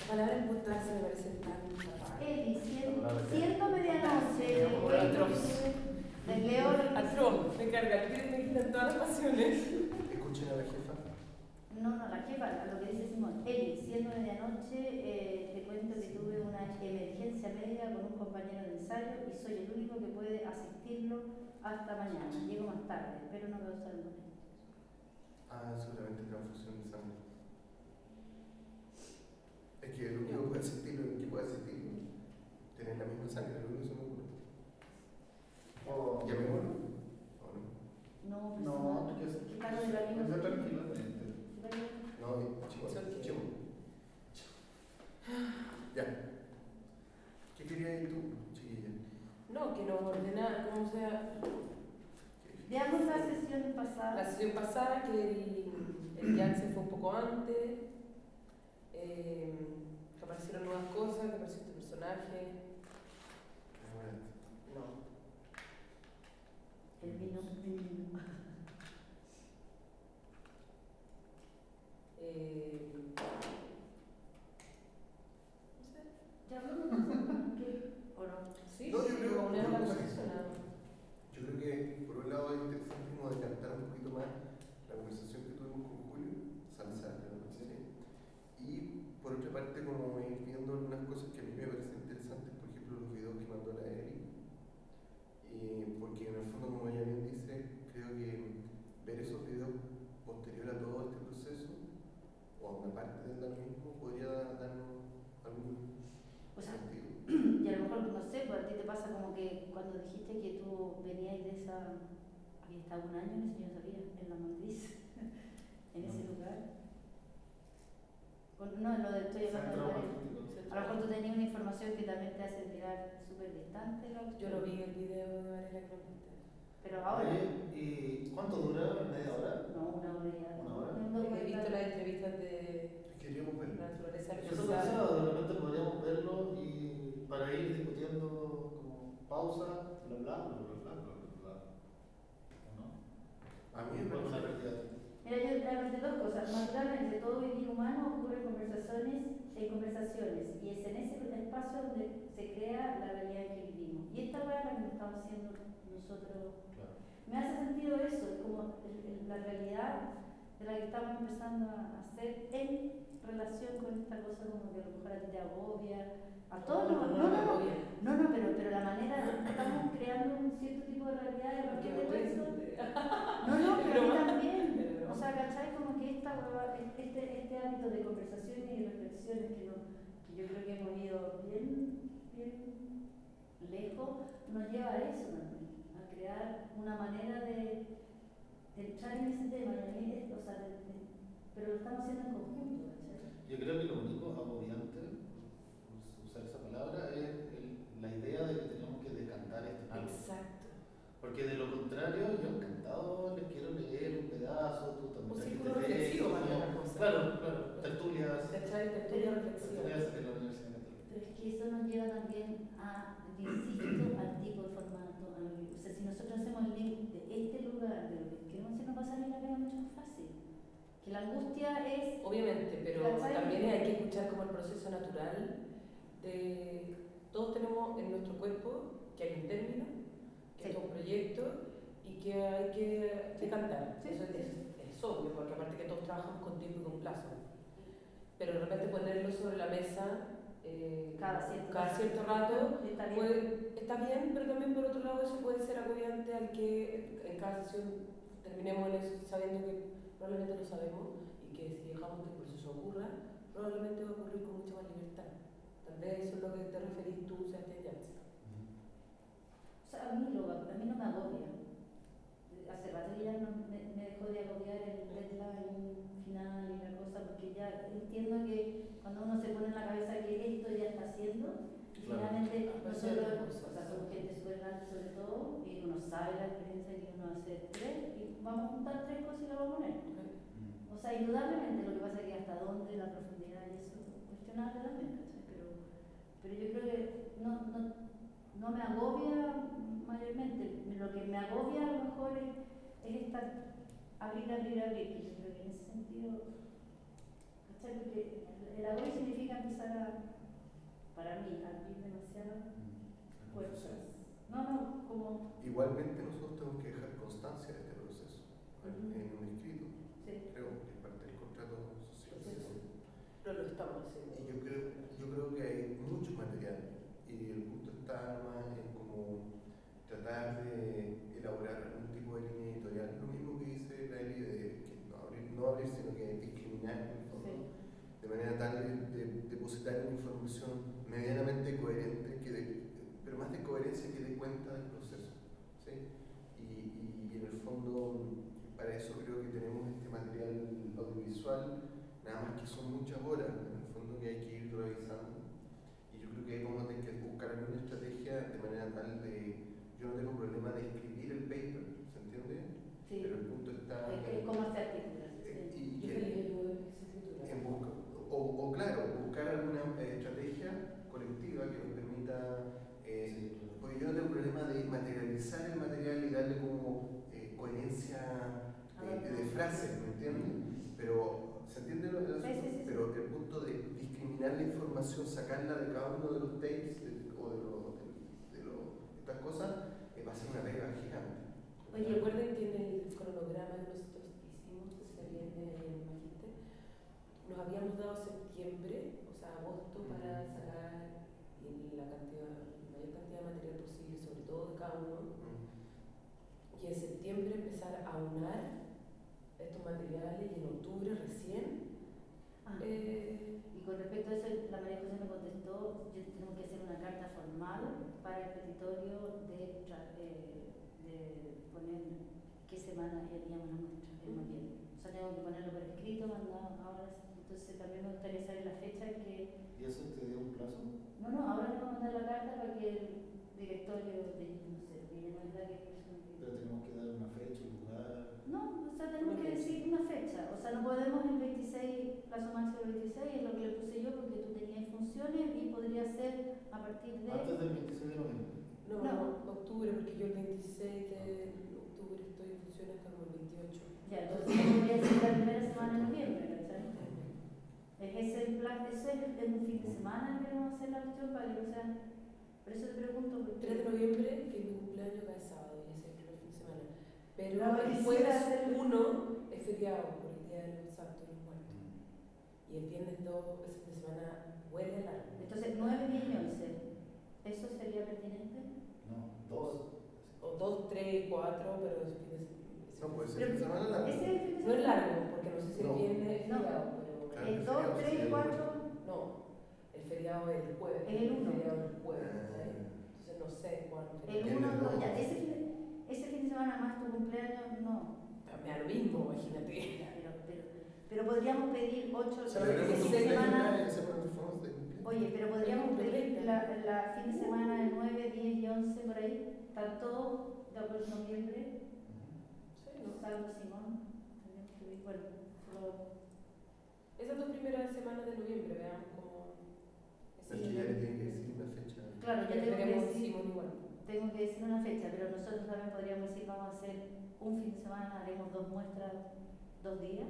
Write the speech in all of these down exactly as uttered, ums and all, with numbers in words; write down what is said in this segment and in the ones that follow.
palabra emputarse me parece tan fatal. Eli, siendo, siendo medianoche, les leo lo que Atroz, me carga, me quitan todas las pasiones. Escuchen a la jefa. No, no, la jefa, lo que dice Simón. Eli, siendo medianoche, eh, te cuento que tuve una emergencia médica con un compañero de ensayo y soy el único que puede asistirlo hasta mañana. Llego más tarde, pero no veo usar el nombre. Ah, seguramente transfusión de sangre. Es que el único que puede asistirlo, el que puede asistirlo, tener la misma sangre, lo único que se me ocurre. Oh. ¿Llamémoslo? ¿O no? No, pues No, no, yo sé. ¿qué tal de la misma? Yo tranquilamente. No, chicos, escuchemos. Ya. ¿Qué querías ir tú, chiquilla? No, que nos ordena, como sea. Veamos la sesión pasada. La sesión pasada, que el, el Jack se fue un poco antes, eh, que aparecieron nuevas cosas, que apareció este personaje. No. El vino, el vino. Eh, no sé. ¿Ya hablamos? ¿Qué? ¿O no? Sí, No, yo sí, creo- como una yo creo que- persona. Yo creo que, por un lado, es interesante como adelantar un poquito más la conversación que tuvimos con Julio Salazar, ¿no? Sí. Y por otra parte, como ir viendo algunas cosas que a mí me parecen interesantes, por ejemplo, los videos que mandó la Eli. Y porque en el fondo, como ella bien dice, creo que ver esos videos posterior a todo este proceso, o a una parte del mismo, podría darnos algún O sea, sentido. y a lo mejor, no sé, pues a ti te pasa como que cuando dijiste que tú venías de esa. Había estado un año, no sé, yo no sabía, en la Madrid, en ese lugar. Con- No, en lo de estoy hablando Centro de. artístico. A lo mejor tú tenías una información que también te hace tirar súper distante. La Yo lo vi el video de Varela Clemente. Pero ahora. Oye, ¿y cuánto dura? ¿Media hora? No, una hora y algo. ¿Una hora? Un He visto documental. las entrevistas de Queríamos la verlo. naturaleza Eso artificial. pensaba, de repente podríamos verlo y para ir discutiendo como pausa, bla bla bla bla bla bla bla. ¿O no? A mí me Por una parece. pérdida. Mira, yo hablé de dos cosas. Naturalmente, todo vivir humano ocurre en conversaciones, en conversaciones, y es en ese espacio donde se crea la realidad en que vivimos. Y esta hueá es la que estamos haciendo nosotros. Claro. Me hace sentido eso, es como el- el- la realidad de la que estamos empezando a hacer en relación con esta cosa como que a lo mejor a ti te agobia, a todos No, nos- no, no, no, no, no, obvio. no, no, pero, pero la manera, estamos creando un cierto tipo de realidad y a partir de eso. No, no, pero a mí también. O sea, ¿cachai? Como que esta hueva, este, este ámbito de conversaciones y reflexiones que, no, que yo creo que hemos ido bien, bien lejos, nos lleva a eso también, a crear una manera de, de entrar en ese tema. Y a mí, es- o sea, de- de- pero lo estamos haciendo en conjunto, ¿cachai? Yo creo que lo único agobiante, por usar esa palabra, es el- la idea de que tenemos que decantar este tema. Exacto. Porque de lo contrario, yo encantado les quiero leer un pedazo, tú también. Un trajiste círculo reflexivo, texto, más que ¿no? otra cosa. Claro, claro, tertulias. ¿Cachai? Tertulia reflexiva. Tertulias en la Universidad Católica. Pero es que eso nos lleva también a, insisto, al tipo de formato. A lo que- o sea, si nosotros hacemos el link de este lugar, de lo que queremos hacer, nos va a salir la pega mucho más fácil. Que la angustia es. Obviamente, pero ¿Cachai? también hay que escuchar como el proceso natural de... Todos tenemos en nuestro cuerpo que hay un término, que Sí. es un proyecto y que hay que decantar. Sí. Eso es, es, es obvio, porque aparte que todos trabajamos con tiempo y con plazo. Pero de repente ponerlo sobre la mesa eh, Cada cierto cada rato. cierto rato Está bien. puede- está bien, pero también por otro lado eso puede ser agobiante al que en cada sesión terminemos en eso sabiendo que probablemente lo sabemos y que si dejamos que el proceso ocurra, probablemente va a ocurrir con mucha más libertad. Tal vez eso es lo que te referís tú, Sebastián Yatz. O sea, a mí, lo, a mí no me agobia. Hace rato que ya no, me, me dejó de agobiar el deadline final y la cosa, porque ya entiendo que cuando uno se pone en la cabeza que esto ya está haciendo, y Claro. finalmente Ah, pues nosotros, sí, o pues, sea, somos gente súper grande sobre todo, y uno sabe la experiencia que uno hace tres, y vamos a juntar tres cosas y la vamos a poner. O sea, indudablemente, lo que pasa es que hasta dónde, la profundidad y eso es cuestionable también, ¿cachai? Pero, pero yo creo que no, no, no me agobia mayormente. Lo que me agobia a lo mejor es, es estar abrir, abrir, abrir, que yo creo que en ese sentido, ¿cachai? Porque el agobio significa empezar a, para mí, a abrir demasiadas puertas. No, no, como... Igualmente nosotros tenemos que dejar constancia de este proceso Ujú. en un escrito, Sí. creo que es parte del contrato social. Sí, sí. Pero lo estamos haciendo. Y yo creo, yo creo que hay mucho material y el punto está nomás en como tratar de elaborar algún tipo de línea editorial, lo mismo que dice la Eli de que no abrir, no abrir sino que discriminar en el fondo, Sí. de manera tal de, de depositar una información medianamente coherente, que de- pero más de coherencia que dé cuenta del proceso. ¿Sí? Y, y en el fondo, para eso creo que tenemos este material audiovisual, nada más que son muchas horas, en el fondo que hay que ir revisando. Y yo creo que ahí vamos a tener que buscar alguna estrategia de manera tal de, yo no tengo problema de escribir el paper, ¿se entiende? Sí. Pero el punto está Es que en, cómo se articula. en- Sí. y Yo que- feliz de ayudar en esa escritura. en busca, o, o claro, buscar alguna eh, estrategia colectiva que nos permita, eh, porque yo no tengo problema de materializar el material y darle como eh, coherencia de, de, de frases, ¿me entiendes? Pero, ¿se entiende lo que Sí, sí, sí. Pero el punto de discriminar la información, sacarla de cada uno de los tapes de- o de, lo- de, de lo- estas cosas, eh, va a ser una pega gigante. Oye, recuerden que en el cronograma que nosotros hicimos, que se viene en el Magíster, nos habíamos dado septiembre, o sea, agosto, para sacar en la cantidad, la mayor cantidad de material posible, sobre todo de cada uno, Mm. y en septiembre empezar a unar estos materiales y en octubre recién. Ah. Eh, Y con respecto a eso, la María José me contestó, yo tengo que hacer una carta formal para el petitorio de, tra- eh, de poner qué semana haríamos la muestra, es más bien. O sea, tengo que ponerlo por escrito, mandado ahora, entonces también me gustaría saber la fecha en que... ¿Y eso te dio un plazo? No, no, ahora le voy a mandar la carta para que el directorio de, no sé, que ella no es la que persona que... Pero tenemos que dar una fecha, un lugar. No, o sea, tenemos que decir una fecha. O sea, no podemos el veintiséis, plazo máximo veintiséis, es lo que le puse yo porque tú tenías funciones y podría ser a partir de... Antes del veintiséis de noviembre. no, No. no, octubre, porque yo el veintiséis de octubre estoy en funciones hasta como el veintiocho. Ya, entonces podría ser la primera semana de noviembre, ¿cachai? Es ese el plan, ese es el un fin de semana que vamos a hacer la cuestión para que no sea... Por eso te pregunto, porque... tres de noviembre, que es mi cumpleaños, cae sábado, y ese es el primer fin de semana. Pero No, el quisiera jueves hacer- uno es feriado por el Día de los Santos y los Muertos. Y el viernes dos, ese fin de semana, huele a largo. Entonces, nueve, diez y once. ¿Eso sería pertinente? No, dos. O dos, tres, cuatro, pero es fin de semana. No, puede ser Pero- fin de semana larga. ¿Ese es el fin de No es semana? largo, porque no sé si el No. viernes es No. feriado, pero. Claro. El dos, feriado tres, sería cuatro... No, el feriado es el jueves. Es el uno. El feriado es el jueves. Ah. ¿cachai? Entonces no sé cuándo. El Viernes uno, dos. no, ya, ese fin, de, ese fin de semana más tu cumpleaños, no. Me da lo mismo, imagínate. Ya, pero, pero, pero podríamos pedir ocho, O sea, ese pero fin como de se semana. Ese fue el fondo de cumpleaños. Oye, pero podríamos Cumple pedir treinta. la, la fin de semana del nueve, diez y once por ahí. Están todos de acuerdo en noviembre. Sí, ¿no? Salvo Simón. Tendríamos que ver, bueno, solo- Esas dos primeras semanas de noviembre, veamos cómo. Es que ya le tiene que decir una fecha. Claro, yo tengo que Veremos decir, Simón igual. tengo que decir una fecha, pero nosotros también podríamos decir, vamos a hacer un fin de semana, haremos dos muestras, dos días,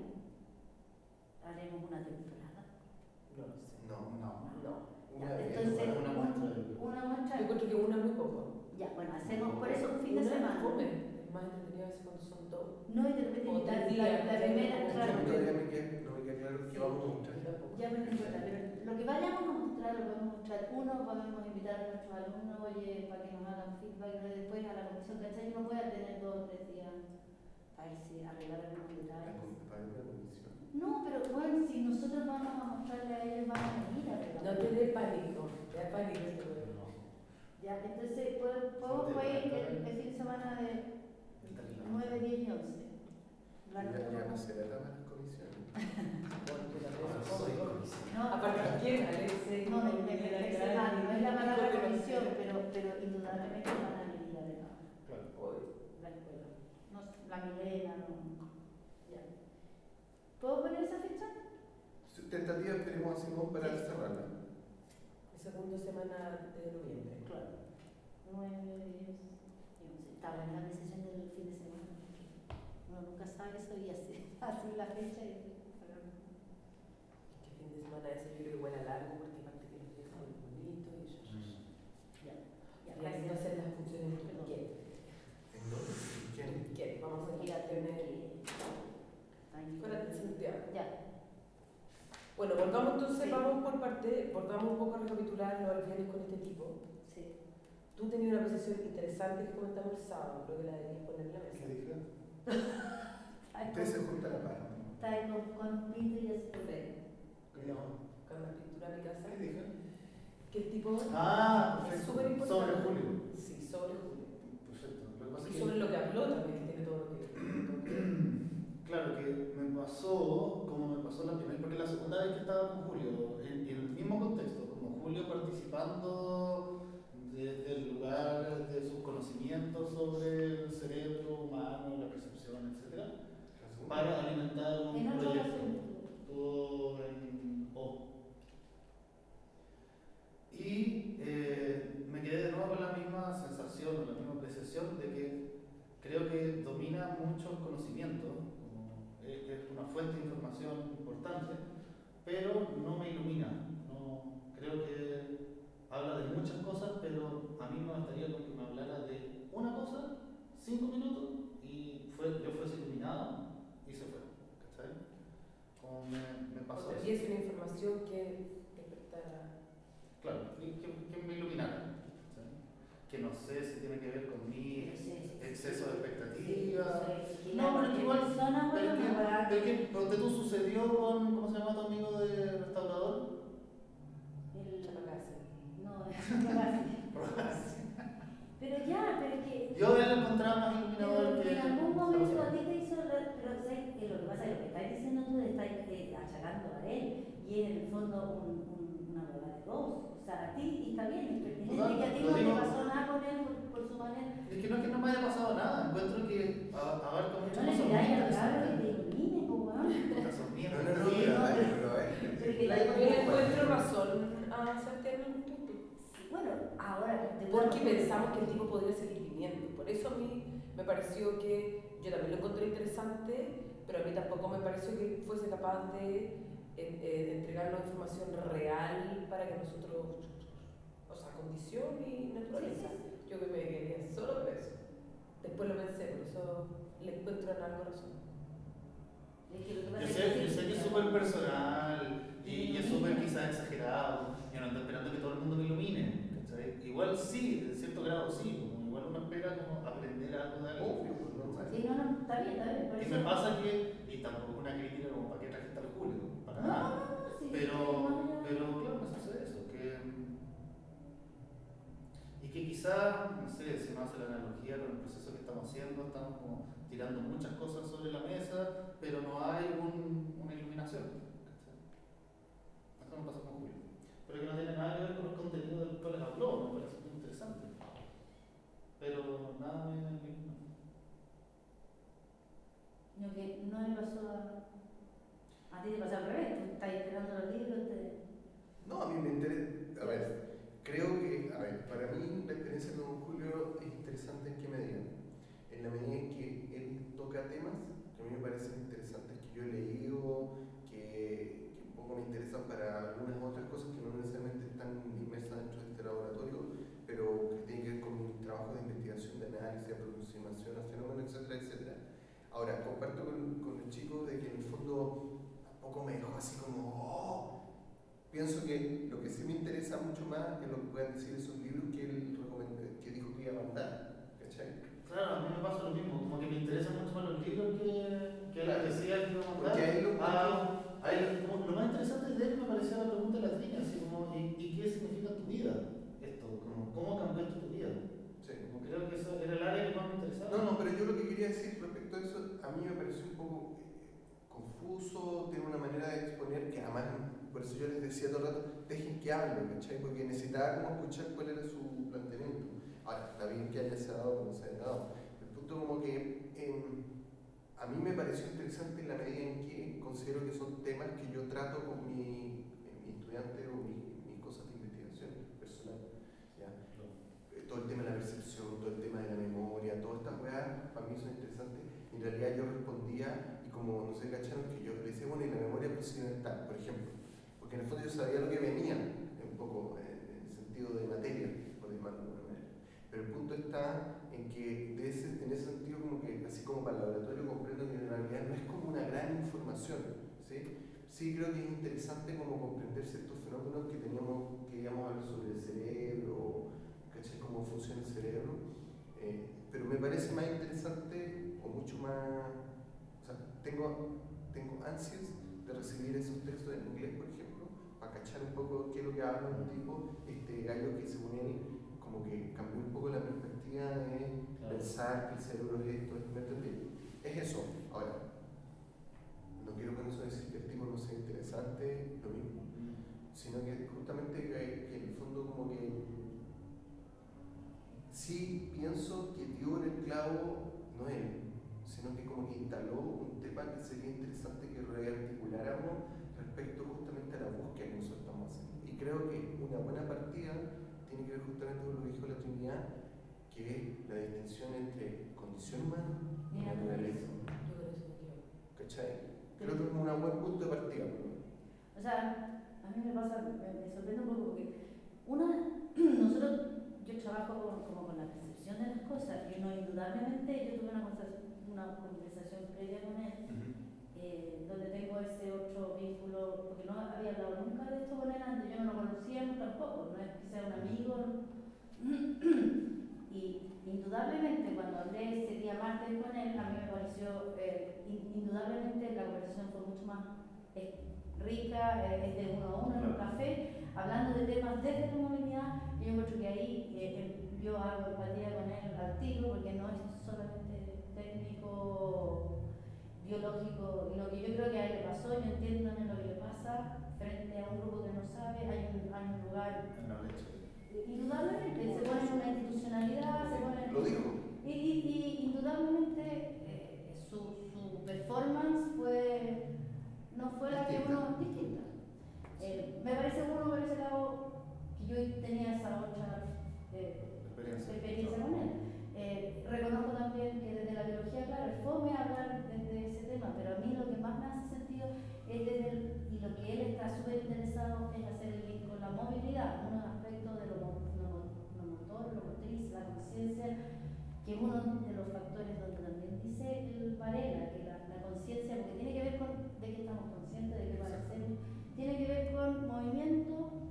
haremos una temporada. No lo sé. No, No. No. una Ya, vez. entonces, una muestra de- una Yo muestra, encuentro que una es muy poco. ya, bueno, hacemos por eso un fin de Una es semana. fome. Es más entretenido a veces cuando son dos. No, y de repente O la, tres la, días, la ¿cachai? primera, Como claro, Yo todavía me queda, no me queda claro qué vamos a mostrar. Yo tampoco. ya me importa, pero lo que vayamos a mostrar, lo podemos mostrar. Uno, podemos invitar a nuestros alumnos, oye, para que nos hagan feedback, pero después a la comisión, ¿cachai? Uno puede tener dos o tres días para irse a arreglar algunos La detalles. com- para una comisión. No, pero bueno, si nosotros vamos a mostrarle a ellos, van a venir a arreglar. No te dé pánico. Te da pánico este juego. Ya, entonces pod- podemos ir el, el fin de semana de nueve, diez y once. La Ya, ya no no, será la mala comisión. no, Aparte, ¿quién? Alexei. no, me, me, me Miguel parece Aguilar, mal, no es la Nico mala Pérez. comisión, pero, pero indudablemente van a venir a arreglar Claro. Hoy. la escuela. No, la Milena, no. Ya. ¿Puedo poner esa fecha? Su tentativa esperemos a Simón para Sí. cerrarla. La segunda semana de noviembre. Claro. nueve, diez y once. Estaba en la decisión del fin de semana. Uno nunca sabe eso y así, así la fecha y... Este fin de semana ese yo Bueno, volvamos entonces, Sí. vamos por parte, volvamos un poco a recapitular los alfileres con este tipo. Sí. Tú tenías una apreciación interesante que comentamos el sábado, creo que la deberías poner en la ¿Qué mesa. dije? Ay, Ustedes se con- juntan a paz. Está ahí con, con pinto y así. ¿Qué llama? Con la pintura de mi casa. ¿Qué dije? Que el tipo Ah, es perfecto. súper importante. Sobre Julio. Sí, sobre Julio. Perfecto. Lo que pasa Y es que, sobre lo que habló también, tiene todo lo que. todo que- claro, que me pasó como me pasó la primera, porque la segunda vez que estaba con Julio, en, en el mismo contexto, como Julio participando desde el lugar de sus conocimientos sobre el cerebro humano, la percepción, etcétera, para alimentar un En otra proyecto. ocasión. Estuvo en O. Y eh, me quedé de nuevo con la misma sensación, la misma apreciación de que creo que domina muchos conocimientos, como es, es una fuente de información importante, pero no me ilumina. No, creo que habla de muchas cosas, pero a mí me bastaría con que me hablara de una cosa, cinco minutos, y fue, yo fuese iluminado y se fue. ¿Cachai? Como me, me pasó O te eso. diese una información que despertara. Claro, que, que, que me iluminara. ¿Sí? Que no sé si tiene que ver con mi exceso de expectativa. No, pero que igual. Persona, Pero bueno, que, no va a- pero que ponte tú sucedió con, ¿cómo se llama tu amigo de restaurador? El- Chapacase. No, es Probasi. Pero ya, pero es que. Yo él lo encontraba más iluminador Pero que. que en algún momento a ti te hizo. la- Pero ¿sabes? Que lo que pasa es que lo que estás diciendo tú estás eh, achacando a él y es en el fondo un, un, una hueá de dos. O sea, a ti y está bien, es pertinente Total, que a ti lo no digo- te pasó nada con él por, por su manera. Es que no es que no me haya pasado nada, encuentro que a- abarca Pero muchas no le cosas muy pidáis al cabro que interesantes. te ilumine, pues weón. Estas son mías. No, no, no, Sí, pero no, a ver, pero- pero a ver. pero que la- Yo le encuentro razón a Sebastián en un punto. Bueno, ahora. de Porque todas pensamos que el formas- tipo podría seguir viniendo. Por eso a mí me pareció que yo también lo encontré interesante, pero a mí tampoco me pareció que fuese capaz de, eh, eh, de entregarnos información real para que nosotros, o sea, condición y naturaleza. Yo que me quería solo con eso. Después lo pensé, por eso le encuentro en algo razón. Es que lo que pasa Yo es sé, que- yo sé que es súper personal y, y es súper quizás exagerado. Yo no estoy esperando que todo el mundo me ilumine. ¿Cachai? Igual sí, en cierto grado sí. Como igual uno espera como aprender algo de algo. Obvio, pues, normal. Sí, no, no, está bien, está bien. Por Y eso- me pasa que, y tampoco es una crítica como para qué trajiste al Julio, para No, nada. no, no, sí, Pero, sí, pero claro, me sucede eso, que, y que quizá, no sé, si uno hace la analogía con el proceso que estamos haciendo, estamos como tirando muchas cosas sobre la mesa, pero no hay un, una iluminación. ¿Cachai? Eso me pasa con Julio. Pero que no tiene nada que ver con el contenido del cual les habló, me parece muy interesante. Pero nada me ilumina. Lo que no le pasó a. A ti te pasó al revés, tú estás esperando los libros, te. No, a mí me interesa. A ver, creo que, a ver, para mí la experiencia con Julio es interesante en qué medida. En la medida en que él toca temas que a mí me parecen interesantes, que yo he leído, que, que un poco me interesan para algunas otras cosas que no necesariamente están inmersas dentro de este laboratorio, pero que tienen que ver con mi trabajo de investigación, de análisis, de aproximación a fenómenos, etcétera, etcétera. Ahora, comparto con, con el chico de que en el fondo tampoco me dejó así como, oh. Pienso que lo que sí me interesa mucho más es lo que puedan decir esos libros que él recomendó, que dijo que iba a mandar, ¿cachai? Claro, a mí me pasa lo mismo, como que me interesan mucho más los libros que, que la que sea que iba a mandar. Porque ahí lo Ah, ahí, como, lo más interesante de él me parecía la pregunta de la trina, así como, ¿y, ¿y qué significa tu vida? Esto, como, ¿cómo cambiaste tu vida? Sí. Como creo que eso era el área que más me interesaba. No, no, pero yo lo que quería decir respecto a eso, a mí me pareció un poco eh, confuso, tiene una manera de exponer que además, por eso yo les decía todo el rato, dejen que hable, ¿cachai? Porque necesitaba como escuchar cuál era su planteamiento. Ahora, está bien que haya se dado como se haya dado. El punto como que eh, a mí me pareció interesante en la medida en que considero que son temas que yo trato con mi, mi estudiante o mi, mis cosas de investigación personal. ¿Ya? Eh, Todo el tema de la percepción, todo el tema de la memoria, todas estas weas para mí son interesantes. En realidad yo respondía y como no sé, cacharon que yo le decía, bueno, y la memoria procedimental, por ejemplo. Porque en el fondo yo sabía lo que venía, un poco en el sentido de materia, por llamarlo de alguna manera. Pero el punto está en que de ese, en ese sentido, como que así como para el laboratorio comprendo que en realidad no es como una gran información, ¿sí? sí creo que es interesante como comprender ciertos fenómenos que teníamos, que íbamos a hablar sobre el cerebro, ¿cachai? Cómo funciona el cerebro. Eh, pero me parece más interesante o mucho más, o sea, tengo, tengo ansias de recibir esos textos en inglés, por ejemplo, para cachar un poco qué es lo que habla un tipo, este gallo que según él como que cambió un poco la perspectiva de claro. Pensar que el cerebro es esto, ¿me entendí? Es eso. Ahora, no quiero con eso decir que el tipo no sea interesante, lo mismo, mm. sino que justamente que, que en el fondo como que sí pienso que dio en el clavo, no él, sino que como que instaló un tema que sería interesante que rearticuláramos respecto justamente a la búsqueda que nosotros estamos haciendo. Y creo que una buena partida tiene que ver justamente con lo que dijo la Trinidad, que es la distinción entre condición humana y naturaleza. ¿Cachai? Creo que es un buen punto de partida. O sea, a mí me pasa, me, me sorprende un poco porque una, nosotros, yo trabajo con, como con la percepción de las cosas y uno indudablemente, yo tuve una conversación, una conversación previa con él, uh-huh. eh, donde tengo ese otro vínculo, porque no había hablado nunca de esto con él antes, yo no lo conocía tampoco, no es que sea un amigo. Y indudablemente cuando hablé ese día martes con él, a mí me pareció, eh, indudablemente la conversación fue mucho más eh, rica, eh, es de uno a uno en un café, hablando de temas desde la movilidad, y yo creo que ahí eh, yo hago empatía con él al tiro, porque no es solamente técnico, biológico, y lo que yo creo que a él le pasó, yo entiendo en lo que le pasa, frente a un grupo que no sabe, hay un, hay un lugar... Indudablemente, se pone en una institucionalidad, se pone... Lo dijo. Y, y, y indudablemente eh, su, su performance fue, no fue la que uno... distinta. Eh, me parece uno por ese lado que yo tenía esa otra eh, experiencia. experiencia con él. Eh, reconozco también que desde la biología, claro, es fome hablar desde ese tema, pero a mí lo que más me hace sentido es desde el, y lo que él está súper interesado es hacer el link con la movilidad, uno de los aspectos de lo, lo, lo motor, lo motriz, la conciencia, que es uno de los factores donde también dice el Varela, que la, la conciencia, porque tiene que ver con de que estamos conscientes, de que padecemos, tiene que ver con movimiento,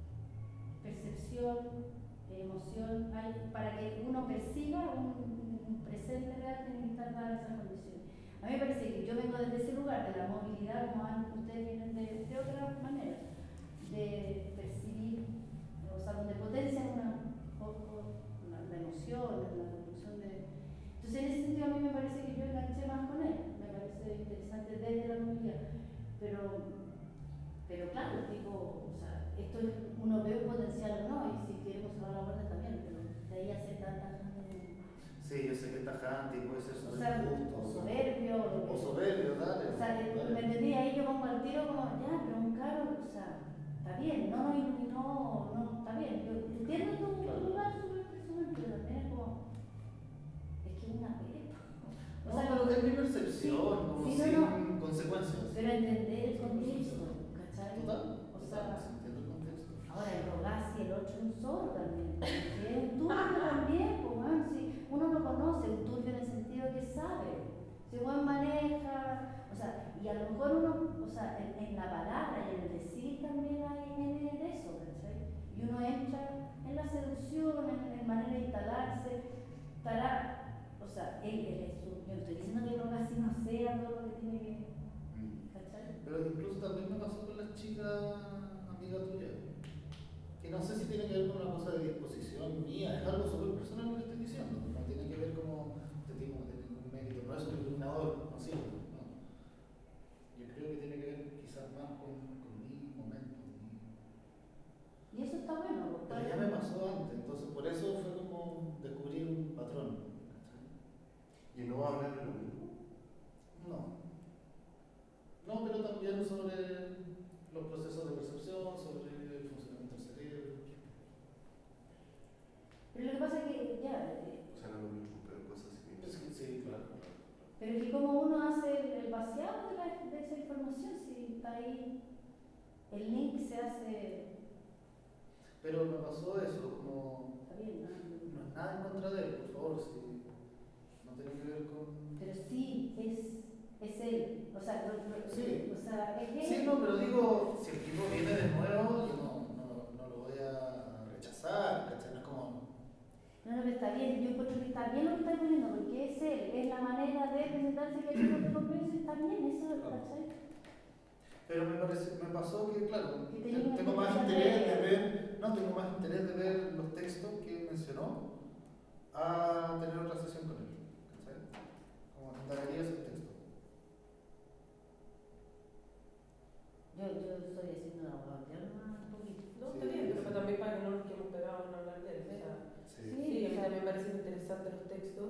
percepción, emoción, hay, para que uno perciba un, un presente real tiene que estar dadas esas condiciones. A mí me parece que yo vengo desde ese lugar, de la movilidad, como ustedes vienen de, de otra manera, de percibir, o sea, donde potencian una, una, la emoción, la producción de... Entonces, en ese sentido, a mí me parece que yo enganché más con él, me parece interesante desde la movilidad, pero, pero claro, digo, o sea, esto es, uno ve un potencial o no, y si queremos cerrar la puerta también, pero de ahí a ser tan tajante. Sí, yo sé que es tajante y puede ser o sea, justo. O soberbio. O soberbio, dale. O sea, dale. me entendí, ahí yo pongo al tiro como, ya, pero un caro, o sea, está bien, no, no, no, no, está bien. Yo entiendo tu, claro. tu lugar súper personal, pero también es como, es que es una pepa. O sea, no, pero es mi percepción, sí, como sí, sin no, no, consecuencias. Pero entender el contexto, ¿cachai? Total, o sea, se entiende el contexto. Ahora el Rogazzi, el otro es un zorro también, es un turbio también, pues bueno, si uno lo conoce, un turbio en el sentido que sabe, si uno maneja, o sea, y a lo mejor uno, o sea, en, en la palabra y en el decir también hay en eso, ¿cachai? Y uno entra en la seducción, en, en manera de instalarse, estará, o sea, él, él es su, yo estoy diciendo que el Rogazzi no sea todo lo que tiene que, ¿cachai? Pero incluso también me pasó con la chica amiga tuya. Que no sé si tiene que ver con una cosa de disposición mía, es algo súper personal lo que estoy diciendo, no tiene que ver como este tipo no tiene ningún mérito, no es un iluminador, no sirve, no. Yo creo que tiene que ver quizás más con, con mi momento. Mi... Y eso está bueno, pero ya me pasó antes, entonces por eso fue como descubrir un patrón. ¿Y no va a hablar de lo mismo? No. No, pero también sobre los procesos de percepción, sobre el funcionamiento del cerebro. Pero lo que pasa es que ya... Eh, o sea, no lo mismo, pero cosas así. Es que sí, claro, claro. Pero es que como uno hace el, el vaciado de, la, de esa información, si está ahí, el link se hace... Pero me pasó eso, como... Está bien, ¿no? No es nada en contra de él, por favor, si no tiene que ver con... Pero sí, es, es es él. O sea, lo, lo, Sí. o sea, es él. Sí, no, pero digo, si el tipo viene de nuevo, yo no, no, no lo voy a rechazar, ¿cachai? No es como... No, no, pero está bien, yo encuentro que está bien lo que está poniendo, porque es él, es la manera de presentarse que hay que de convencer, está bien, eso, ¿cachai? Pero me, parece, me pasó que, claro, Que tenía una tengo más cosa interés de- de ver, no, tengo más interés de ver los textos que mencionó a tener otra sesión con él, ¿cachai? Como indagaría esos textos. Yo, yo estoy haciendo una guardia un poquito. No, Sí, está bien, pero sí. también para que no nos quedemos pegados en hablar de él. O sea, Sí. sí, a mí o sea, también me parecen interesantes los textos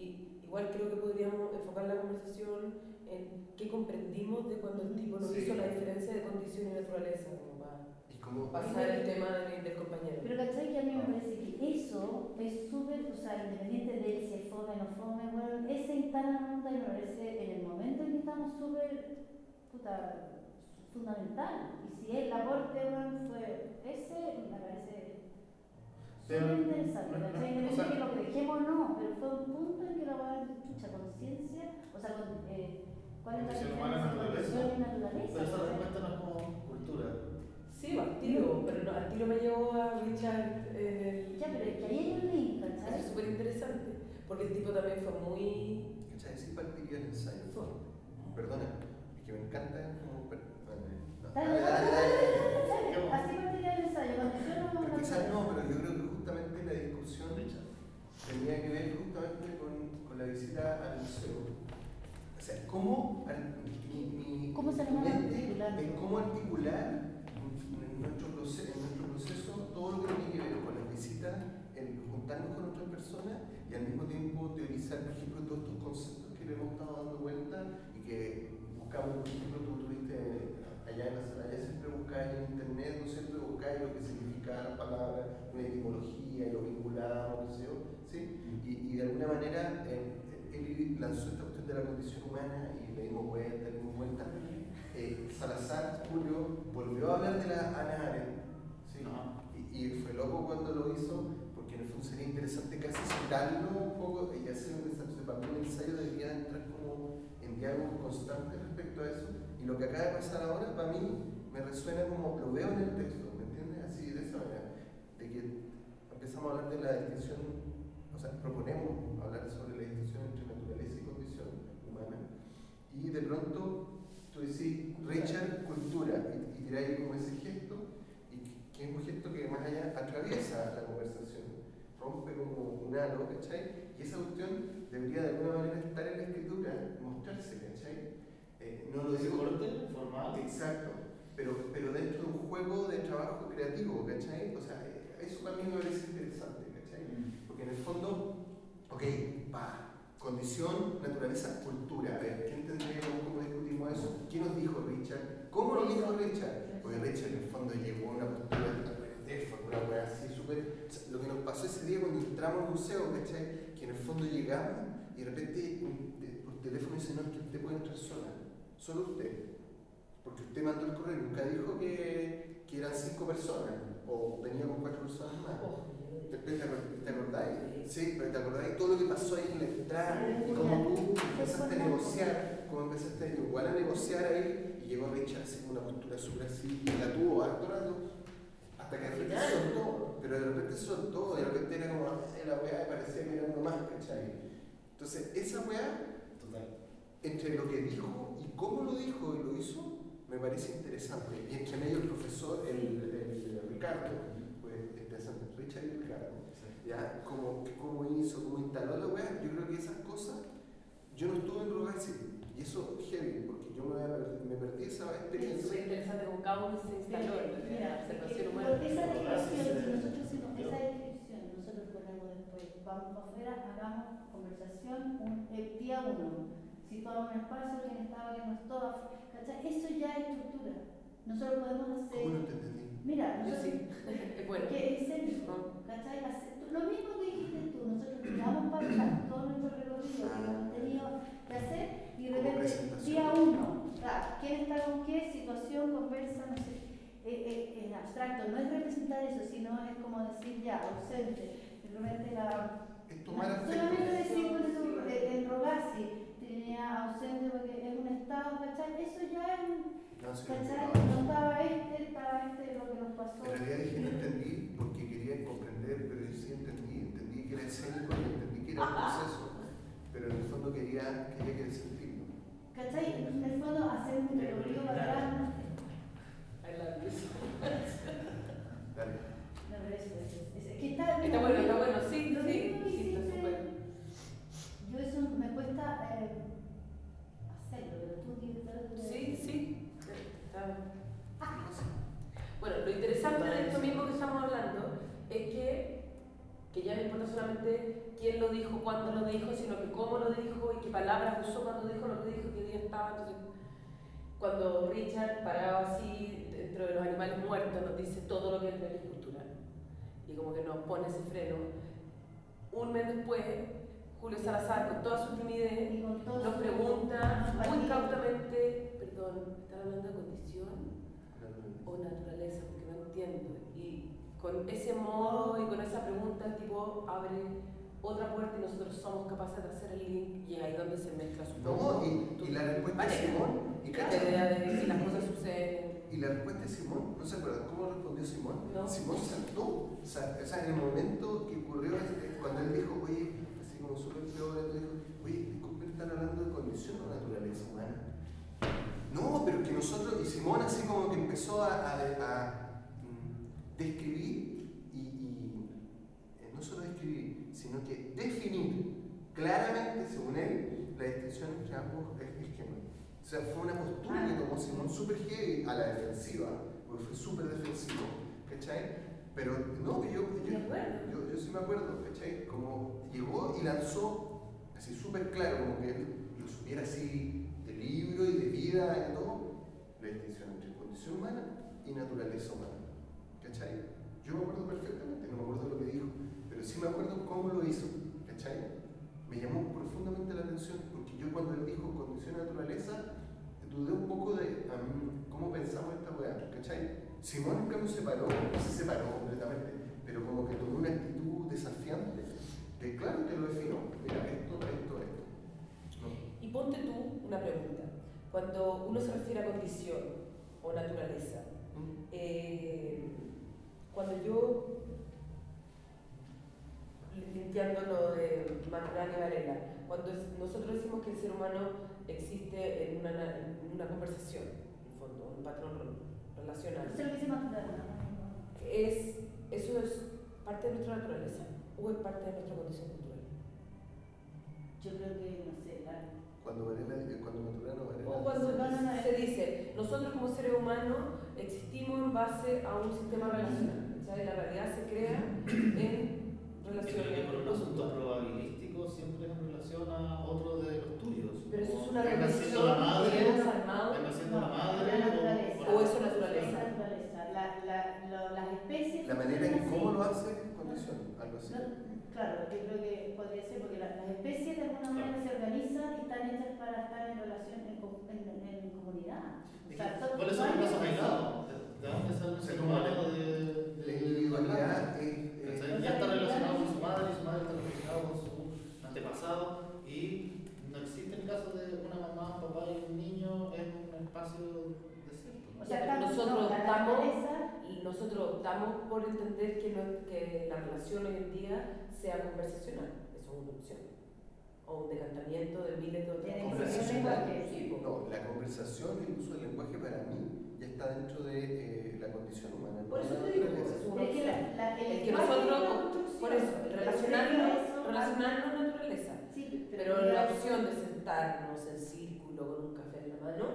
y igual creo que podríamos enfocar la conversación en qué comprendimos de cuando el tipo nos Sí. hizo la diferencia de condición y naturaleza, como para ¿Y cómo? pasar el tema del, del compañero. Pero ¿cachai? Que a mí me parece que eso es súper, o sea, independiente de él si es fome o no fome, bueno, ese instalamiento me parece en el momento en que estamos súper, puta, fundamental. Y si el aporte, bueno, fue ese, me parece Pero, súper interesante, no, no, ¿cachai? o Independiente sea- de que lo que dejemos o no, pero fue un punto en que la hueá de mucha conciencia, o sea, con, eh, ¿cuál es la Condición diferencia humana, entre naturaleza. condición y naturaleza? Pero esa ¿cachai? respuesta no es como cultura. Sí, al tiro, pero no, al tiro me llevó a Richard eh, Ya, pero es que ahí hay un link, Eso ¿cachai? es súper interesante, porque el tipo también fue muy... ¿Cachai? Sí, partiría el ensayo. Perdona, es que me encanta como... per- Dale, no. Dale, Dale, dale, dale, dale. dale, dale. Así partiría el ensayo, condición o Pero quizás naturaleza. no, pero yo creo que justamente la discusión tenía que ver justamente con, con la visita al museo. O sea, cómo al- mi, mi, ¿Cómo se mi llama? mente Articular. es cómo articular en nuestro, proceso, en nuestro proceso todo lo que tiene que ver con las visitas, el juntarnos con otras personas y al mismo tiempo teorizar, por ejemplo, todos estos conceptos que le hemos estado dando vuelta y que buscamos, por ejemplo, tú tuviste allá en la sala, ya siempre buscáis en internet, ¿no es cierto? Buscáis lo que significa la palabra, una etimología y lo vinculamos, qué sé yo, ¿sí? Y, y de alguna manera eh, él lanzó esta cuestión de la condición humana y le dimos vuelta, le dimos vuelta. Eh, Salazar, Julio, volvió a hablar de la Ana Arendt, ¿sí? No. Y, y fue loco cuando lo hizo, porque en el fondo sería interesante casi citarlo un poco y hacer un ensayo. Para mí el ensayo debería entrar como en diálogo constante respecto a eso. Y lo que acaba de pasar ahora, para mí, me resuena como lo veo en el texto, ¿me entiendes? Así, de esa manera. De que empezamos a hablar de la distinción, o sea, proponemos hablar sobre la distinción entre naturaleza y condición humana. Y de pronto tú decís, Richard, cultura, y, y tiráis como ese gesto, y que es un gesto que más allá atraviesa la conversación, rompe como un halo, ¿cachai? Y esa cuestión debería de alguna manera estar en la escritura, mostrarse, ¿cachai? Eh, no lo Ese digo corte formal. exacto, pero, pero dentro de un juego de trabajo creativo, ¿cachai? O sea, eh, eso para mí me parece interesante, ¿cachai? Porque en el fondo, ok, pa, condición, naturaleza, cultura. A ver, ¿qué entendemos? ¿Cómo discutimos eso? ¿Quién nos dijo Richard? ¿Cómo lo dijo Richard? Porque Richard en el fondo llegó a una postura de fue una wea así súper. O sea, lo que nos pasó ese día cuando entramos al museo, ¿cachai? Que en el fondo llegamos y de repente un- de- por teléfono dice: no, es que usted puede entrar sola, solo usted. Porque usted mandó el correo, nunca dijo que, que eran cinco personas o venía con cuatro personas más. ¿Te, te, te acordáis? Sí, pero te acordáis todo lo que pasó ahí en la entrada y cómo tú empezaste a negociar, cómo empezaste igual a negociar ahí y llegó Richard así con una postura súper así y la tuvo harto rato hasta que de repente soltó, pero de repente soltó, de repente era como eh, la weá y parecía que era uno más, ¿cachai? Entonces esa weá, Total. entre lo que dijo y cómo lo dijo y lo hizo, me parece interesante. Y entre medio el profesor, el, el, el Ricardo, pues interesante, Richard y Ricardo, ya, cómo, cómo hizo, cómo instaló la weá, yo creo que esas cosas, yo no estuve en Rogacy, y eso es heavy, porque yo me, me perdí esa Es experiencia. súper interesante como cada uno se instaló en la Mira, observación porque humana. por esa descripción, si Sí, nosotros sí, hicimos sí. esa descripción, nosotros ponemos después, vamos para afuera, hagamos conversación, un, el día uno, situamos un espacio, quién estaba, quién no estaba, ¿cachai? Eso ya es estructura. Nosotros podemos hacer, ¿Cómo no te entendí? mira, Yo nosotros, sí, es bueno. que es escénico, ¿cachai? Hacer- lo mismo que dijiste tú, nosotros tiramos para atrás todo nuestro recorrido que hemos tenido que hacer y de Como repente, presentación. día uno, ah, ¿quién está con qué? Situación, conversa, no sé. Eh, eh, en abstracto, no es representar eso, sino es como decir ya, ausente. De repente la. Es tomar Solamente afecto. decir por eso, eh, en Rogacy tenía ausente porque es una resultados, ¿cachai? Eso ya es un... No, sí, ¿Cachai? no. No estaba este, estaba este, lo que nos pasó. En realidad dije no entendí porque quería comprender, pero yo sí entendí, entendí que era escénico y entendí que era un proceso, pero en el fondo quería, quería que sentirlo. ¿Cachai? En el fondo hacer un recorrido para atrás. I love you. Dale. No, pero eso es, es, es que está... Está bueno, está bueno, sí, Lo sí, mismo que sí, está hiciste, súper. yo eso me cuesta eh, hacerlo, pero tú tienes... Sí, sí. Está. Bueno, lo interesante de esto mismo que estamos hablando es que, que ya no importa solamente quién lo dijo, cuándo lo dijo, sino que cómo lo dijo y qué palabras usó cuando dijo lo que dijo, qué día estaba. Entonces, cuando Richard, parado así dentro de los animales muertos, nos dice todo lo que es de la escultura y como que nos pone ese freno, un mes después, Julio Salazar, con toda su timidez, Y con todo nos su- pregunta muy empatía. cautamente, perdón, ¿están hablando de condición o naturaleza? Porque no entiendo. Y con ese modo y con esa pregunta el tipo abre otra puerta y nosotros somos capaces de hacer el link y ahí es donde se mezcla su No, y, y la respuesta de Simón, y la cacha, idea de que las cosas suceden. y la respuesta de Simón, ¿no se acuerdan cómo respondió Simón? No. Simón saltó, o sea, o sea, en el momento que ocurrió, este, cuando él dijo, oye, así como súper peor, él dijo, oye, disculpen, ¿están hablando de condición o naturaleza humana? No, pero que nosotros, y Simón así como que empezó a, a, a mm, describir y, y eh, no solo describir, sino que definir claramente, según él, la distinción entre ambos esquemas. O sea, fue una postura que tomó Simón súper heavy a la defensiva, porque fue súper defensivo, ¿cachai? Pero no, yo, yo, yo, yo, yo sí me acuerdo, ¿cachai? Como llegó y lanzó así súper claro, como que él lo supiera así de libro y de vida y todo, la distinción entre condición humana y naturaleza humana, ¿cachai? Yo me acuerdo perfectamente, no me acuerdo lo que dijo, pero sí me acuerdo cómo lo hizo, ¿cachai? Me llamó profundamente la atención, porque yo cuando él dijo condición y naturaleza, dudé un poco de um, cómo pensamos esta weá, ¿cachai? Simón en cambio se paró, no se separó completamente, pero como que tomó una actitud desafiante, que claro te lo definió, mira, esto, esto, esto. No. Y ponte tú una pregunta. Cuando uno se refiere a condición o naturaleza, ¿Mm? eh, cuando yo, limpiando lo de Maturana y Varela, cuando es- nosotros decimos que el ser humano existe en una, en una conversación, en el fondo, un patrón relacional, Eso es lo que se llama es, ¿eso es parte de nuestra naturaleza o es parte de nuestra condición cultural? Yo creo que, no sé, la... Cuando Varela, cuando Maturana Varela. O cuando No, no, no, se dice, nosotros como seres humanos existimos en base a un sistema relacional, ¿sabes? La realidad se crea en Yo creo que relaciones. por un asunto probabilístico siempre en relación a otro de los tuyos. Pero eso es Como una venga siendo revolución la madre, que hemos armado, venga siendo la No, madre, la naturaleza. o eso es Es naturaleza. naturaleza. La, la, lo- las especies... La manera en funcionan cómo así. lo hace es condición, algo así. No, claro, yo creo que podría ser porque la- las especies de alguna manera se organizan y están hechas para estar en relación, en, co- en, en comunidad. O Es sea, que, son- ¿cuáles son no los hay casos especie. aislados? ¿De de dónde sale un O sea, ser como humano la- de, La de individualidad es, es- ¿cachai? Ya está relacionado con su madre, y su madre está relacionado con su antepasado, y no existe el caso de una mamá, un papá y un niño en un espacio desierto. O sea, estamos- Nosotros no, la optamos- naturaleza- Y nosotros optamos por entender que, no- que la relación hoy en día sea conversacional, eso es una opción, o un decantamiento de miles de otras Tiene que cosas. ser un lenguaje. Sí, po. no, la conversación y el uso del lenguaje para mí ya está dentro de eh, la condición humana. no Por eso la te digo, naturaleza. es una Es que la, opción. la, el Es que lenguaje nosotros, es una construcción. por eso, el Pero relacionarlo, eso- relacionarlo es naturaleza. Sí, Pero la opción de sentarnos en círculo con un café en la mano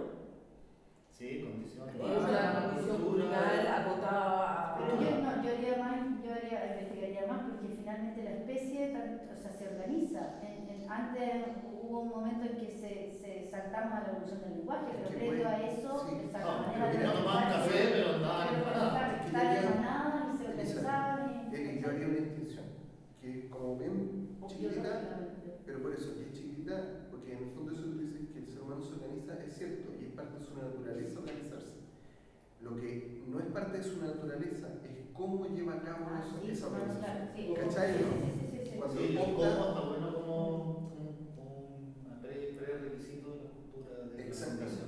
Sí, condición. es una condición cultural acotada a... Pero yo, no, yo haría más, yo haría, investigaría más porque finalmente la especie tan- o sea, se organiza. En, en- antes hubo un momento en que se, se saltamos a la evolución del lenguaje, Es pero que previo puede- a eso, sí. esa No, manera pero de no tomaban organizarse, café, pero andaban pero empanadas. Es que estaban yo haría- empanadas y se organizaban. y- Eric, yo haría una distinción, que como ven chiquitita, Biológicamente. pero por eso, que es chiquitita, porque en el fondo eso que tú dices que el ser humano se organiza, es cierto, y es parte de su naturaleza organizarse. Lo que no es parte de su naturaleza es cómo lleva a cabo Ah, eso, sí, esa claro, organización. sí. ¿Cachai, no? Sí, sí, sí, sí. Cuando Sí, el opta- cómo está bueno como un, un pre- pre-requisito de la cultura de la Exactamente.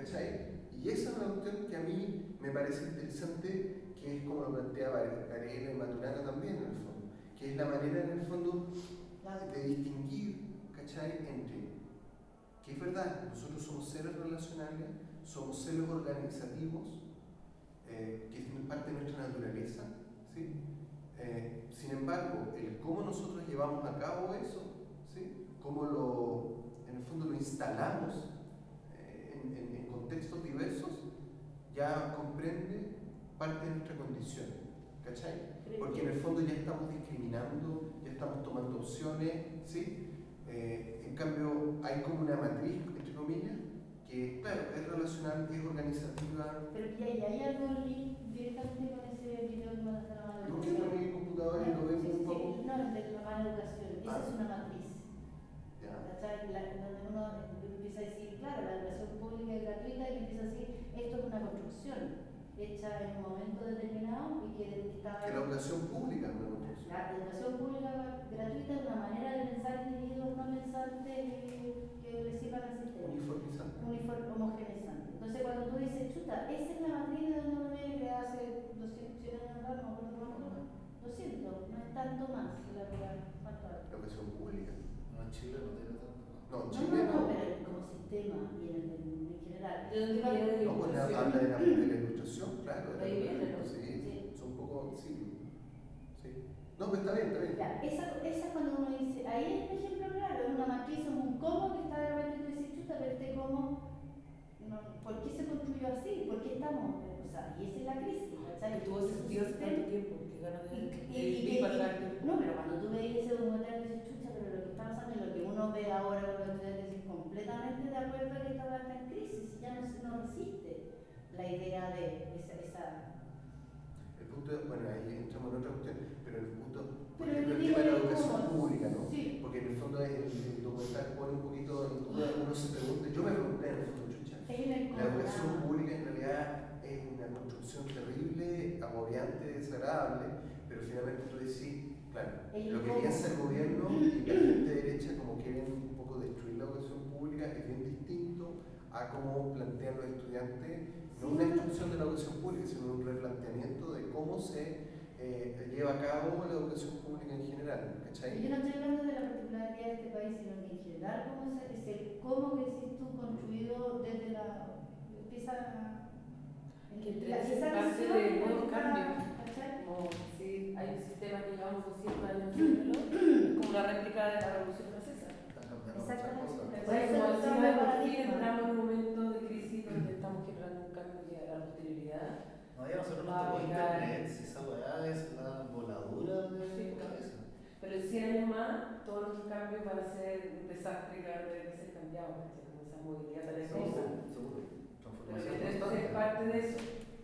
¿cachai? Y esa es una cuestión que a mí me parece interesante, que es como lo plantea Varela y Maturana también, en el fondo, que es la manera, en el fondo, de distinguir, ¿cachai? Entre que es verdad, nosotros somos seres relacionales, somos seres organizativos, eh, que es parte de nuestra naturaleza, ¿sí? Eh, sin embargo, el cómo nosotros llevamos a cabo eso, ¿sí? Cómo lo, en el fondo lo instalamos eh, en, en, en contextos diversos, ya comprende parte de nuestra condición, ¿cachai? Porque en el fondo ya estamos discriminando, ya estamos tomando opciones, ¿sí? Eh, en cambio, hay como una matriz, entre comillas, que, claro, es relacional, es organizativa. Pero ya, ya hay algo link directamente con ese video que mandaste a la mala ¿No que educación. con mi computador y lo Sí, vemos sí, un sí, poco? no, el de la mala educación. Esa Ah. es una matriz. Ya. ¿Cachai? La, donde uno empieza a decir, claro, la educación pública es gratuita y empieza a decir, esto es una construcción hecha en un momento determinado y que está... Que la educación pública es una construcción. La educación pública gratuita es una manera de pensar individuos no pensantes que, que le sirvan al sistema. Uniformizante. Uniform, homogeneizante. Entonces, cuando tú dices, chuta, esa es la matriz de donde uno viene que hace doscientos años atrás, no me acuerdo cuánto, doscientos, no es tanto más la verdad. ¿Cuánto hay? La educación pública. No, en Chile no tiene tanto. No, en No, Chile no, no, no. pero como sistema y en, en, en general. ¿De dónde viene la No, pues la, ilustración? habla de la, de la ilustración, claro. de la- Ahí viene, ¿no? Sí, Sí. son un poco, sí. sí. No, pues está bien, está bien. Ya, esa, esa cuando uno dice, ahí es un ejemplo claro, es una matriz, es un cómo que está de repente tú dices, chuta, pero este cómo, no, ¿por qué se construyó así? ¿Por qué estamos? O sea, y esa es la crisis, ¿cachai? Que tuvo Es un sentido hace sistema- tanto tiempo, que ganas de, Y- de, y- y- de impactarte. No, pero cuando tú veis ese documental dices, chucha, pero lo que está pasando y lo que uno ve ahora con los estudiantes es completamente de acuerdo a que esta está en crisis y ya no, se- no resiste la idea de esa... esa El punto es, bueno, ahí entramos en otra cuestión, pero el punto, por Pero ejemplo, el el tema de la digo, educación ¿cómo? pública, ¿no? Sí. Porque en el fondo el, el documental pone un poquito en duda, uno se pregunta, yo me pregunté en el fondo, chucha, hay una la educación incomodidad. pública en realidad es una construcción terrible, agobiante, desagradable, pero finalmente tú decís, claro, El lo que cómo. piensa el gobierno y la gente de derecha como quieren un poco destruir la educación pública es bien distinto a cómo plantean los estudiantes, no una instrucción de la educación pública, sino un replanteamiento de cómo se eh, lleva a cabo la educación pública en general, ¿cachai? Yo no estoy hablando de la particularidad de este país, sino que en general cómo es, es el cómo que decís tú construido desde la... empieza a... Que la- es esa parte visión de nuevos está- cambios. ¿cachai? Como si hay un sistema que llevamos doscientos años haciéndolo, es como una réplica de la Revolución Francesa. Están cambiando muchas Exactamente. cosas. Por Entonces, eso como el decía, cambio de por fin paradigma. entramos en un momento de crisis donde estamos generando un cambio que a la posterioridad. No, ya nosotros nos Va a tocó llegar- internet, si esa weá es la voladura de Sí. cabeza. Pero en cien años más, todos nuestros cambios van a ser un desastre que va a tener que ser cambiado, ¿cachai? Con esa movilidad tan hermosa. Seguro. Pero Transformación que tenemos que constante. ser parte de eso.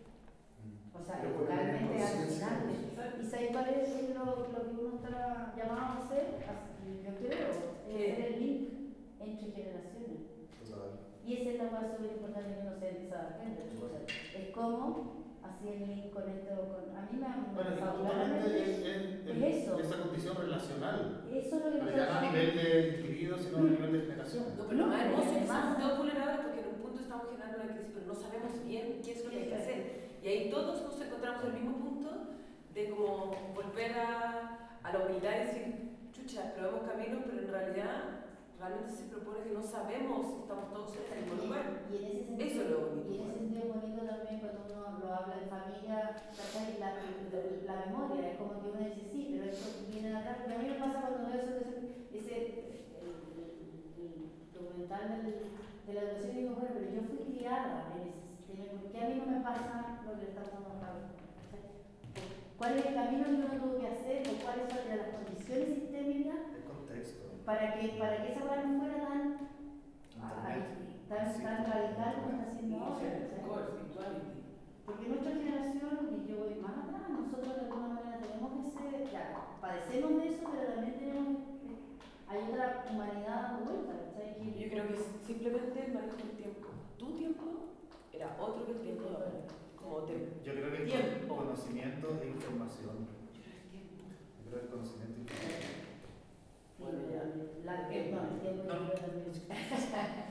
O sea, Pero es poner en totalmente conciencia. alucinante. ¿Y sabes cuál es lo, lo que uno está llamado a hacer? Así, yo creo, es ¿Qué? hacer el link entre generaciones. Total. Y esa es la cosa súper importante que uno se empieza a dar cuenta. chucha. Es como así el link con esto, con... A mí me ha Bueno, y pasado justamente claramente- es, es, es eso. esa condición relacional. Eso es lo que Pero nosotros ya no a somos. nivel de individuo, sino a nivel de generación. No, pero No, más hermoso, y que además- somos todos vulnerables porque en un punto estamos generando una crisis, pero no sabemos bien qué es lo que hay que hacer. Y ahí todos nos encontramos en el mismo punto de como volver a, a la humildad y decir, chucha, probemos caminos, pero en realidad realmente se propone que no sabemos si estamos todos en el mismo lugar. Y en ese sentido, Eso es lo bonito. y en ese sentido es bonito también cuando uno lo habla en familia, ¿cachai? La, la, la memoria, es como que uno dice, sí, pero esto viene de atrás. Y a mí me pasa cuando veo eso, ese, ese el, el, el documental del, de la educación y digo, bueno, pero yo fui criada en ese sistema, ¿por qué a mí no me pasa lo que le está pasando a Pablo? ¿Cachai? ¿Cuál es el camino que uno tuvo que hacer o cuáles son las condiciones sistémicas El contexto. para que, para que esa hueá no fuera tan, Internet. tan, Sí. tan radical como está haciendo ahora? Of ¿cachai? course, spirituality. Porque nuestra generación, y yo voy más atrás, nosotros de alguna manera tenemos ese, ya, padecemos de eso, pero también tenemos, hay otra humanidad dando vuelta, ¿cachai? Que- Yo creo que es simplemente el manejo del tiempo. Tu tiempo era otro que el tiempo de ahora. Como te... Yo creo que Tiempo. el conocimiento e información. Yo era el tiempo. Yo creo que el conocimiento e información. Bueno, ya, la, no, el tiempo No. yo creo también.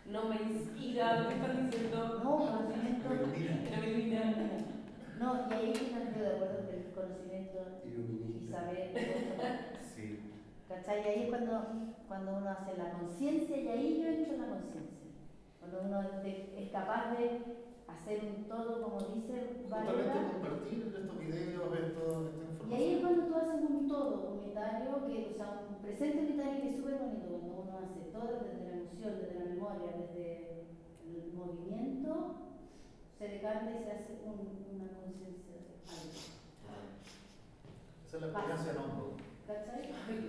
no me inspira lo que están diciendo. No, conocimiento. Me ilumina. No me ilumina. No, y ahí estoy de acuerdo que el conocimiento y Iluminista. saber. Sí. ¿Cachai? Y ahí es cuando, cuando uno hace la conciencia, y ahí yo entro en la conciencia. Cuando uno de- es capaz de hacer un todo, como dice Justamente Varela. compartir estos videos, estos, esta Y ahí es información. cuando tú haces un todo unitario, que, o sea, un presente unitario que es súper bonito, cuando uno hace todo desde la emoción, desde la memoria, desde el movimiento, se decanta y se hace un- una conciencia de algo. Esa es la experiencia en hongo. ¿Cachai?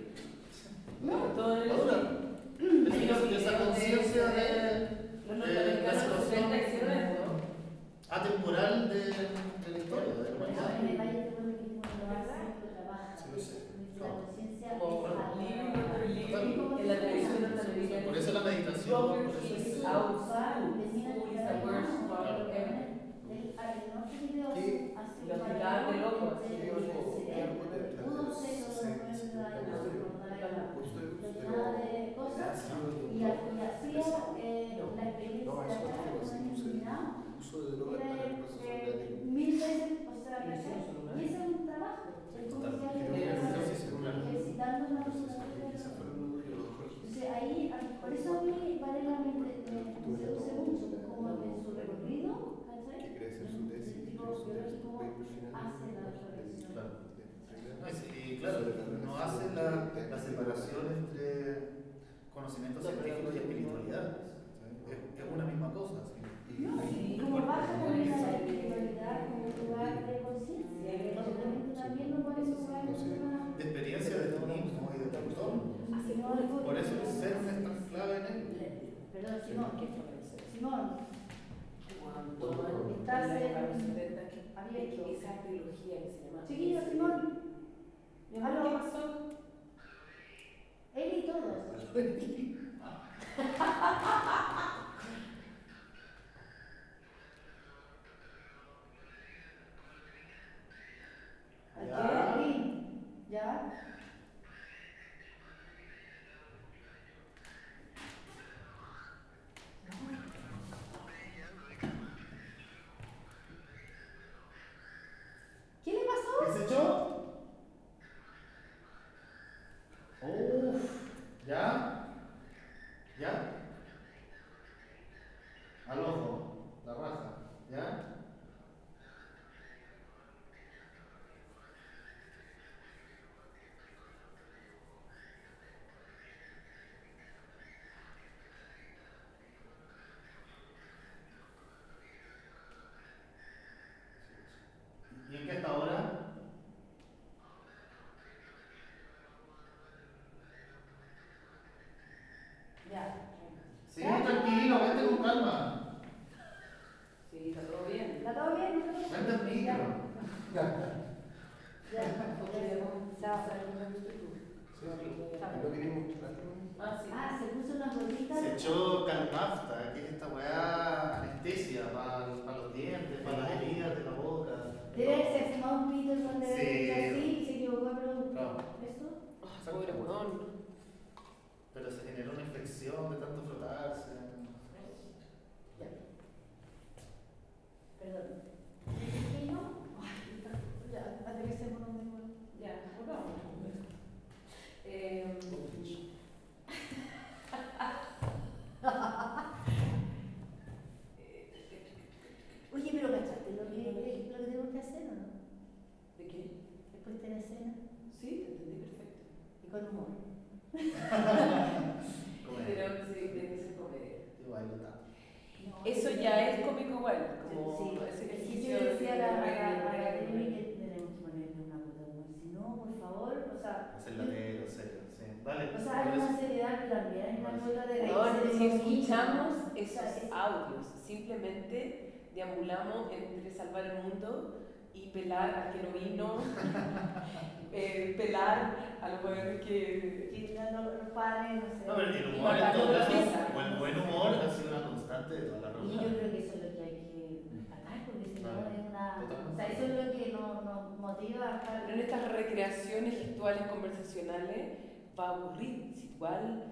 No, todo el Ahora, esa, esa conciencia de, los de la norteamericanos en los situación setenta hicieron esto. atemporal de, de la historia, de la Por eso humanidad. en el país de bueno que uno lo hace, lo trabaja. Sí, lo sé. La conciencia es Como algo. living after living en la televisión norteamericana. Por eso la meditación, Robert por eso is es- out. Usar, School venir a is the traer worst más, part porque ever. el- el otro video ¿Qué? hace Lo un tiraban de paralelo loco, entre así, el como- cerebro, pudo ser los Sí, nueve sí, de la sí, noche, sí. como da la gana. Justo el uso, Nada de cosas, y, ha- y hacía eh, No. la experiencia No, de eso acá, es algo así, con el uso de- iluminado, uso de drogas era para el proceso eh, creativo. mil veces, o sea, Y ¿cachai? eso es Y ese es un trabajo, es como Total. si Creo alguien que es un estuviera ejercicio, claro. ejercitando una Quizás musculatura. fue uno de los mejores. Entonces ahí, a- por eso a mí Varela me, me, me seduce mucho, como en su recorrido, ¿cachai? Que quiere hacer su tesis, El quiere tipo su tesis, biológico paper final. hace la corrección. Claro. No, y, Claro. sí, y claro, no hace la, la separación entre conocimiento científico y espiritualidad. Es, es una misma cosa. ¿sí? Y No, ahí- y como baja también a la espiritualidad como un lugar de conciencia, que realmente también no puede lugar de una... De experiencia de tú mismo y de tu entorno. Sino algo- Por eso el ser es tan clave en él. Perdón, Simón, ¿Qué fue eso? Simón, Cuando Estás en la época de los en- setenta, que- abierto. que esa trilogía que se llama. Chiquillo, Simón, Mi amor, ¿qué pasó? él y todos. Ya. ¿Qué? ¿Ya? ¿Qué le pasó? ¿Qué se echó? Uff, ¿ya? ¿Ya? Al ojo, la raja, ¿ya? ¿Y en qué está ahora? Ya. Sí, tranquilo, vente con calma. Sí, está todo bien. ¿Está todo bien? ¿Está todo bien? Vente al micro. Ya. Ya. Chao. Sí, no vinimos claro. Ah, sí. Ah, se puso unas gotitas. Se echó calmafta, que es esta weá anestesia para los dientes, para las heridas de la boca. Debe haberse fumado un pito cuando Sí. así y se equivocó de producto. Claro. ¿Eso? Ah, pobre weón. Pero se generó una infección de tanto frotarse. Ya. Perdón. ¿Qué no? Ay, ya, aterricémonos de nuevo. Ya, volvamos. Eh, Oye, pero ¿cachaste lo que, lo que tenemos que hacer o no? ¿De qué? Después de la escena Sí, te entendí perfecto. y con humor. Pero sí, tiene que ser comedia. Yo bailo tanto. No, Eso sí, ya es cómico igual, como sí, ese sí, ejercicio yo decía a la, a la, a la de- Demi que tenemos que ponerle una puta humor. Si no, por favor, o sea, Es el latero, serio, sí. Vale. o sea, hay una seriedad que también hay una cuota de No, reírse de si lo mismo. escuchamos O sea, esos es- audios, simplemente deambulamos entre salvar el mundo y pelar al que no vino, eh, pelar a los jóvenes que... que no- no- los padres, no sé. No, pero el Y humor en bacán todo la caso, risa. o el buen humor ha sido una constante de toda la Y ronda. yo creo que eso es lo que hay que rescatar, porque si no Claro. es una. Totalmente. O sea, eso es lo que nos, nos motiva a estar. Pero en estas recreaciones gestuales conversacionales va a ocurrir, si igual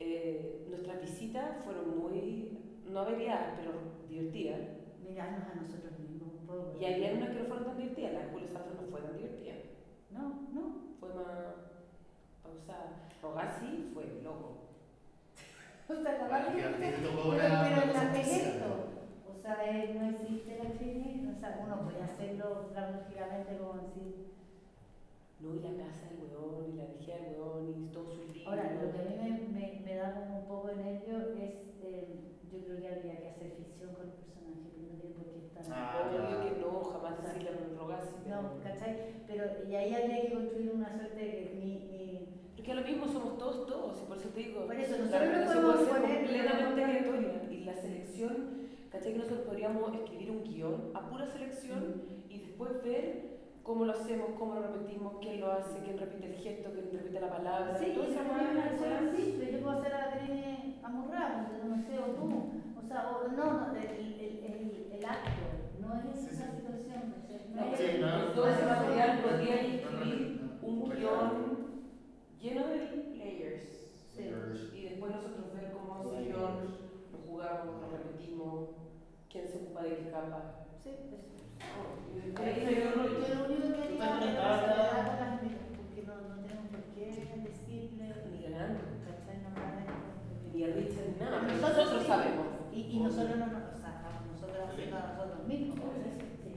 eh, nuestras visitas fueron muy, no averiadas, pero divertidas. Mirarnos a nosotros mismos un poco. Y había unas que no fueron tan divertidas, la de Julio Safra no fue tan divertida. No, no. Fue más pausada. Rogazzi fue loco. O sea, la verdad Y a ti te tocó pero, una- pero una la cosa es especial. esto. O sea, eh, no existe la fini, o sea, uno puede hacerlo dramáticamente como decir. No, y la casa del weón, y la energía del weón, y todo su libro. Ahora, lo que a mí me, me, me da como un poco de nervio es, eh, yo creo que habría que hacer ficción con los personajes, pero no tiene por qué estar. Ah, Obvio claro. que no, jamás decirle a un Rogazzi. No, ¿cachai? Pero y ahí habría que construir una suerte de que mi, mi Porque lo mismo somos todos todos, y por eso te digo, Por eso, la nosotros no relación podemos puede ser poner- completamente aleatoria. Y la selección, ¿cachai? Que nosotros podríamos escribir un guión a pura selección y después ver cómo lo hacemos, cómo lo repetimos, quién lo hace, quién repite el gesto, quién repite la palabra. sí, todo esa eso es una acción simple, yo puedo hacer a la Trine amurrada, no sé, o tú, o sea, o no, no, el, el, el, el acto, no es Sí, esa sí. situación, ¿cachai? No, es- Sí, no. todo ese no es- material no, podría no, no, escribir no, no. un Pues guión lleno de layers. Sí. Y después nosotros ver cómo ese guión lo jugamos, lo repetimos, quién se ocupa de qué capa. Sí, eso. Y Pero después ahí se dio rollo. yo lo único que Tú haría también es estabas- acelerar con las miras, porque no, no tenemos por qué decirle, Ni ganando, ¿cachai? No nada de esto. ni a Richard, ni nada, pero Nosotros nosotros sí. sabemos. Y, y nosotros no nos, o sea, estamos nosotros haciendo a nosotros mismos, ¿cachai? Sí.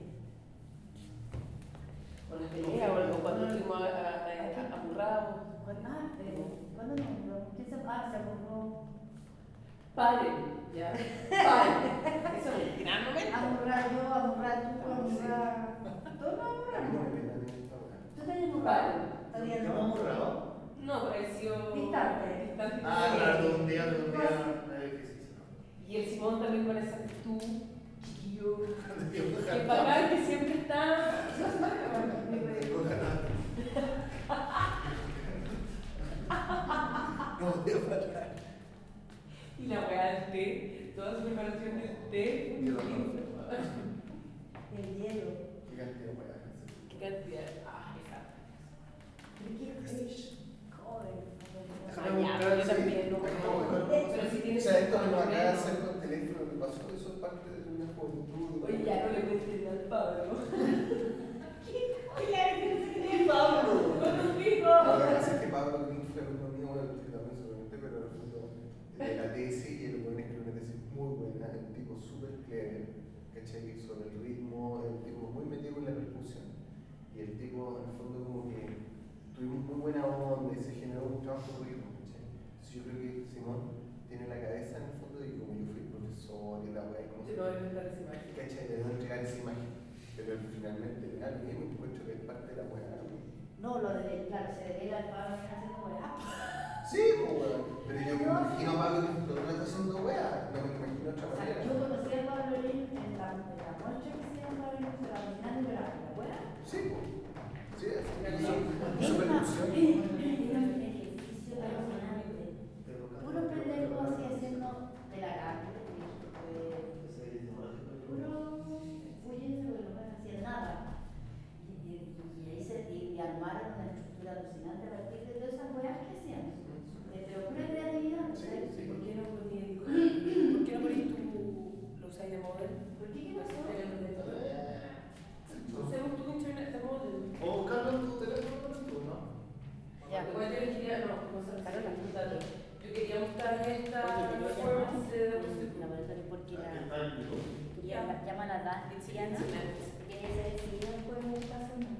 Con la pelea o cuando estuvimos a- a- a- amurrados. Ah, pero ¿cuándo nos mudamos? ¿Quién se ah, se amurró? Paren, ya. Paren. Eso es un gran momento. Amurrar yo, amurrar tú, amurrar. Todos nos A mí no amurramos. me pena en esta weá. ¿Tú te has amurrado? Todavía ¿Te no. hemos amurrado? No, pareció. Distante. Distante. Ah, claro, todo un día, todo un día. Es difícil. Y el Simón también con esa actitud, chiquillo. ¿no? Que pagar que siempre está. No voy a parar. Y la weá del té, toda su preparación del té. Qué dolor. El hielo. Qué cantidad de weá. Qué cantidad. Ah, exacto. ¿Pero qué es? Joder. Déjame Ah, ya, buscar, pero yo sí. también, no, Déjame no. buscar. Pero si O tienes. sea, esto me lo acaba de menos. hacer con teléfono, me pasó, eso es parte de una juventud. Oye, ya no le cuentes al Pablo. Oye, ¿Qué Pablo? Contigo. No, lo que pasa es que Pablo Green fue alumno mío, bueno, yo también seguramente, pero en el fondo de la tesis, y el buen escribió una tesis muy buena, el tipo súper clever, ¿cachai? Sobre el ritmo, el tipo muy metido en la percusión. Y el tipo, en el fondo, como que tuvimos muy buena onda y se generó un trabajo de ritmo, ¿cachai? Entonces yo creo que Simón tiene la cabeza en el fondo de como yo fui profesor y la weá, y como Yo no voy a inventar esa imagen. ¿cachai? De no entregar esa imagen. Pero finalmente, real, y me encuentro que es parte de la weá. no, lo de, claro, se devela el Pablo haciendo weá. Sí, pues weón. Pero yo me imagino a Pablo que todo el rato haciendo weá. No me imagino de otra O sea, manera. yo conocí a Pablo Lin en la, en la noche que se llama Pablo Lin, de la mañana de verano, ¿la weá? Sí, pues. Sí, es Pero hizo, no. hizo percusión. Era un ejercicio alucinante. Puro pendejo así haciendo de la calle, puro huyendo porque no hacía nada. Y, y, y ahí se y, y armaron una estructura alucinante a partir de todas esas weas que hacían. De, pero pura creatividad. Sí, ¿sabes? sí. ¿Por qué no ponías ¿Por qué no ponías tu los hay de model? ¿Por qué? ¿Qué pasó? Usemos tu internet de model. O buscarlo en tu teléfono con tú, ¿no? Ya. Igual yo les quería, no, no sé, Carola. yo quería mostrar esta Oye, te voy a performance de llamar. Double La verdad es porque Aquí la. está en YouTube. Llama, llama a la Dan, Diana, quería saber si ella puede en el caso o no.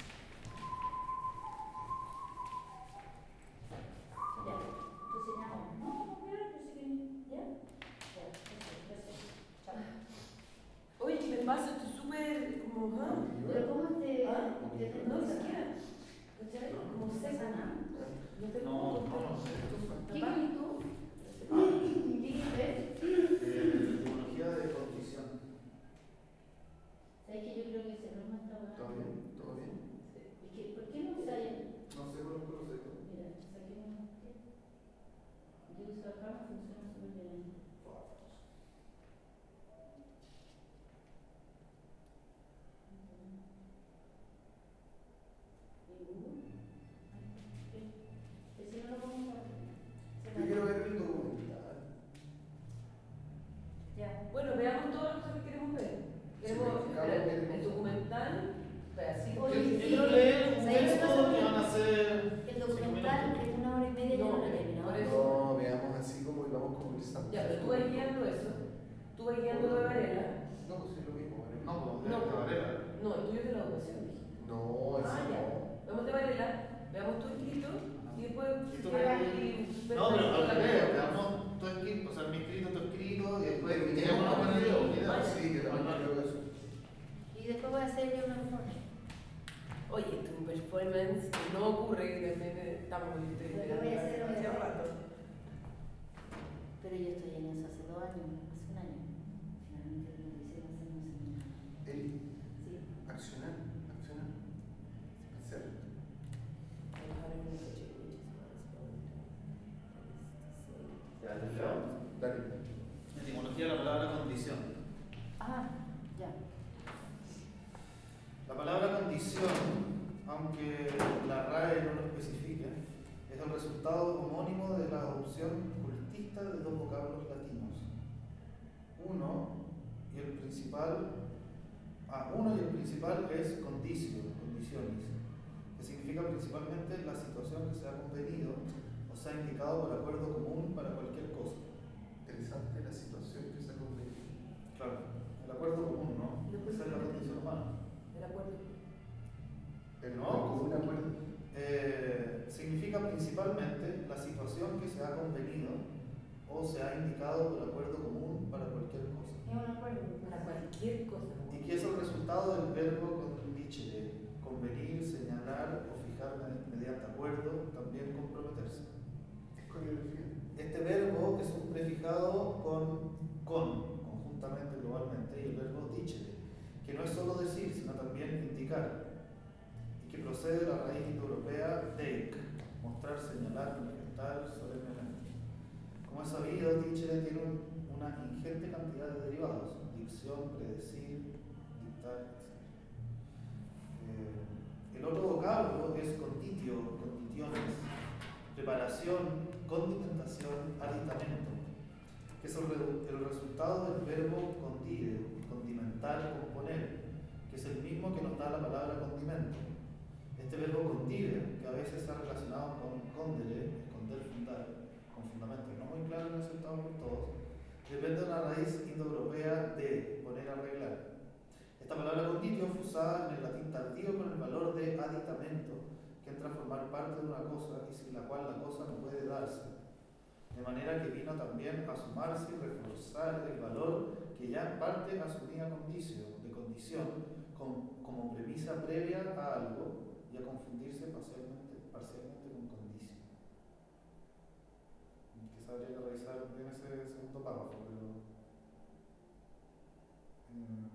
Ya, entonces llamamos. No, no, mira, yo sé que. ¿Ya? Ya, perfecto, perfecto. Chao. Oye, ¿qué me pasa? Estoy súper como, ¿ah? Pero ¿cómo te.? ¿Ah? te- te- No, ni siquiera. ¿Cachai? Como seca, ¿no? No tengo No, no, control. no sé. ¿Qué quieres tú? ¿Qué quieres? Eh, Tecnología de condición. ¿Sabes que yo creo que ese no me está ¿Todo hablando? bien? ¿Todo bien? Es que, ¿por qué no usáis? No sé, conozco los secos. Mira, saquemos este. Yo uso acá, funciona súper bien. ¿Y Google? Ay, ¿qué? Que si no lo pongo, se Yo me- quiero ver el tú vas guiando de Varela. No, pues es lo mismo, ¿vale? No, pues, No, de Varela. No, el tuyo es de la educación, dijiste. No, ese Ah, ya. no. Vamos de Varela, veamos tu escrito y después. ¿Y tú? y- No, pero al revés, veamos tu escrito, o sea, mi escrito, tu escrito, y después Tenemos tenemos una buena idea. una idea. idea, sí, que también creo eso. Y después voy a hacer yo una performance. Oye, esto es un performance que no ocurre en el meme. Estamos muy Lo que voy a hacer, lo voy a hace hacer. rato. Pero yo estoy en eso hace dos años, hace un año. Finalmente lo hice hace una semana. El Sí. accionar, accionar. Hacer. Ya, ¿te leo? Dale. Etimología de la palabra condición. Ah, ya. La palabra condición, aunque la R A E no lo especifique, es el resultado homónimo de la adopción cultista de dos vocablos latinos. Uno y el principal, ah, uno y el principal es condicio, condiciones, que significa principalmente la situación que se ha convenido o se ha indicado por acuerdo común para cualquier cosa. Interesante la situación que se ha convenido. Claro, el acuerdo común, ¿no? Esa es la condición humana. ¿El acuerdo? El No. común acuerdo. Eh, significa principalmente la situación que se ha convenido o se ha indicado por acuerdo común para cualquier cosa. Es un acuerdo. Para cualquier cosa. Y que es el resultado del verbo condicere, convenir, señalar o fijar mediante acuerdo, también comprometerse. Es coreografía. Este verbo es un prefijado con con, conjuntamente, globalmente, y el verbo dicere, que no es solo decir, sino también indicar, y que procede de la raíz indoeuropea deic, mostrar, señalar, manifestar solemnemente. Como es sabido, dicere tiene un, una ingente cantidad de derivados: dicción, predecir, dictar, etcétera. Eh, el otro vocablo es conditio, conditiones, preparación, condimentación, aditamento, que es el, re, el resultado del verbo condire, condimentar, componer, que es el mismo que nos da la palabra condimento. Este verbo condire, que a veces está relacionado con condere, esconder, fundar, con fundamento, no muy claro y no aceptado por todos, depende de una raíz indoeuropea de poner, arreglar. Esta palabra conditio fue usada en el latín tardío con el valor de aditamento, que entra a formar parte de una cosa y sin la cual la cosa no puede darse. De manera que vino también a sumarse y reforzar el valor que ya en parte asumía condicio, de condición, con, como premisa previa a algo y a confundirse parcialmente, parcialmente con condicio. Quizás habría que revisar bien ese segundo párrafo, pero... Eh,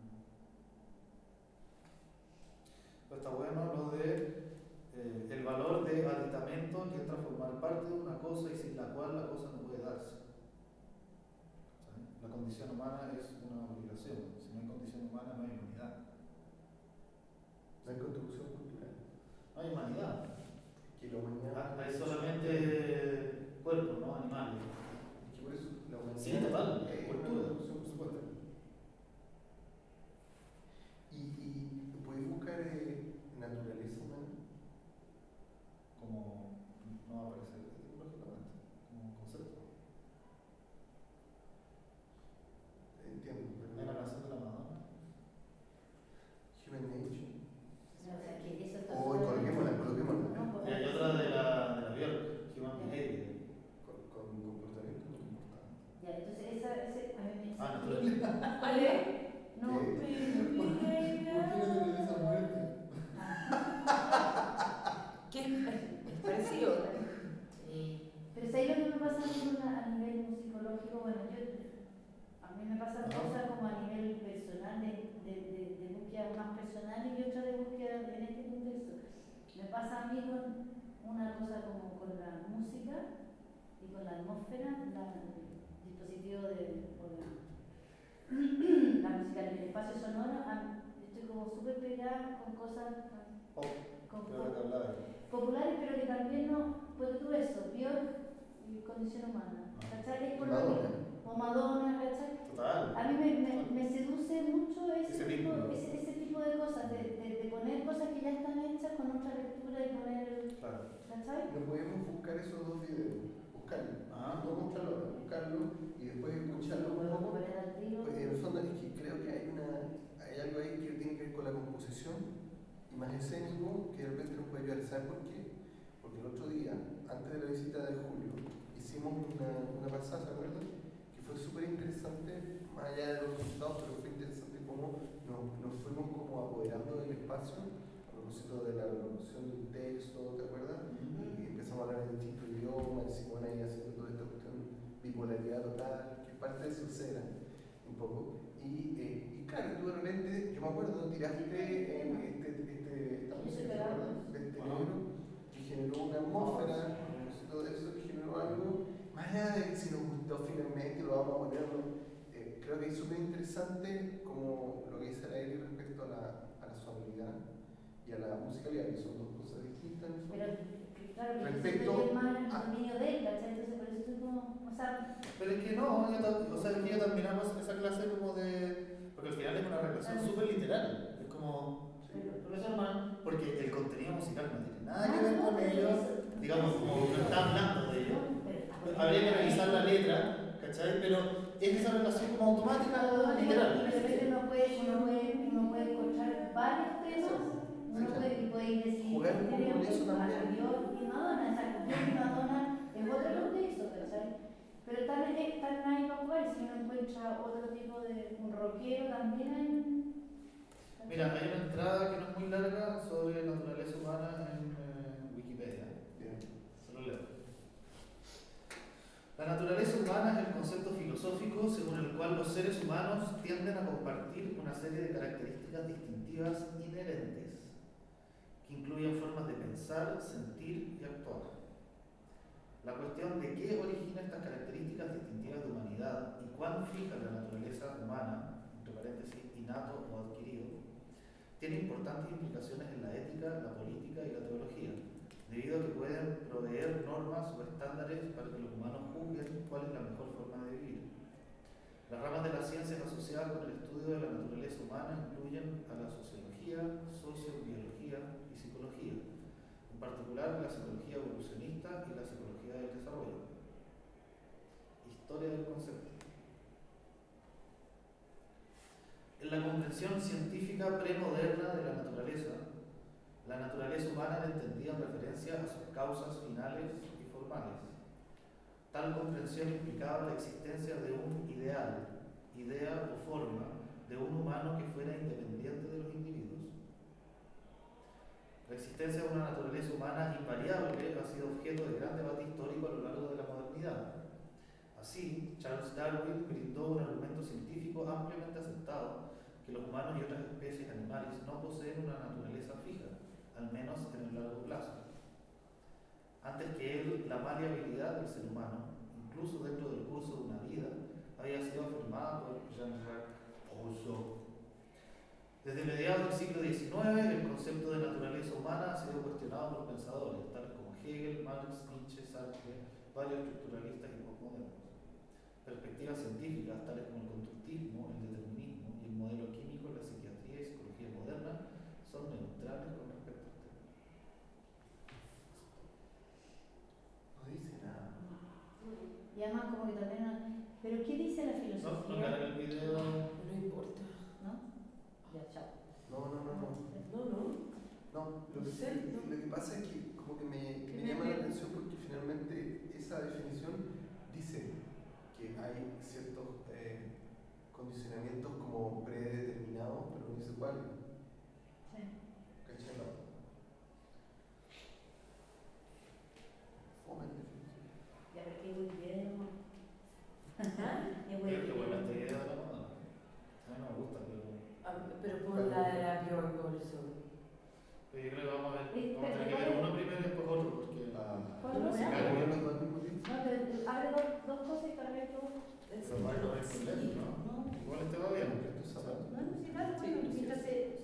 pues está bueno lo de Eh, el valor de aditamento que entra a formar parte de una cosa y sin la cual la cosa no puede darse. ¿Sí? La condición humana es una obligación. Si no hay condición humana, no hay humanidad. No hay contribución cultural. No hay humanidad. Que la humanidad. Hay solamente cuerpos, ¿no? Animales. Y que por eso la humanidad. Sí, total. Es Cultura. una contribución, por supuesto. Y, y puedes buscar eh, naturaleza humana. Como no va a aparecer etimológicamente, como concepto. Entiendo. En la canción de la Madonna. Human nature. O sea, que eso está. O coloquémosla, coloquémosla. No, pues, Y hay otra de la, de la Björk, Human Behavior. Con, con comportamiento. Ya, entonces esa, ese, a mí me. Ah, naturaleza. ¿Vale? No, Eh, ¿Por qué naturaleza muerte? ¿Qué es parecido? Sí. Pero ¿sabes lo que me pasa a mí con la- a nivel musicológico? Bueno, yo, a mí me pasan Ajá. cosas como a nivel personal, de, de, de, de búsqueda más personal y otra de búsqueda en este contexto. Me pasa a mí con una cosa como con la música y con la atmósfera, la, el dispositivo de, o la, la música, el espacio sonoro, a- estoy como súper pegada con cosas Oh, con, creo que te hablaba. populares, pero que también no, pues tú eso, Björk y condición humana, ¿cachai? Es por lo Madonna. que, o Madonna, ¿cachai? Total. A mí me, me, me seduce mucho ese, Ese tipo, vínculo. ese, ese tipo de cosas, de, de, de poner cosas que ya están hechas con otra lectura y poner, Claro. ¿cachai? No podemos buscar esos dos videos. Buscarlo. Ajá. No mostrarlo, buscarlo y después escucharlo un Lo poco. poner al tiro. Pues más escénico que de repente nos puede ayudar. ¿Sabes por qué? Porque el otro día, antes de la visita de Julio, hicimos una, una pasada, ¿se acuerdan? Que fue súper interesante, más allá de los resultados, pero fue interesante cómo nos, nos fuimos como apoderando del espacio a propósito de la elaboración del texto, ¿te acuerdas? Y empezamos a hablar en distintos idiomas, y Simón ahí haciendo toda esta cuestión bipolaridad total, que parte de su cera, un poco. Y, eh, y claro, tú de repente, yo me acuerdo, tiraste en este, este, esta música, ¿te acuerdas? De este libro, que generó una atmósfera, a propósito de eso, que generó algo, más allá de que si nos gustó finalmente, lo vamos a poner, eh, creo que es súper interesante como lo que dice la Eli respecto a la, a la sonoridad y a la musicalidad, que son dos cosas distintas en el fondo. Pero, claro, que Respecto es más el a- dominio de él, ¿cachai? Entonces, por eso estoy como, o sea, Pero es que no, yo, ta- o sea, es que ya terminamos esa clase como de... Porque al final es una relación súper literal. Es como... Profesor Man, porque el contenido musical no tiene nada que ver con ellos, digamos, como no está hablando de ellos. Habría que revisar la letra, ¿cachai? Pero es esa relación como automática, y literal. de repente uno puede, uno puede, uno puede encontrar varios temas, uno puede, y puede decir, Jugar un poco con eso también. Dios y Madonna, exacto, Dios y Madonna es otro contexto, ¿cachai? Pero también están ahí para jugar, si uno encuentra otro tipo de un rockero también hay. Mira, hay una entrada que no es muy larga sobre naturaleza humana en eh, Wikipedia. Bien. Se lo leo. La naturaleza humana es el concepto filosófico según el cual los seres humanos tienden a compartir una serie de características distintivas inherentes, que incluyen formas de pensar, sentir y actuar. La cuestión de qué origina estas características distintivas de humanidad y cuán fija la naturaleza humana, entre paréntesis, innato o adquirido, tiene importantes implicaciones en la ética, la política y la teología, debido a que pueden proveer normas o estándares para que los humanos juzguen cuál es la mejor forma de vivir. Las ramas de las ciencias asociadas con el estudio de la naturaleza humana incluyen a la sociología, sociobiología y psicología, en particular la psicología evolucionista y la psicología del desarrollo. Historia del concepto. En la comprensión científica premoderna de la naturaleza, la naturaleza humana era entendida en referencia a sus causas finales y formales. Tal comprensión implicaba la existencia de un ideal, idea o forma de un humano que fuera independiente de los individuos. La existencia de una naturaleza humana invariable ha sido objeto de gran debate histórico a lo largo de la modernidad. Así, Charles Darwin brindó un argumento científico ampliamente aceptado que los humanos y otras especies animales no poseen una naturaleza fija, al menos en el largo plazo. Antes que él, la maleabilidad del ser humano, incluso dentro del curso de una vida, había sido afirmada por Jean-Jacques Rousseau. Desde mediados del siglo diecinueve, el concepto de naturaleza humana ha sido cuestionado por pensadores, tales como Hegel, Marx, Nietzsche, Sartre, varios estructuralistas y postmodernos. Perspectivas científicas, tales como el constructivismo, el determinismo y el modelo químico, la psiquiatría y psicología moderna, son neutrales con respecto a este tema. No dice nada. Y además como que también, pero ¿qué dice la No, no filosofía? carga el video. No importa. ¿No? Ya, chao. No, no, no, no. No, no. No, lo que, Sí, no. lo que pasa es que como que me, Que me me llama la ve- atención porque finalmente esa definición dice que hay ciertos eh, condicionamientos como predeterminados, pero no dice cuáles. Sí. ¿Cachai? No. Fome la definición. Ya, pero qué buen video. ¿Ah? Qué buen Creo que video. bueno, esta idea de la moda. A mí no me gusta, pero... Ah, pero pon la de la Bjorn Olson. pero yo creo que vamos a ver, Eh, vamos a tener que pero- ver uno primero y después otro, porque... Ah, ¿Cuál ¿cómo se era? llama? ¿Cómo los dos al mismo tiempo? No, pero abre dos, dos cosas y para ver todo. Pero va a ir con lento, ¿no? No, Igual este va bien. Estos zapatos. no, no, sí, claro, Sí, bueno, sí, mientras sí. se,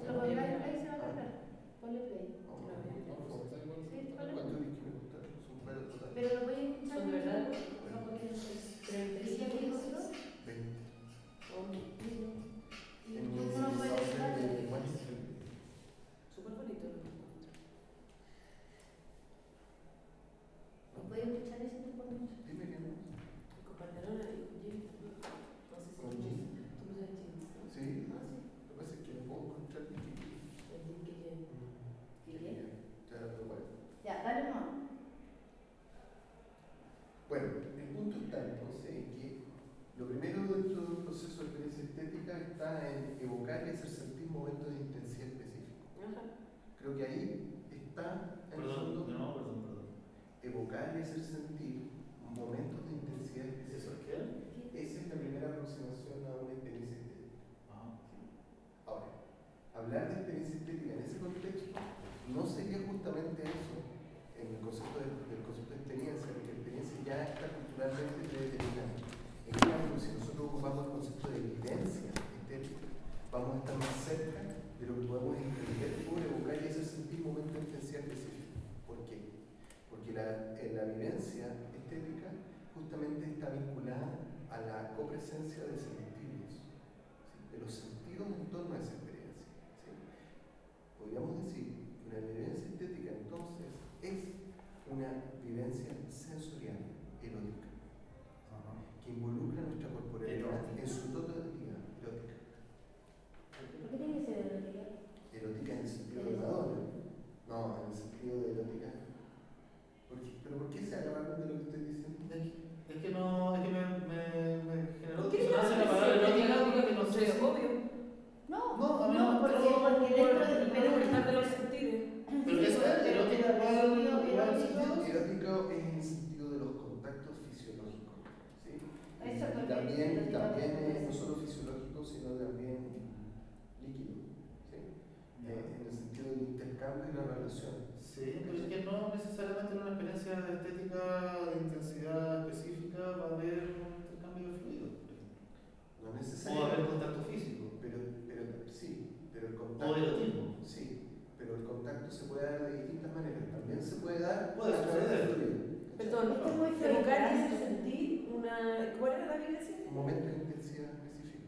creo que ahí está en el Perdón, fondo no, perdón, perdón. evocar y hacer sentir momentos de intensidad especial. ¿Eso es qué? Esa es la primera aproximación a una experiencia estética. Ajá. Ahora, hablar de experiencia estética en ese contexto no sería justamente eso, en el concepto de, del concepto de experiencia, porque la experiencia ya está culturalmente predeterminada. En cambio, si nosotros ocupamos el concepto de vivencia estética, vamos a estar más cerca de lo que podemos entender por evocar y hacer sentir momentos de intensidad específica. ¿Por qué? Porque la, en la vivencia estética justamente está vinculada a la copresencia de sentidos, ¿sí? De los sentidos en torno a esa experiencia, ¿sí? Podríamos decir que una vivencia estética entonces es una vivencia sensorial, erótica, Ajá. que involucra nuestra corporalidad Erótica. en su totalidad, erótica. ¿Por qué tiene que ser erótica? Erótica en el sentido de Madonna, no, en el sentido de erótica. ¿Por qué? ¿Pero por qué se agarran de lo que estoy diciendo? Es que no, es que me, me, me generó ¿Qué disonancia la palabra erótica, que no sé si... obvio. No, No, a mí no, no, porque, no, porque dentro de Pero libertad de los sentidos. Pero eso es erótica igual, igual sentido. Erótico es en el sentido de los contactos fisiológicos, ¿sí? Eso Y porque también, es también erótico. es no solo fisiológico, sino también líquido, ¿sí? Eh, en el sentido del intercambio y la relación. Sí, pero es que no necesariamente en una experiencia estética de intensidad específica va a haber un intercambio de fluidos, por ejemplo. No O va a necesariamente. haber contacto físico. Pero, pero sí, pero el O contacto. erotismo. Sí, pero el contacto se puede dar de distintas maneras. También se puede dar Puede a través del suceder. fluido. Perdón, Esto es muy evocar y freudiano. hacer sentir una. ¿Cuál era la vivencia? Un momento de intensidad específica.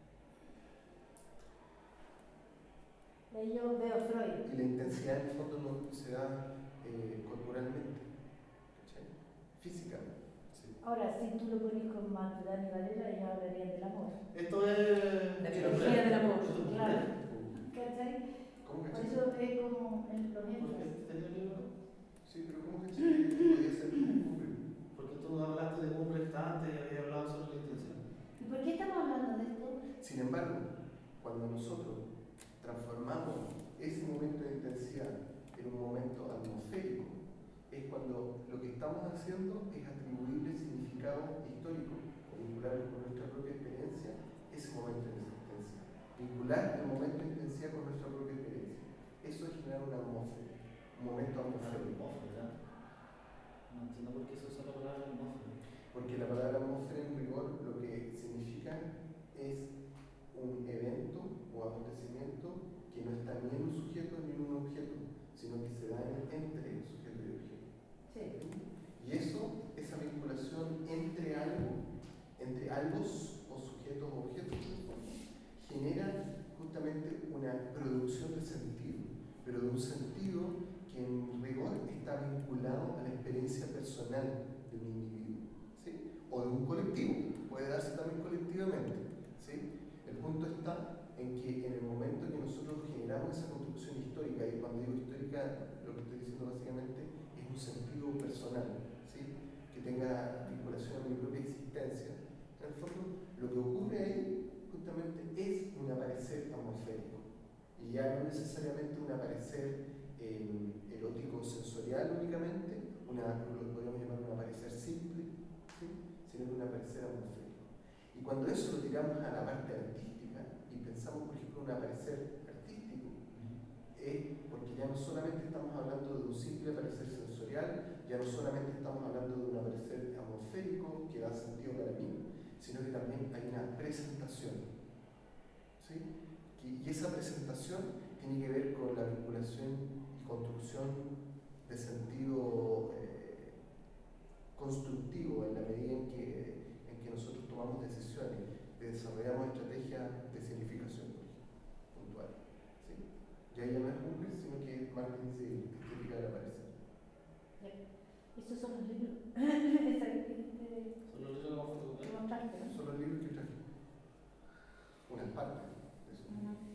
Ahí yo veo Freud. Y la intensidad en el fondo no se da eh, corporalmente, ¿cachai? Físicamente. Sí. Ahora, si tú lo pones con Maturana y Varela, ya hablarían del amor. Esto es... La biología del amor. Esto es Claro. complejo. ¿Cachai? ¿Cómo Por cachai? eso es como en los ¿Por qué énfasis. tenía libro? Sí, pero ¿cómo cachai? Podría ser un cumbre. Porque tú hablaste de un antes y había hablado sobre la intención. ¿Y por qué estamos hablando de esto? Sin embargo, cuando nosotros transformamos ese momento de intensidad en un momento atmosférico, es cuando lo que estamos haciendo es atribuirle significado histórico o vincularlo con nuestra propia experiencia, ese momento de existencia. Vincular el momento de intensidad con nuestra propia experiencia. Eso es generar una atmósfera, un momento atmosférico. Atmósfera. No entiendo por qué se usa la palabra atmósfera. Porque la palabra atmósfera en rigor lo que significa es un evento o acontecimiento que no está ni en un sujeto ni en un objeto, sino que se da entre sujeto y objeto. Sí. Y eso, esa vinculación entre algo, entre algo o sujetos o objetos, genera justamente una producción de sentido, pero de un sentido que en rigor está vinculado a la experiencia personal de un individuo, ¿sí? O de un colectivo, puede darse también colectivamente, ¿sí? El punto está en que en el momento que nosotros generamos esa construcción histórica, y cuando digo histórica, lo que estoy diciendo básicamente es un sentido personal, ¿sí? Que tenga vinculación a mi propia existencia. En el fondo, lo que ocurre ahí justamente es un aparecer atmosférico, y ya no necesariamente un aparecer eh, erótico sensorial únicamente, una, lo podríamos llamar un aparecer simple, ¿sí? Sino que un aparecer atmosférico. Y cuando eso lo tiramos a la parte artística y pensamos, por ejemplo, en un aparecer artístico, es porque ya no solamente estamos hablando de un simple aparecer sensorial, ya no solamente estamos hablando de un aparecer atmosférico que da sentido para mí, sino que también hay una presentación, ¿sí? Y esa presentación tiene que ver con la vinculación y construcción de sentido eh, constructivo en la medida en que, en que nosotros tomamos decisiones, desarrollamos estrategias de significación puntual, ¿sí? Ya ya no es cumbre, sino que es marketing de estética del aparecer. Estos son los libros. Esta que te Son los libros de la foto. te mostraste, ¿no? Son los libros que traje. Unas partes de eso. Ujú.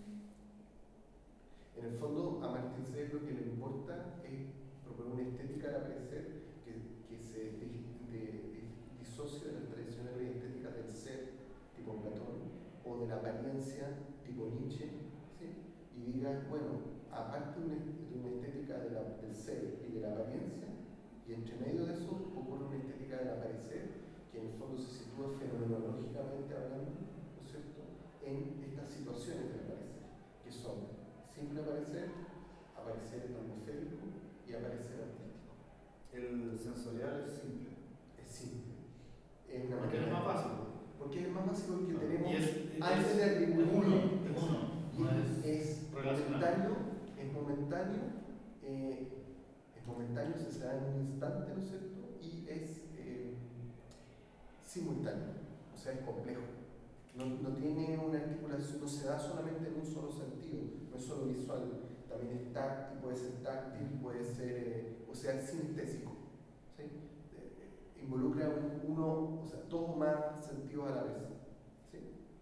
En el fondo, a Martín C. lo que le importa es proponer una estética al aparecer que, que se de, de, de, disocie de las tradicionales estéticas del ser, tipo Platón, o de la apariencia, tipo Nietzsche, ¿sí? Y diga, bueno, aparte de una, de una la apariencia, y entre medio de eso ocurre una estética del aparecer, que en el fondo se sitúa fenomenológicamente hablando, ¿no es cierto?, en estas situaciones del aparecer, que son simple aparecer, aparecer atmosférico y aparecer artístico. El sensorial es simple. Es simple. Es una Porque es manera- más fácil. Porque es más fácil porque No, tenemos, y es- antes es- de atribuir es uno, es uno, y no es es relacional. momentáneo, es momentáneo, eh, es momentáneo, se da en un instante, ¿no es cierto? Y es eh, simultáneo, o sea, es complejo. No, no tiene una articulación, no se da solamente en un solo sentido, no es solo visual, también es táctil, puede ser táctil, puede ser, eh, o sea, es sinestésico. ¿Sí? Eh, involucra un- uno, o sea, dos o más sentidos a la vez. ¿Sí?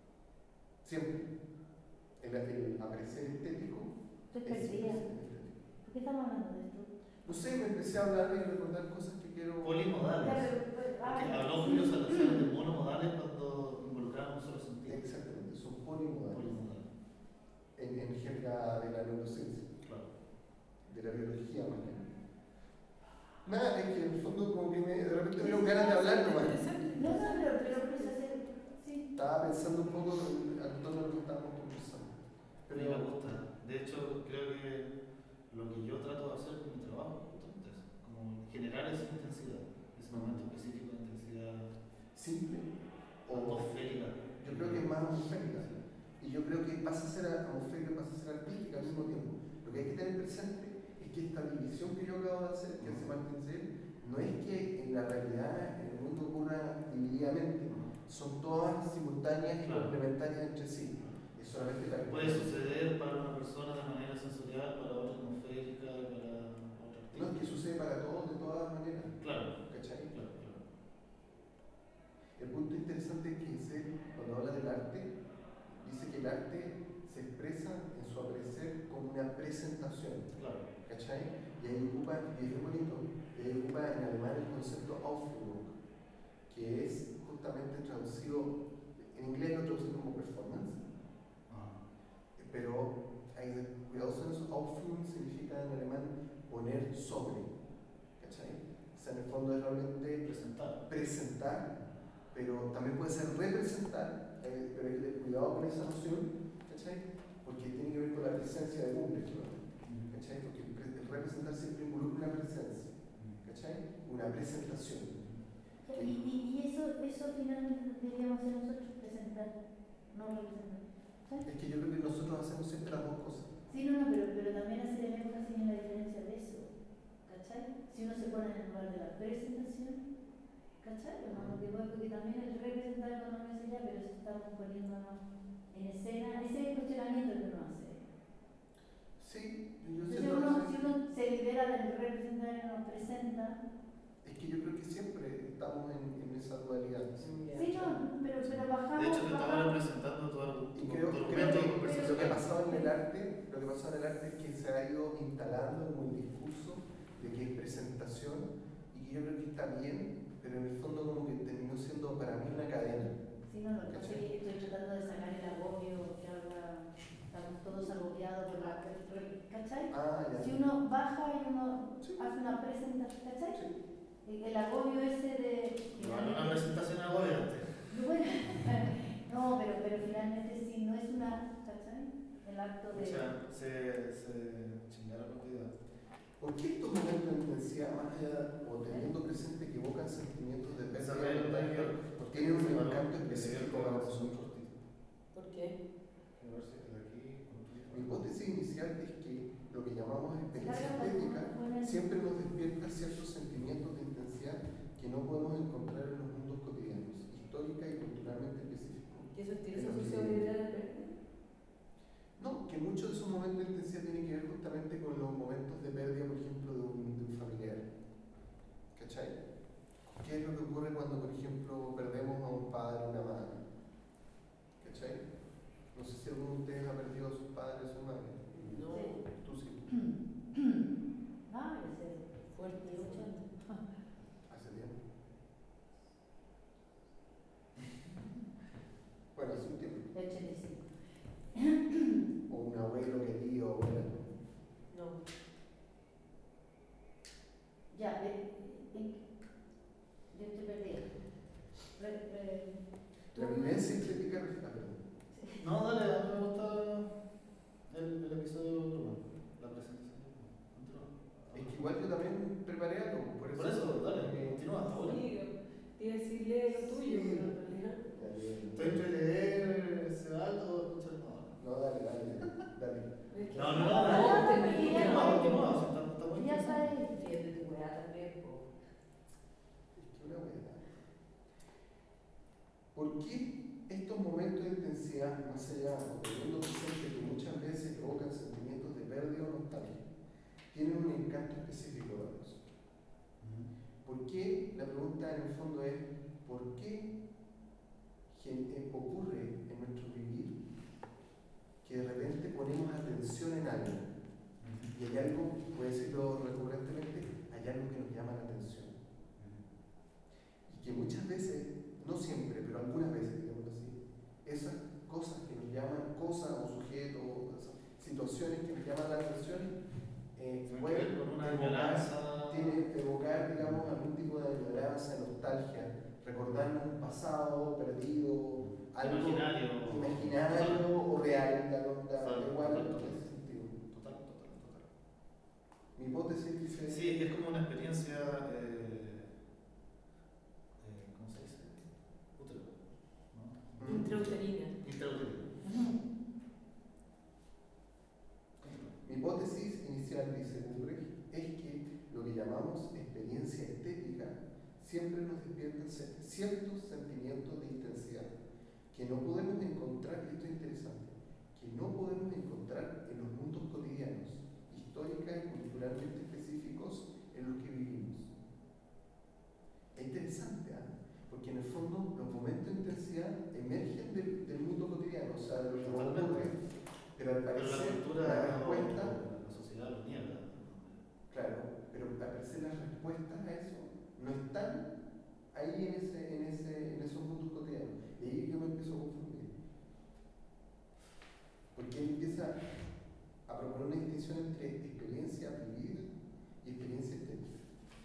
Siempre. El, el aparecer estético. Estoy es perdida. estético. ¿Por qué estamos hablando de esto? No sé, me empecé a hablar y recordar cosas que quiero. Polimodales. Ya, pero, pues, ah, Porque habló Julio Salazar de monomodales cuando involucraban un solo sentido. Exactamente, son polimodales. Polimodal. En, en jerga de la neurociencia, Claro. de la biología más bien. Nada, es que en el fondo como que me, de repente me dieron ganas de hablar nomás. No, no, pero, pero por eso hacer. Sí. Estaba pensando un poco en en torno a lo que estábamos conversando. A mí me gusta. De hecho, creo que lo que yo trato de hacer con mi trabajo justamente es como generar esa intensidad, ese momento específico de intensidad simple o atmosférica. yo creo que es más atmosférica. Y yo creo que pasa a ser atmosférica, pasa a ser artística al mismo tiempo. Lo que hay que tener presente es que esta división que yo acabo de hacer, que hace Martin Zell, no es que en la realidad, en el mundo ocurra divididamente. Son todas simultáneas y Claro. complementarias entre sí. Es solamente la Puede suceder para una persona de manera sensorial, para otra atmosférica, para otra No es que sucede para todos de todas maneras. Claro, ¿Cachai? claro, claro. El punto interesante es que Zell, cuando habla del arte, dice que el arte se expresa en su aparecer como una presentación. Claro. ¿Cachai? Y ahí ocupa, y es muy bonito, y ahí ocupa en alemán el concepto Aufführung, que es justamente traducido, en inglés lo traducen como performance, Ah. pero hay cuidados en eso. Aufführung significa en alemán poner sobre, ¿cachai? O sea, en el fondo es realmente Presentar. presentar, pero también puede ser representar, eh, pero hay que tener cuidado con esa noción, ¿cachai? Porque tiene que ver con la presencia de público, ¿no? ¿Cachai? Porque el, pre- el representar siempre involucra una presencia, ¿cachai? Una presentación. Y, y, y eso, eso finalmente deberíamos hacer nosotros, presentar, no representar. ¿Sabes? Es que yo creo que nosotros hacemos siempre las dos cosas. Sí, no, no, pero, pero también hacer el énfasis en la diferencia de eso. ¿Cachai? Si uno se pone en el lugar de la presentación, ¿cachai? O no, porque, porque también el representar no me hace ya, pero si estamos poniéndonos en escena, ese es el cuestionamiento que uno hace. Sí, yo Entonces, siento uno, que si uno se libera del representar y no presenta, es que yo creo que siempre estamos en, en esa dualidad. sí, no, pero, pero bajamos. De hecho, te estaba bajamos. representando tu, argu- Y tu, creo, tu creo argumento de que conversación. lo que ha pasado en el arte, lo que ha pasado en el arte es que se ha ido instalando como el discurso de que es presentación y que yo creo que está bien, pero en el fondo como que terminó siendo para mí una cadena. Sí, no, lo que pasa es que estoy tratando de sacar el agobio, que ahora estamos todos agobiados por la. ¿Cachai? Ah, ya. Si uno baja y uno Sí. hace una presentación, ¿cachai? Sí. El, el agobio ese de. No, una presentación agobiante. Bueno, no, pero, pero finalmente si no es una, ¿cachai? El acto de. O sea, se, se chingaron los videos. ¿Por qué estos momentos de intensidad, más allá o teniendo presente que evocan sentimientos de pérdida Esa regla de anterior, nostalgia, tienen un se encanto paró, específico que para se nosotros? ¿Por qué? A ver si de aquí. Mi hipótesis inicial es que lo que llamamos experiencia Carga, estética bueno, siempre nos despierta ciertos sentimientos de intensidad que no podemos encontrar en los mundos cotidianos, histórica y culturalmente específicos. ¿Y eso tiene Pero asociación que- a la idea de pérdida? No, que muchos de esos momentos de intensidad tienen que ver justamente con los momentos de pérdida, por ejemplo, de un, de un familiar. ¿Cachai? ¿Qué es lo que ocurre cuando, por ejemplo, perdemos a un padre o una madre? ¿Cachai? No sé si alguno de ustedes ha perdido a sus padres o su madre. No, Tú sí. Ah, ese es fuerte. Hace tiempo. Bueno, hace un tiempo. de ochenta y cinco. O un abuelo querido, abuela. No. Ya, eh, eh, yo estoy perdida. Re, re, La vivencia estética, ah, perdón. No, dale, a mí me gusta el, el episodio uno, la presentación. Continúa. Es que igual yo también preparé algo, por eso. Por eso, dale, eh, continúa, está bueno. Sí, te iba a decir, lee lo tuyo, Sí. pero en realidad. Estoy entre leer ese dato o escuchar no. No, dale, dale, dale. Es que- No, no, no, no, no, no, termina. no, No, continúa, está, está bueno. Ya sabes. Defiende tu weá también, po. Es que una buena. ¿Por qué estos momentos de intensidad, más allá del mundo presente que muchas veces provocan sentimientos de pérdida o nostalgia, tienen un encanto específico para nosotros? ¿Por qué? La pregunta en el fondo es, ¿por qué gen- eh, ocurre en nuestro vivir que de repente ponemos atención en algo y hay algo, puede decirlo recurrentemente, hay algo que nos llama la atención? Y que muchas veces, no siempre, pero algunas veces, digamos así, esas cosas que nos llaman, cosas o sujetos, o situaciones que nos llaman la atención, eh, Tiene que pueden ver con una evocar- añoranza. tiene que evocar, digamos, algún tipo de añoranza, nostalgia, recordarnos un pasado perdido, algo Imaginario. imaginario o real, da, da, Total, igual total, en total. ese sentido. Total, total, total. Mi hipótesis dice... Sí, es como una experiencia, eh, eh, ¿cómo se dice? Útero, ¿no? Mm. Intrauterina. Intrauterino. Mi hipótesis inicial, dice Ulrich, es que lo que llamamos experiencia estética siempre nos despierta se- ciertos sentimientos de intensidad que no podemos encontrar, y esto es interesante, que no podemos encontrar en los mundos cotidianos, históricos y culturalmente específicos en los que vivimos. Es interesante, ¿ah? Porque en el fondo los momentos de intensidad emergen del, del mundo cotidiano, o sea, de lo que nos ocurre, pero al Pero la parecer cultura, la respuesta... la sociedad lo niega. Claro, pero al parecer las respuestas a eso no están ahí en, ese, en, ese, en esos mundos cotidianos. Y ahí yo me empiezo a confundir. Porque él empieza a proponer una distinción entre experiencia vivida y experiencia estética.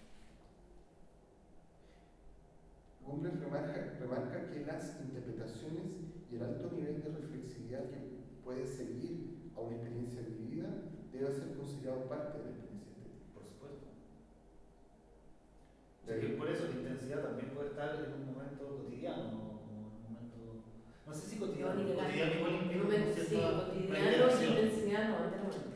Gumler remarca, remarca que las interpretaciones y el alto nivel de reflexividad que puede seguir a una experiencia vivida debe ser considerado parte de la experiencia estética. Por supuesto. O sea, que por eso la intensidad también puede estar en un momento cotidiano, como en un momento. No sé si cotidiano, No, ni cagando. cotidiano igual implica Un como momento, sí, cierta cotidiano, reiteración. intensidad, no, antes no.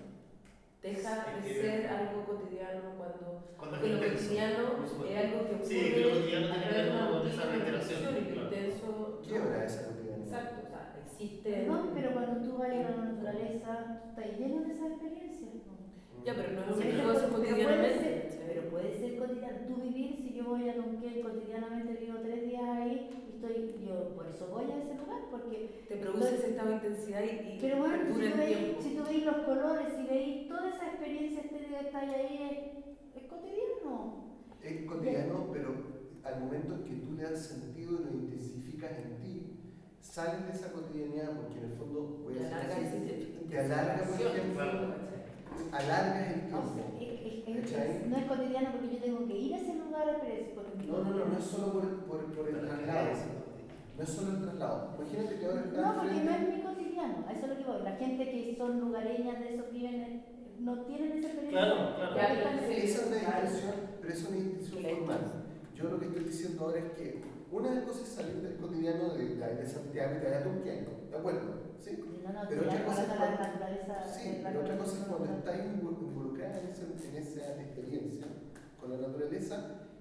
Deja Es de que- ser algo cotidiano cuando. Cuando es Porque lo intenso, cotidiano por supuesto. es algo que ocurre. Sí, que lo cotidiano a tiene que través ver de una con rutina, esa una reiteración, repetición, y que claro. intenso. ¿Qué hora esa cotidianidad? Exacto, o sea, existe. No, pero cuando tú vas a la naturaleza, estás lleno de esas experiencias. ¿no? Ya, pero no es lo Sí, mismo pero- eso pero cotidianamente. puede ser- ¿cachai? Pero puede ser cotidiano. Tú vivir, si yo voy a Lonquén cotidianamente, vivo tres días ahí, y estoy, yo por eso voy a ese lugar, porque. Te produce ese estado de intensidad y, y Pero bueno, si perdura tú, el veis, tiempo. si tú veis los colores, si veis toda esa experiencia estética que está ahí, es, es cotidiano. Es cotidiano, pero al momento en que tú le das sentido y lo intensificas en ti, sales de esa cotidianidad porque en el fondo puede Te ser alarga así, ese- te alarga, por intensificación, ejemplo, ¿cachai? alargas el O sea, tiempo. es, es- es- ¿Cachai? es- no es cotidiano porque yo tengo que ir a ese lugar a experiencia. porque- No, no, no, no es solo por, por, por el traslado, no es solo el traslado. Imagínate que ahora estás No, porque no frente... es mi cotidiano, a eso es lo que voy. La gente que son lugareñas de esos que viven, eh, no tienen esa experiencia. Claro, claro. porque Ya, están- pero sí. Esa es una Claro. distinción, pero es una distinción Claro. formal. Yo lo que estoy diciendo ahora es que una de las cosas es salir del cotidiano de, de, de Santiago y te vayas a Tunquén, ¿de acuerdo? ¿Sí? No, no, Pero estoy otra cosa es hablando de la cuando- naturaleza. Sí, de la pero otra cosa es naturaleza cuando natural. estás invol- involucrada en, ese, en esa experiencia con la naturaleza,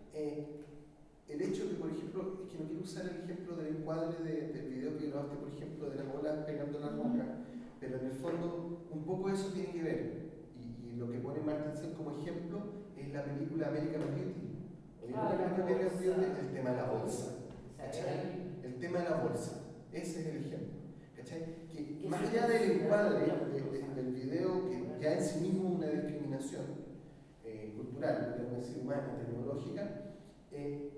eh, el hecho que, por ejemplo, es que no quiero usar el ejemplo del encuadre de- del video que grabaste, por ejemplo, de las olas pegando la roca, pero en el fondo un poco eso tiene que ver, y, y lo que pone Martensen como ejemplo es la película American Beauty. ¿Oyeron Ah, la la película American bolsa. Beauty? El tema de la bolsa. O sea, ¿Cachai? El tema de la bolsa, ese es el ejemplo. ¿Cachai? Que Que más sí, allá del sí, encuadre sí, de- de- del video, que ya en sí mismo es una discriminación eh, cultural, podríamos decir humana, tecnológica, eh,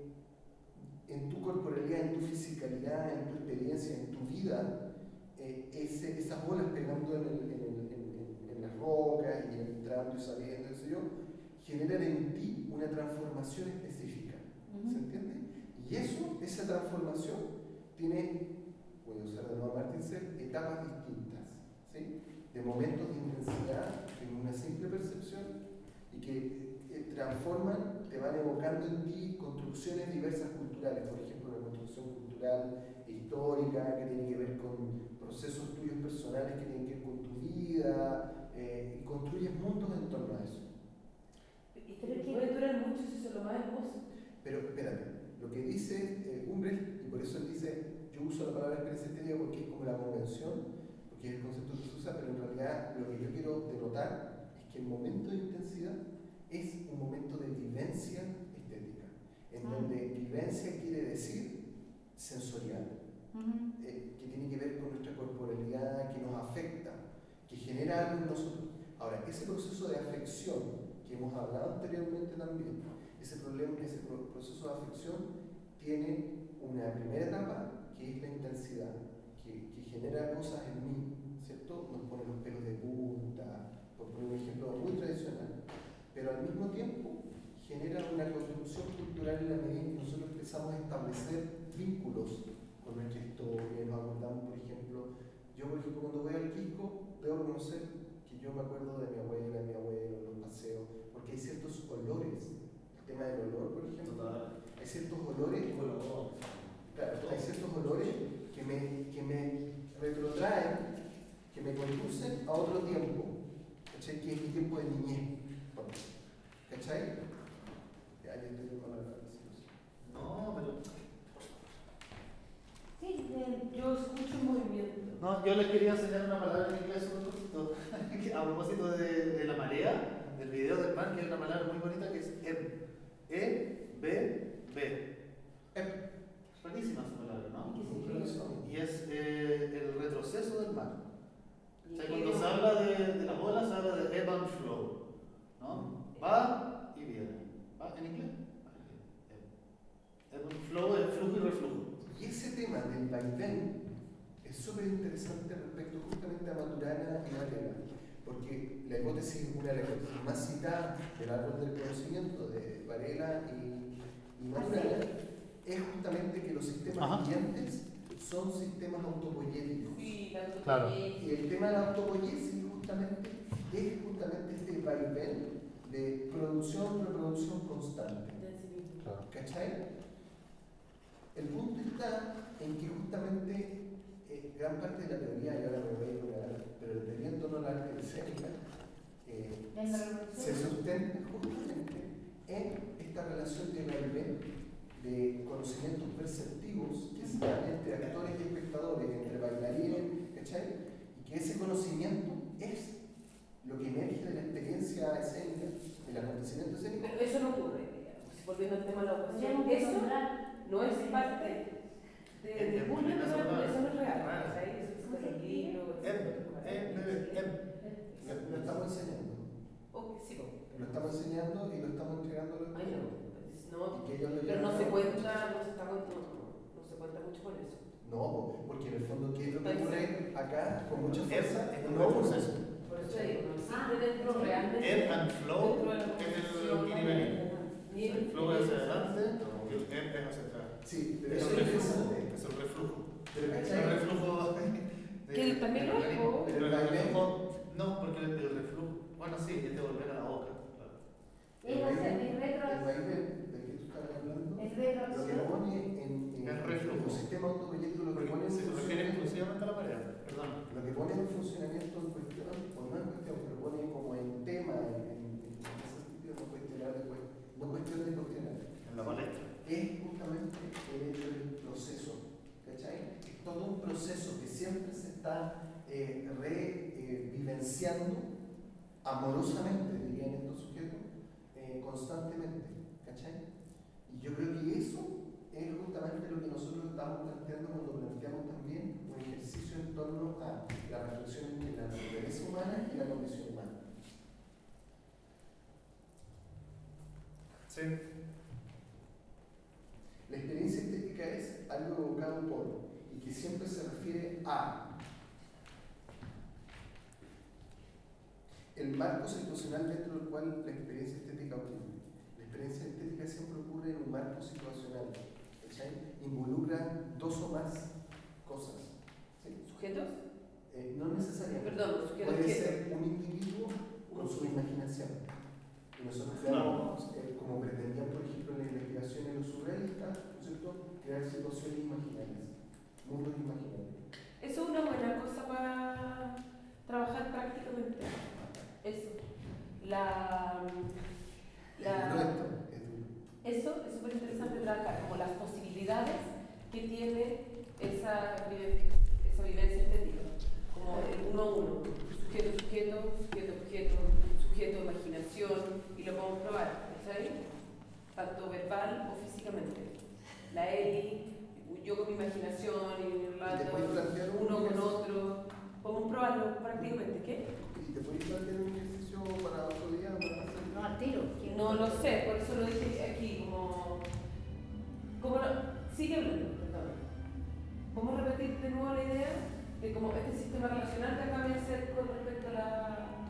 en tu corporalidad, en tu fisicalidad, en tu experiencia, en tu vida, eh, ese, esas bolas pegando en, el, en, el, en, en, en las rocas y entrando y saliendo, qué sé yo, generan en ti una transformación específica. Ujú. ¿Se entiende? Y eso, esa transformación, tiene, voy a usar de nuevo a Martin Sepp, etapas distintas, ¿sí? De momentos de intensidad en una simple percepción y que eh, transforman, te van evocando en ti construcciones diversas culturales, por ejemplo, una construcción cultural histórica que tiene que ver con procesos tuyos personales que tienen que ver con tu vida, eh, y construyes mundos en torno a eso. Pero es que puede durar mucho si eso es lo más hermoso. Pero espérate, lo que dice eh, Umbrecht, y por eso él dice, yo uso la palabra experiencia estética porque es como la convención, porque es el concepto que se usa, pero en realidad lo que yo quiero denotar es que el momento de intensidad es un momento de vivencia estética, en Ah. donde vivencia quiere decir sensorial, Ujú. eh, que tiene que ver con nuestra corporalidad, que nos afecta, que genera algo en nosotros. Ahora, ese proceso de afección que hemos hablado anteriormente también, ese problema, ese pro- proceso de afección tiene una primera etapa que es la intensidad, que, que genera cosas en mí, ¿cierto? Nos pone los pelos de punta, por poner un ejemplo muy tradicional, pero al mismo tiempo genera una construcción cultural en la medida en que nosotros empezamos a establecer vínculos con nuestra historia, nos acordamos, por ejemplo, yo por ejemplo cuando voy al Quisco, debo reconocer que yo me acuerdo de mi abuela, de mi abuelo, los paseos, porque hay ciertos olores, el tema del olor, por ejemplo, Total. hay ciertos olores, Bueno, claro, hay ciertos olores que me, que me retrotraen, que me conducen a otro tiempo, ¿cachai? Que es mi tiempo de niñez, ¿cachai? Ya, yo estoy con la no, pero Sí, eh, Yo escucho movimiento. no, yo les quería enseñar una palabra en inglés súper cortito, que a propósito de, de la marea, del video del pan, que es una palabra muy bonita que es E B. E B B. Ep. Buenísima esa palabra, ¿no? ¿qué significa? Y es eh, el retroceso del mar. ¿Y O sea, qué cuando se idioma? habla de, de las olas, se habla de ebb and flow, ¿no? Va y viene. ¿Va en inglés? Va en inglés. Ebb and flow es flujo y reflujo. Y ese tema del vaivén es súper interesante respecto justamente a Maturana y Varela, porque la hipótesis, una de las hipótesis más citadas del árbol del conocimiento de Varela y, y Maturana, es justamente que los sistemas Ajá. vivientes son sistemas autopoyéticos. Sí, tanto Claro. que- Y el tema de la autopoiesis justamente es justamente este vaivén de producción, reproducción constante. del civismo. Claro. ¿Cachai? El punto está en que justamente eh, gran parte de la teoría, y ahora me voy a ignorar, pero la teoría en torno a la arte escénica eh, En la se revolución. sustenta justamente en esta relación de vaivén de conocimientos perceptivos que se dan entre actores y espectadores, entre bailarines, ¿cachai? Y que ese conocimiento es lo que emerge de la experiencia escénica, del acontecimiento escénico. Pero eso no ocurre, digamos. Volviendo al tema de la ocasión, Tenemos que eso nombrar. no es parte de, de, de Julio, Eso no, no es- eso no es real. Claro. ¿Cachai? Eso es con el libro, Ebb, etcétera. ebb, ebb. Lo, lo estamos enseñando. Ok, sí, po. Lo estamos enseñando y lo estamos entregando a los Ay, no. No, y que ellos lo pero no lleven se a- cuenta, no se está con- no, no, no se cuenta mucho con eso. No, po, porque en el fondo, ¿qué es lo que ocurre acá con mucha Ebb fuerza? es Un un nuevo retroceso. proceso. Por eso te digo, no existe dentro realmente. Ebb and flow dentro de la es el composición, ir y venir. ni el- El flow es hacia adelante y el ebb es hacia atrás. Sí, pero Es eso el es reflujo. interesante. Es el reflujo. Pero Es ¿cachai? el reflujo. de- Que también lo del es, organismo. po. Pero el reflujo. No, porque el, el reflujo. Bueno, sí, es de volver a la boca. Claro. El Es hacer vaivén, el el retro. vaivén del que tú estás hablando, Es lo que retroacción. pone en, en Es reflujo. el sistema autoproyecto, lo que Porque pone en se refiere funcionamiento, exclusivamente a la marea. Perdón. lo que pone en funcionamiento en cuestión, o no en cuestión, pero pone como en tema, en, en, en ese sentido no cuestionar, después, no cuestión de cuestionar, En la palestra. es justamente el hecho del proceso, ¿cachai? Es todo un proceso que siempre se está eh, revivenciando amorosamente, dirían estos sujetos, eh, constantemente, ¿cachai? Y yo creo que eso es justamente lo que nosotros estamos planteando cuando planteamos también un ejercicio en torno a la reflexión entre la naturaleza humana y la condición humana. Sí. La experiencia estética es algo evocado por y que siempre se refiere a el marco situacional dentro del cual la experiencia estética estética ocurre? La experiencia estética siempre ocurre en un marco situacional, ¿cachai? Involucra dos o más cosas. ¿Sí? ¿Sujetos? Eh, no necesariamente. Perdón, sujetos. Puede ¿qué? ser un individuo con su imaginación. Y nosotros creamos, eh, como pretendían, por ejemplo, en la investigación en los surrealistas, ¿no es cierto?, crear situaciones imaginarias, mundos imaginarios. Eso es una buena cosa para trabajar prácticamente. Eso. La, Es la, duro esto, es duro. eso es súper interesante trabajar, como las posibilidades que tiene esa vivencia, esa vivencia estética. Como el uno a uno, sujeto, sujeto, sujeto, objeto, sujeto, imaginación, y lo podemos probar, ¿sabes? Tanto verbal o físicamente. La Eli, yo con mi imaginación y Orlando, uno con otro, podemos probarlo prácticamente, ¿qué? ¿Y te puedes plantear un ejercicio para otro día? Para hacer? No, al tiro. No lo sé, por eso lo dije aquí, como... como no, sigue hablando, perdón. ¿Podemos repetir de nuevo la idea de cómo este sistema relacional que acaba de hacer con respecto a la,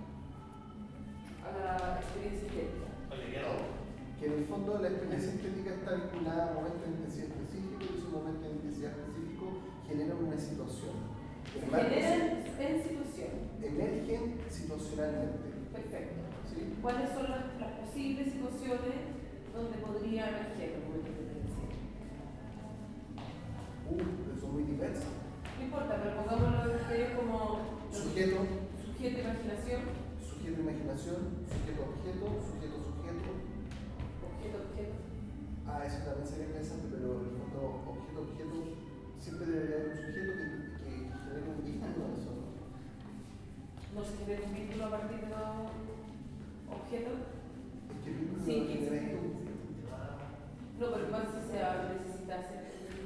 a la experiencia estética? Que en el fondo la experiencia estética está vinculada a momentos de intensidad específicos y esos momentos de intensidad específico generan una situación. Se generan en situación. Emergen situacionalmente. Perfecto. ¿Sí? ¿Cuáles son las, las posibles situaciones donde podría emerger el momento de intensidad? Uh, pero son muy diversas. No importa, pero pongámoslo de como Sujeto. Sujeto, imaginación. Sujeto, imaginación. Sujeto, objeto. Sujeto, sujeto. Objeto, objeto. Ah, eso también sería interesante, pero en el fondo, objeto, objeto, siempre debería haber un sujeto que, que genere un vínculo a eso, ¿no? ¿No se genera un vínculo a partir de los objetos? Es que el vínculo Sí, lo que generas sí. tú. No, pero más si se necesita hacer.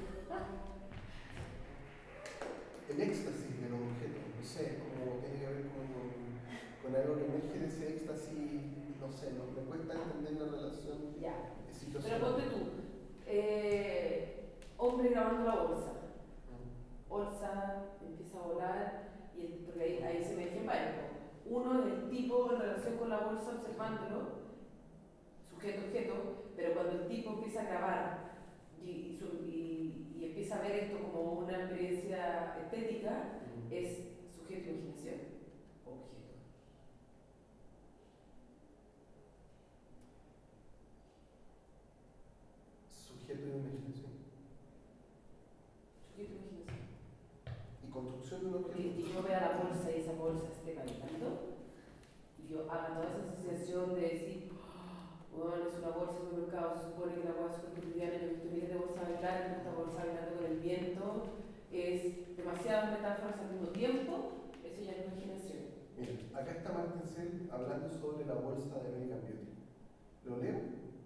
El éxtasis de los objetos, no sé, como tiene que ver con, con algo que emerge de ese éxtasis, no sé, no, me cuesta entender la relación Ya. de situación. Pero ponte tú, eh, hombre grabando la bolsa. Bolsa empieza a volar, y porque ahí, ahí se emergen varios. Uno es el tipo en relación con la bolsa observándolo, sujeto, objeto, pero cuando el tipo empieza a grabar y, y, su, y, y empieza a ver esto como una experiencia estética, es sujeto e imaginación, objeto. Sujeto y imaginación. Sujeto e imaginación. Y construcción de un objeto. Y, y yo vea la bolsa y esa bolsa esté calentando, y yo haga toda esa asociación de decir, bueno, es una bolsa de mercado, se supone que la bolsa es cotidiana, yo he visto miles de bolsas bailar, esta bolsa bailando con el viento, es demasiadas metáforas al mismo tiempo, eso ya es imaginación. Mira, acá está Martin Sell hablando sobre la bolsa de American Beauty. ¿Lo leo?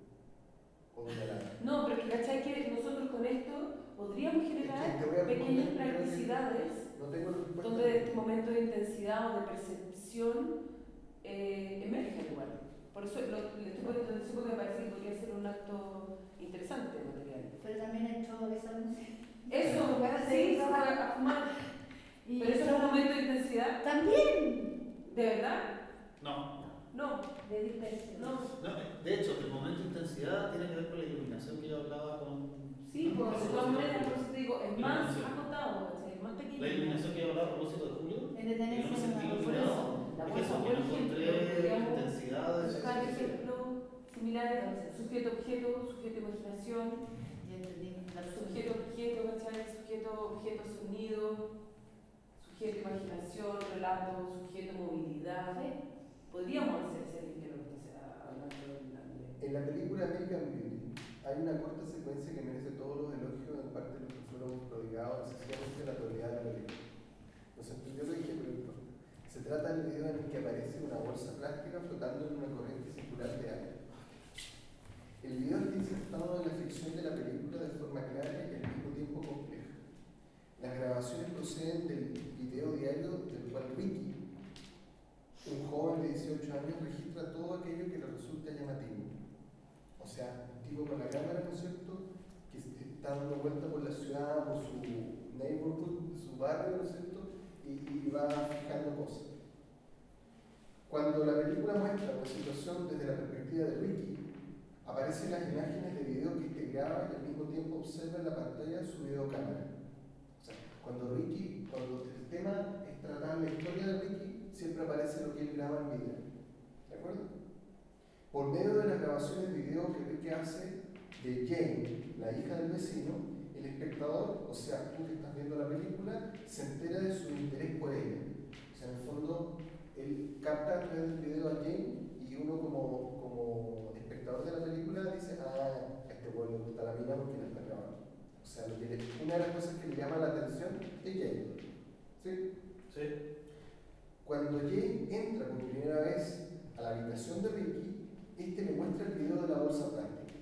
¿O no la? No, pero que cachai que nosotros con esto podríamos generar Es que te voy a pequeñas responder, practicidades No tengo respuesta. donde este momento de intensidad o de percepción eh, emerge igual. Por eso lo, le estoy poniendo atención porque me parece que podría ser un acto interesante material. Pero también he hecho esa música. Eso, sí, a fumar. Y Pero eso es un momento de intensidad. también. ¿De verdad? No. No. De dispersión. No. No, de hecho, el momento de intensidad tiene que ver con la iluminación que yo hablaba con. Sí, pues de todas maneras, por eso te digo, es más Iluminación. acotado, ¿cachai? Es más pequeño. La iluminación que yo hablaba a propósito de Julio. El de tener yo me sentí una- por iluminado. eso, la Es bolsa, eso, que por no ejemplo, encontré digamos, intensidades. Buscar ejemplos similares, sujeto-objeto, sujeto-imaginación, Ya entendí. La sujeto-objeto, ¿cachai? Sujeto-objeto-sonido, sujeto-imaginación, relato, sujeto-movilidad. Podríamos hacer ese link que lo que está hablando en la En la película American Beauty hay una corta secuencia que merece todos los elogios en parte de los que fueron prodigados excesivamente la actualidad de la película. No sé, yo lo dije, pero no. Se trata del video en el que aparece una bolsa plástica flotando en una corriente circular de aire. El video está insertado en la ficción de la película de forma clara y al mismo tiempo compleja. Las grabaciones proceden del video diario del cual Ricky, un joven de dieciocho años, registra todo aquello que le resulta llamativo. O sea, un tipo con la cámara, ¿no es cierto?, que está dando vuelta por la ciudad, por su neighborhood, su barrio, ¿no es cierto?, y, y va fijando cosas. Cuando la película muestra la situación desde la perspectiva de Ricky, aparecen las imágenes de video que te graba y al mismo tiempo observa en la pantalla su videocámara. O sea, cuando Ricky, cuando el tema es tratar la historia de Ricky, siempre aparece lo que él graba en video. ¿De acuerdo? Por medio de las grabaciones de video que Ricky hace de Jane, la hija del vecino, el espectador, o sea, tú que estás viendo la película, se entera de su interés por ella. O sea, en el fondo, él capta a través del video a Jane y uno como, como espectador de la película dice, ah, a este güey le gusta la mina porque la está grabando. O sea, lo que le, una de las cosas que le llama la atención es Jane. ¿Sí? Sí. Cuando Jane entra por primera vez a la habitación de Ricky, este le muestra el video de la bolsa plástica.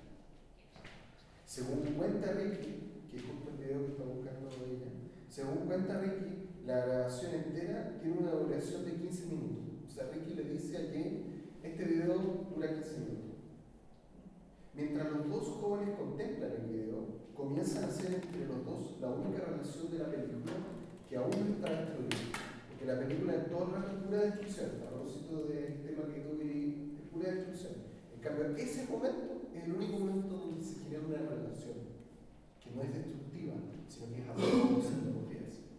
Según cuenta Ricky, que es justo el video que está buscando ella, según cuenta Ricky, la grabación entera tiene una duración de quince minutos. O sea, Ricky le dice a Jane, este video dura quince minutos. Mientras los dos jóvenes contemplan el video, comienzan a hacer entre los dos la única relación de la película que aún no está destruida. Porque la película en todo el rato es pura destrucción, a propósito del tema que tú querías, es pura destrucción. En cambio, ese momento es el único momento donde se genera una relación que no es destructiva, sino que es amorosa, podría decir.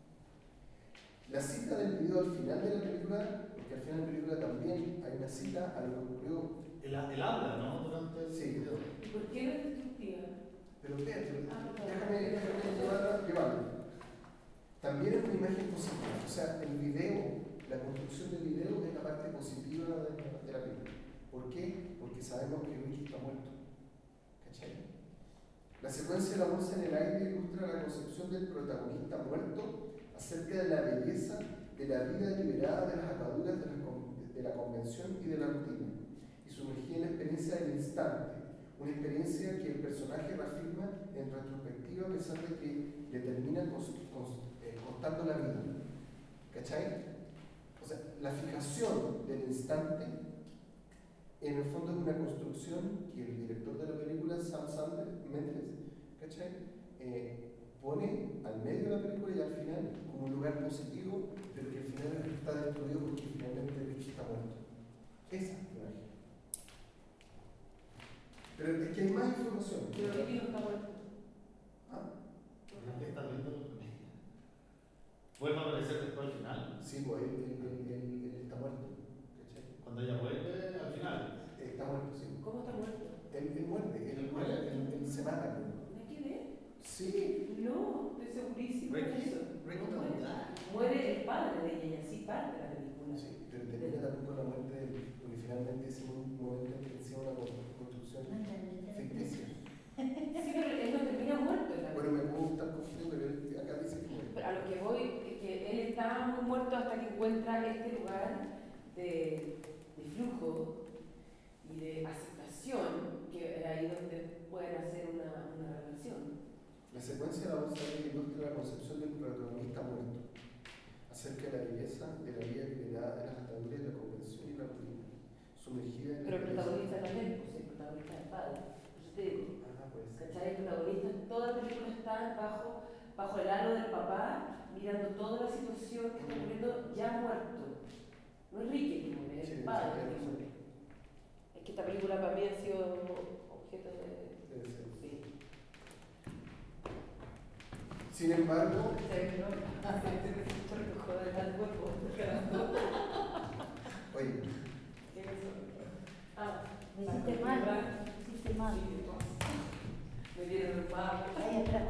La cita del video al final de la película, porque al final de la película también hay una cita a lo que ocurrió. El, el habla, ¿no? Durante el Sí. video. ¿Y por qué no es destructiva? Pero espérate, Ah, no, déjame, déjame llevarla, llevarla. También es una imagen positiva. O sea, el video, la construcción del video es la parte positiva de la, de la película. ¿Por qué? Porque sabemos que Ricky está muerto. ¿Cachai? La secuencia de la bolsa en el aire ilustra la concepción del protagonista muerto acerca de la belleza de la vida liberada de las ataduras de la, de la convención y de la rutina, y sumergida en la experiencia del instante, una experiencia que el personaje reafirma en retrospectiva a pesar de que le termina cons, cons, eh, costando la vida. ¿Cachai? O sea, la fijación del instante en el fondo es una construcción que el director de la película, Sam Mendes, ¿cachai? Eh, pone al medio de la película y al final como un lugar positivo, pero que al final está destruido porque finalmente Ricky está muerto. Esa es la imagen. Pero es que hay más información. Pero Ricky no está muerto. ¿Ah? ¿Qué está viendo? ¿Vuelve a aparecer después al final? Sí, pues él, él, él, él, él está muerto. ¿Cachai? Cuando ella vuelve al final. Está muerto, sí. ¿Cómo está muerto? Él, él muerde, él, él, él, él se mata. ¿No hay que ver? Sí. No, estoy segurísima de Ricky- eso. Ricky No muere. no. Muere el padre de ella y así parte la película. Sí, pero termina también con la muerte de él, porque finalmente es un momento en que hacía una construcción ficticia. Sí, pero él no termina muerto en la Bueno, película. me puedo estar confundido, pero él acá dice que muere. Pero a lo que voy es que él está muy muerto hasta que encuentra este lugar de, de flujo y de aceptación, que es ahí donde pueden hacer una, una relación. La secuencia de la bolsa que ilustra la concepción del protagonista muerto, acerca de la belleza de la vida liberada de las ataduras de la convención y la rutina, sumergida en Pero el la protagonista también, pues el protagonista es el padre. Por eso te digo, Ah, pues. ¿cachai? El protagonista, toda la película está bajo, bajo el halo del papá, mirando toda la situación que está ocurriendo ya muerto. No es Ricky que muere, es el Sí, padre sí, que sí. muere. Es que esta película para mí ha sido objeto de... Debe ser. Sí. Sin embargo, oye, ¿Qué es eso? Ah, Me hiciste mal, me hiciste mal. me dieron mal. Ahí atrás.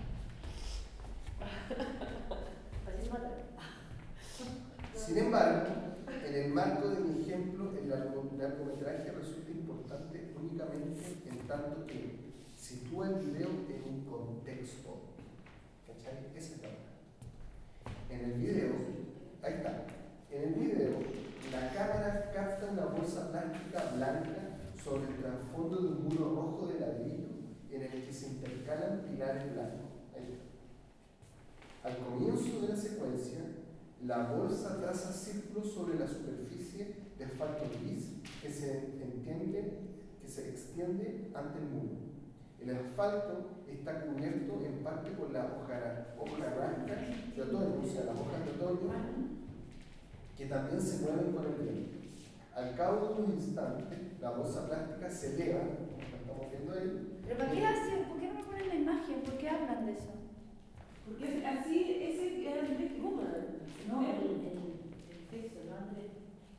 Así mata. sin embargo, en el marco de mi ejemplo, el largo- largometraje resulta importante únicamente en tanto que sitúa el video en un contexto. ¿Cachai? Esa es la verdad. En el video, ahí está, en el video, la cámara capta una bolsa plástica blanca sobre el trasfondo de un muro rojo de ladrillo en el que se intercalan pilares blancos. Ahí está. Al comienzo de la secuencia, la bolsa traza círculos sobre la superficie de asfalto gris que se entiende, que se extiende ante el muro. El asfalto está cubierto en parte por la hoja, hojarasca de otoño, o sea, las hojas de otoño, que también se mueven con el viento. Al cabo de un instante, la bolsa plástica se eleva, estamos viendo ahí. ¿Pero para qué hacen? ¿Por qué no me ponen la imagen? ¿Por qué hablan de eso? Porque así, ese era el Rick Woman. No, el, el, el texto, ¿no, Andrés?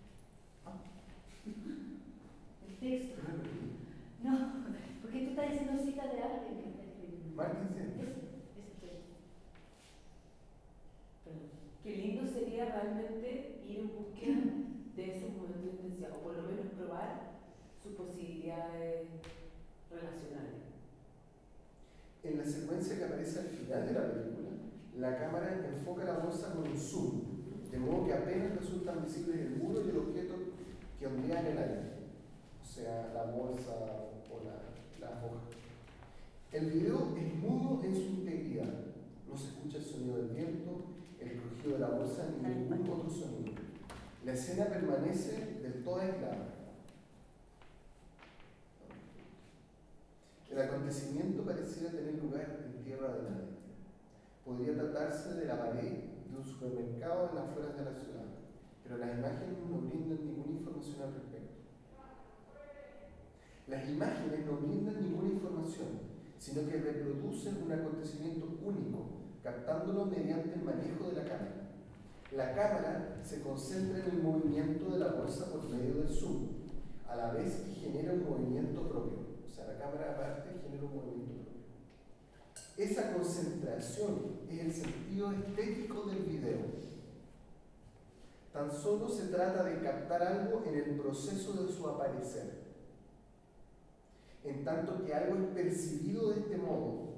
El texto. No, porque tú estás diciendo cita de alguien que está escribiendo. Márquense. Ese, ese texto. Perdón. Qué lindo sería realmente ir en búsqueda de esos momentos de intensidad, o por lo menos probar sus posibilidades relacionales. En la secuencia que aparece al final de la película, la cámara enfoca la bolsa con un zoom, de modo que apenas resultan visibles el muro y el objeto que ondea en el aire, o sea, la bolsa o la, la hoja. El video es mudo en su integridad, no se escucha el sonido del viento, el crujido de la bolsa ni ningún otro sonido. La escena permanece del todo aislada. El acontecimiento pareciera tener lugar en tierra de nadie. Podría tratarse de la pared de un supermercado en las afueras de la ciudad, pero las imágenes no brindan ninguna información al respecto. Las imágenes no brindan ninguna información, sino que reproducen un acontecimiento único, captándolo mediante el manejo de la cámara. La cámara se concentra en el movimiento de la bolsa por medio del zoom, a la vez que genera un movimiento propio. O sea, la cámara aparte genera un movimiento propio. Esa concentración es el sentido estético del video. Tan solo se trata de captar algo en el proceso de su aparecer. En tanto que algo es percibido de este modo,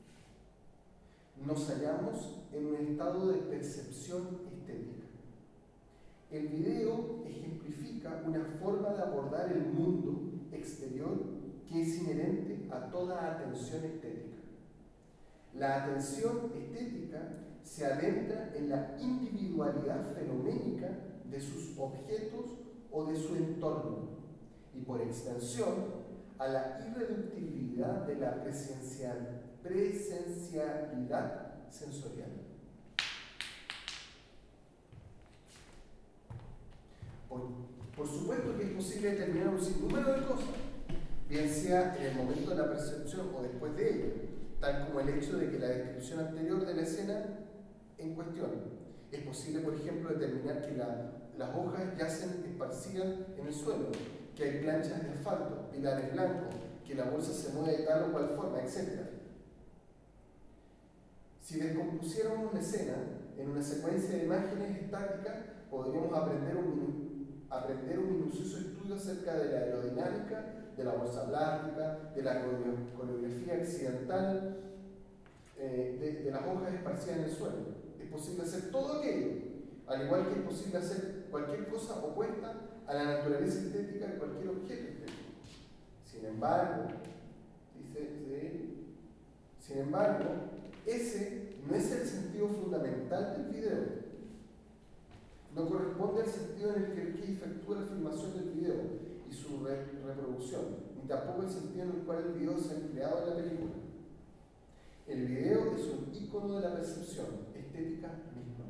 nos hallamos en un estado de percepción estética. El video ejemplifica una forma de abordar el mundo exterior que es inherente a toda atención estética. La atención estética se adentra en la individualidad fenoménica de sus objetos o de su entorno y, por extensión, a la irreductibilidad de la presencial, presencialidad sensorial. Por, por supuesto que es posible determinar un sinnúmero de cosas, bien sea en el momento de la percepción o después de ella, tal como el hecho de que la descripción anterior de la escena en cuestión. Es posible, por ejemplo, determinar que la, las hojas yacen esparcidas en el suelo, que hay planchas de asfalto, pilares blancos, que la bolsa se mueve de tal o cual forma, etcétera. Si descompusiéramos la escena en una secuencia de imágenes estáticas, podríamos aprender un, aprender un minucioso estudio acerca de la aerodinámica, de la bolsa plástica, de la coreografía accidental, eh, de, de las hojas esparcidas en el suelo. Es posible hacer todo aquello, al igual que es posible hacer cualquier cosa opuesta a la naturaleza estética de cualquier objeto estético. Sin embargo, dice, dice, sin embargo, ese no es el sentido fundamental del video. No corresponde al sentido en el que el que efectúa la filmación del video y su re reproducción, ni tampoco el sentido en el cual el video se ha empleado en la película. El video es un ícono de la percepción estética misma.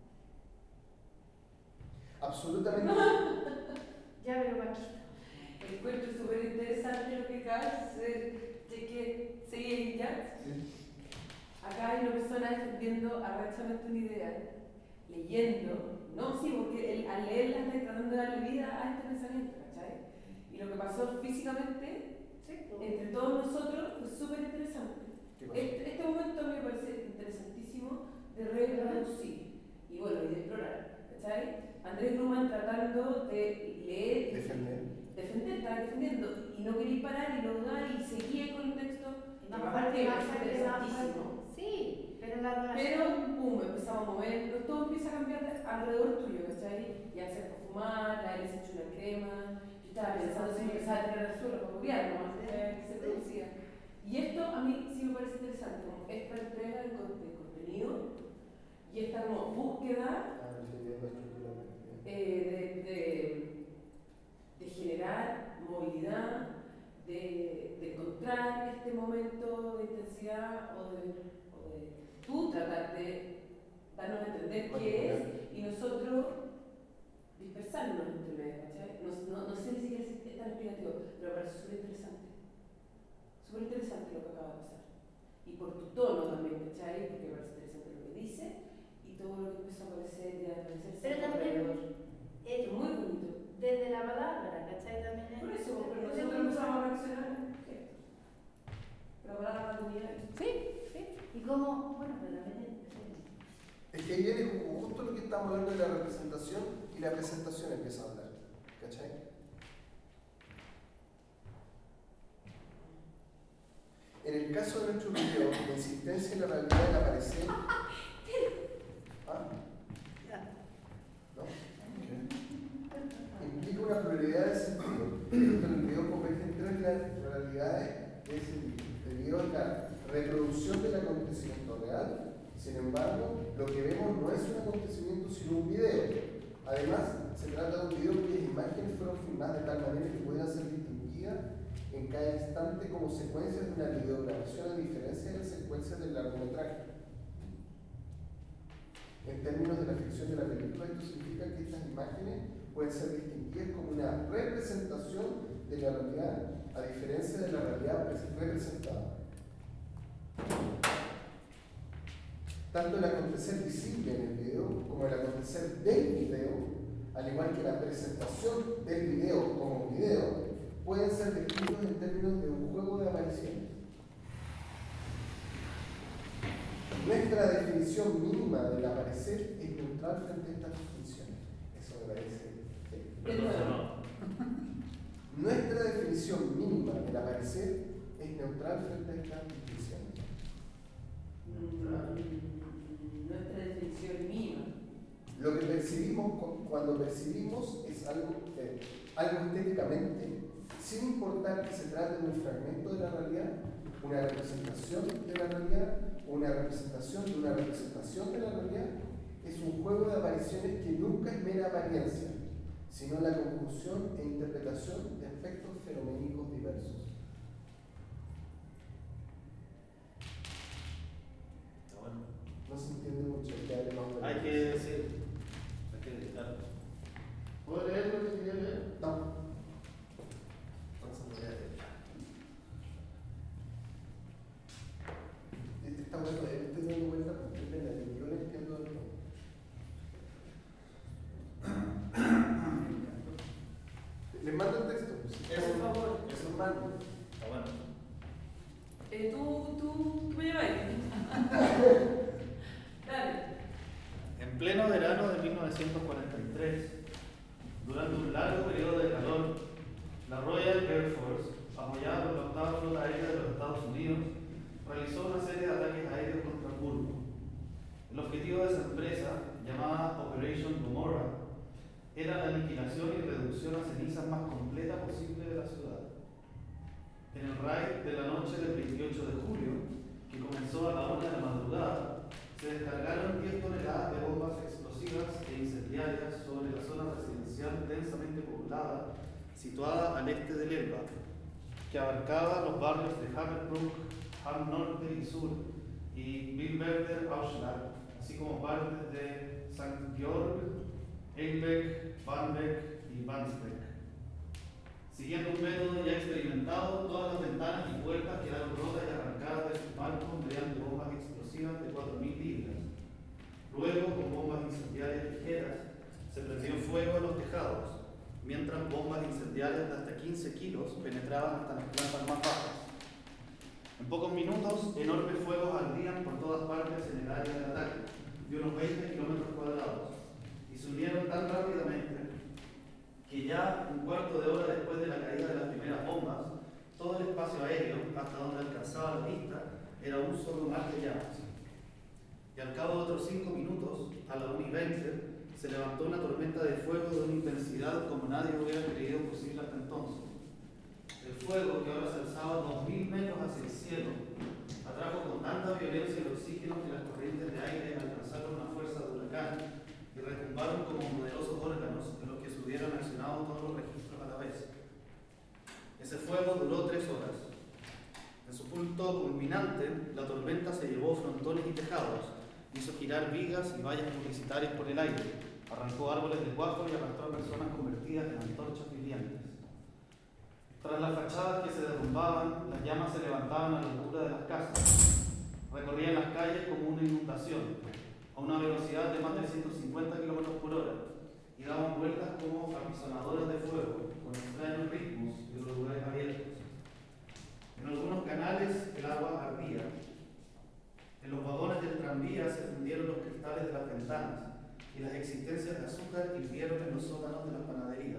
Absolutamente. Ya veo aquí. Encuentro súper interesante lo que acabas de que sí, ya. Acá hay una persona defendiendo arrechamente una idea, leyendo, no, sí, porque él, al leerla está tratando de darle vida a este pensamiento, ¿cachai? Y lo que pasó físicamente, sí, entre todos nosotros, fue súper interesante. Este, este momento a mí me parece interesantísimo de reproducir y bueno, y de explorar, ¿cachai? Andrés Grumman tratando de leer, defender, defender, estaba defendiendo, y no quería parar y no dudar y seguía con el texto. No, y aparte que más es interesantísimo. Sí, pero la relación... Pero, pum, empezamos a mover, todo empieza a cambiar alrededor tuyo, ¿cachai? Ya se a fumar, la L se echó una crema, yo estaba pensando si empezaba a tirar al suelo para copiar, nomás que se producía. Y esto a mí sí me parece interesante, como esta entrega de contenido y esta como búsqueda eh, de, de, de generar movilidad, de, de encontrar este momento de intensidad o de, o de tú tratar de darnos a entender qué es y nosotros dispersarnos entre medio, ¿cachai? No, no, no sé ni siquiera si es tan explicativo, pero me parece súper interesante. va a pasar. Y por tu tono también, ¿cachai? Porque me parece interesante lo que dice y todo lo que empieza a aparecer y a aparecerse Pero también alrededor. es Es muy bonito. desde la palabra, ¿cachai? También es. Por eso, pero es- nosotros empezamos a reaccionar en gestos. Pero para la comunidad. Sí, sí. Y como, bueno, pero también es. Es que ahí viene como justo lo que estamos hablando de la representación y la presentación empieza a hablar. ¿Cachai? En el caso de nuestro video, la insistencia en la realidad del aparecer. ¿Ah? ¿No? Implica una pluralidad de sentido. El video converge en tres realidades de ese tipo. El video es la reproducción del acontecimiento real. Sin embargo, lo que vemos no es un acontecimiento sino un video. Además, se trata de un video cuyas imágenes fueron filmadas de tal manera que puedan ser distinguidas en cada instante como secuencias de una videograbación, a diferencia de las secuencias del largometraje. En términos de la ficción de la película, esto significa que estas imágenes pueden ser distinguidas como una representación de la realidad, a diferencia de la realidad representada. Tanto el acontecer visible en el video como el acontecer del video, al igual que la presentación del video como video, pueden ser descritos en términos de un juego de apariciones. Nuestra definición mínima del aparecer es neutral frente a estas distinciones. Eso me parece. Sí. Perdón. Nuestra definición mínima del aparecer es neutral frente a estas distinciones. Nuestra definición mínima. Lo que percibimos cu- cuando percibimos es algo, eh, algo estéticamente, sin importar que se trate de un fragmento de la realidad, una representación de la realidad, una representación de una representación de la realidad, es un juego de apariciones que nunca es mera apariencia, sino la conjunción e interpretación de aspectos fenoménicos diversos. Está bueno. No se entiende mucho, hay que darle más vueltas. Hay que decir, hay que dedicar. ¿Puedo leer lo que quería leer? No. Entonces voy a leer. Está bueno, eh, estoy dando vuelta porque es verdad, yo le entiendo algo. Les mando el texto. Por favor. Es un mando. Está bueno. Eh, ¿Tú, tú, qué me llamáis? Dale. En pleno verano de mil novecientos cuarenta y tres, durante un largo periodo de calor, la Royal Air Force, apoyada por la octava Flota Aérea de los Estados Unidos, realizó una serie de ataques aéreos contra Hamburgo. El objetivo de esa empresa, llamada Operation Gomorrah, era la aniquilación y reducción a cenizas más completa posible de la ciudad. En el raid de la noche del veintiocho de julio, que comenzó a la una de la madrugada, se descargaron diez toneladas de bombas explosivas e incendiarias sobre la zona residencial densamente poblada, situada al este del Elba, que abarcaba los barrios de Haverbrook, Ham Norte y Sur, y Wilberder Ausschlag, así como partes de Sankt Georg, Einbeck, Barmbek y Wandsbek. Siguiendo un método ya experimentado, todas las ventanas y puertas quedaron rotas y arrancadas de sus marcos mediante bombas explosivas de cuatro mil libras. Luego, con bombas incendiarias ligeras, se prendió fuego a los tejados, mientras bombas incendiarias de hasta quince kilos penetraban hasta las plantas más bajas. En pocos minutos, enormes fuegos ardían por todas partes en el área de ataque, de unos veinte kilómetros cuadrados, y se unieron tan rápidamente que ya un cuarto de hora después de la caída de las primeras bombas, todo el espacio aéreo, hasta donde alcanzaba la vista, era un solo mar de llamas. Y al cabo de otros cinco minutos, a la una y veinte, se levantó una tormenta de fuego de una intensidad como nadie hubiera creído posible hasta entonces. El fuego, que ahora se alzaba dos mil metros hacia el cielo, atrajo con tanta violencia el oxígeno que las corrientes de aire alcanzaron una fuerza de huracán y retumbaron como poderosos órganos de los que se hubieran accionado todos los registros a la vez. Ese fuego duró tres horas. En su punto culminante, la tormenta se llevó frontones y tejados, hizo girar vigas y vallas publicitarias por el aire, arrancó árboles de cuajo y arrastró a personas convertidas en antorchas vivientes. Tras las fachadas que se derrumbaban, las llamas se levantaban a la altura de las casas, recorrían las calles como una inundación, a una velocidad de más de ciento cincuenta kilómetros por hora, y daban vueltas como apisonadoras de fuego, con extraños ritmos y los lugares abiertos. En algunos canales el agua ardía. En los vagones del tranvía se fundieron los cristales de las ventanas y las existencias de azúcar hirvieron en los sótanos de las panaderías.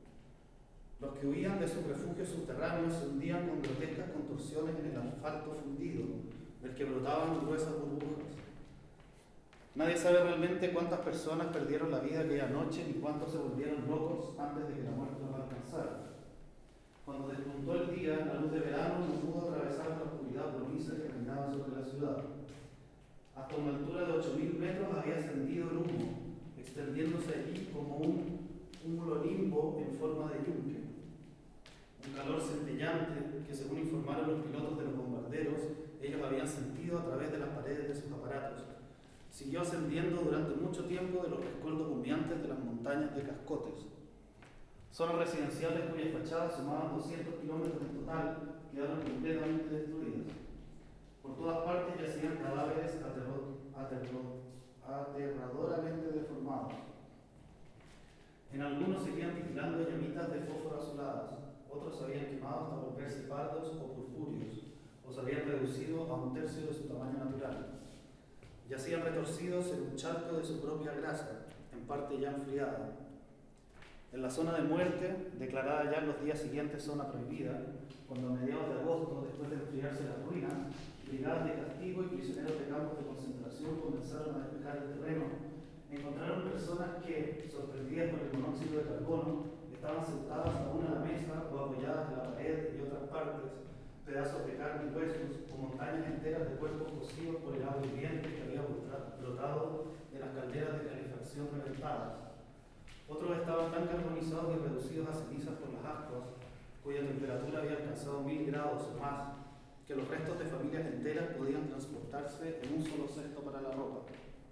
Los que huían de sus refugios subterráneos se hundían con grotescas contorsiones en el asfalto fundido, del que brotaban gruesas burbujas. Nadie sabe realmente cuántas personas perdieron la vida aquella noche ni cuántos se volvieron locos antes de que la muerte los alcanzara. Cuando despuntó el día, la luz de verano no pudo atravesar la oscuridad plomiza que reinaba sobre la ciudad. Hasta una altura de ocho mil metros había ascendido el humo, extendiéndose allí como un cumulolimbo en forma de yunque. Un calor centellante que, según informaron los pilotos de los bombarderos, ellos habían sentido a través de las paredes de sus aparatos. Siguió ascendiendo durante mucho tiempo de los rescoldos humeantes de las montañas de Cascotes. Zonas residenciales cuyas fachadas sumaban doscientos kilómetros en total quedaron completamente destruidas. Por todas partes yacían cadáveres aterro, aterro, aterradoramente deformados. En algunos seguían titilando llamitas de fósforo azuladas, otros se habían quemado hasta volverse pardos o purpúreos, o se habían reducido a un tercio de su tamaño natural. Yacían retorcidos en un charco de su propia grasa, en parte ya enfriada. En la zona de muerte, declarada ya en los días siguientes zona prohibida, cuando a mediados de agosto, después de enfriarse las ruinas, brigadas de castigo y prisioneros de campos de concentración comenzaron a despejar el terreno, encontraron personas que, sorprendidas por el monóxido de carbono, estaban sentadas aún a la mesa o apoyadas en la pared y otras partes, pedazos de carne y huesos o montañas enteras de cuerpos cocidos por el agua hirviente que había brotado de las calderas de calefacción reventadas. Otros estaban tan carbonizados y reducidos a cenizas por las ascuas, cuya temperatura había alcanzado mil grados o más, que los restos de familias enteras podían transportarse en un solo cesto para la ropa.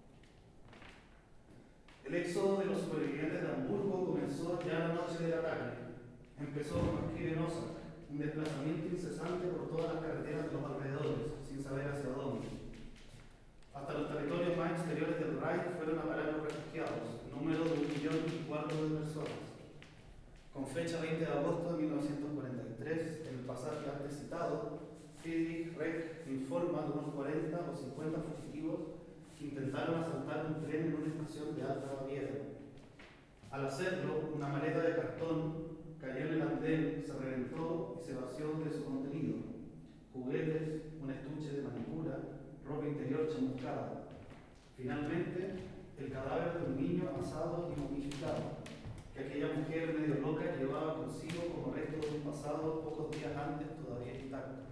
El éxodo de los supervivientes de Hamburgo comenzó ya la noche del ataque. Empezó, como escribe Nossa, un desplazamiento incesante por todas las carreteras de los alrededores, sin saber hacia dónde. Hasta los territorios más exteriores del Reich fueron a parar los refugiados, número de un millón y cuarto de personas. Con fecha veinte de agosto de mil novecientos cuarenta y tres, en el pasaje antes citado, Friedrich Reck informa de unos cuarenta o cincuenta fugitivos que intentaron asaltar un tren en una estación de Alta Baviera. Al hacerlo, una maleta de cartón cayó en el andén, se reventó y se vació de su contenido: juguetes, un estuche de manicura, ropa interior chamuscada. Finalmente, el cadáver de un niño asado y momificado, que aquella mujer medio loca llevaba consigo como resto de un pasado pocos días antes todavía intacto.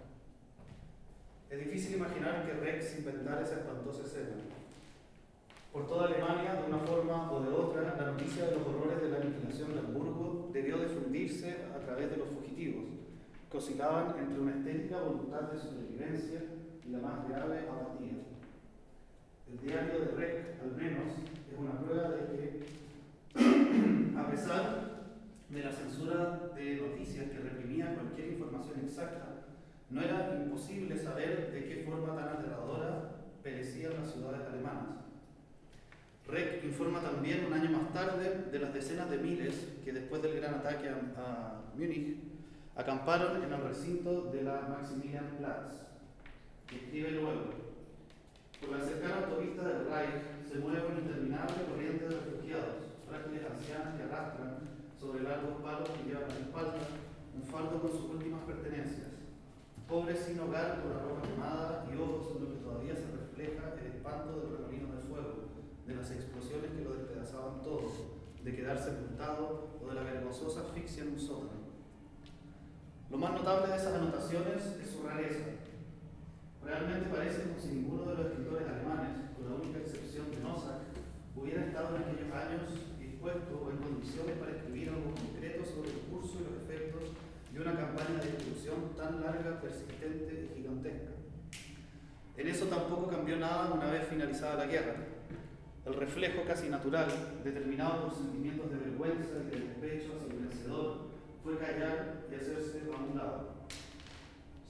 Es difícil imaginar que Rex inventara esa espantosa escena. Por toda Alemania, de una forma o de otra, la noticia de los horrores de la aniquilación de Hamburgo debió difundirse a través de los fugitivos, que oscilaban entre una estética voluntad de sobrevivencia y la más grave apatía. El diario de Reck, al menos, es una prueba de que, a pesar de la censura de noticias que reprimía cualquier información exacta, no era imposible saber de qué forma tan aterradora perecían las ciudades alemanas. Reck informa también un año más tarde de las decenas de miles que después del gran ataque a, a Múnich acamparon en el recinto de la Maximilianplatz. Y escribe luego: por la cercana autopista del Reich se mueve una interminable corriente de refugiados, frágiles ancianas que arrastran sobre largos palos que llevan a la espalda un fardo con sus últimas pertenencias. Pobres sin hogar con la ropa quemada y ojos en los que todavía se refleja el espanto del remolino de fuego, de las explosiones que lo despedazaban todo, de quedar sepultado o de la vergonzosa asfixia en un sótano. Lo más notable de esas anotaciones es su rareza. Realmente parece como si ninguno de los escritores alemanes, con la única excepción de Nozick, hubiera estado en aquellos años dispuesto o en condiciones para escribir algo concreto sobre el curso y los efectos de una campaña de destrucción tan larga, persistente y gigantesca. En eso tampoco cambió nada una vez finalizada la guerra. El reflejo casi natural, determinado por sentimientos de vergüenza y de despecho hacia el vencedor, fue callar y hacerse a un lado.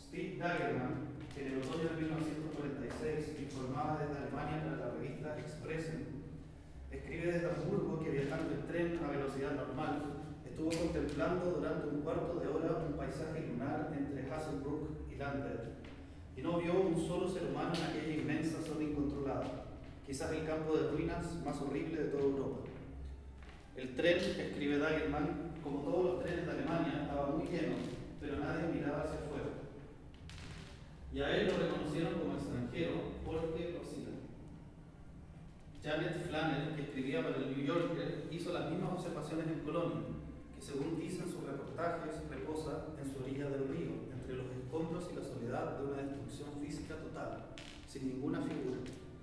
Steve Dagerman, que en el otoño de mil novecientos cuarenta y seis informaba desde Alemania para la revista Expressen, escribe desde Hamburgo que viajando en tren a velocidad normal estuvo contemplando durante un cuarto de hora un paisaje lunar entre Hasselbrook y Lambert y no vio un solo ser humano en aquella inmensa zona incontrolada, quizás el campo de ruinas más horrible de toda Europa. El tren, escribe Dagerman, como todos los trenes de Alemania, estaba muy lleno, pero nadie miraba hacia afuera. Y a él lo reconocieron como extranjero porque lo cita. Janet Flanner, que escribía para el New Yorker, hizo las mismas observaciones en Colonia, que según dicen sus reportajes, reposa en su orilla del río, entre los escombros y la soledad de una destrucción física total, sin ninguna figura.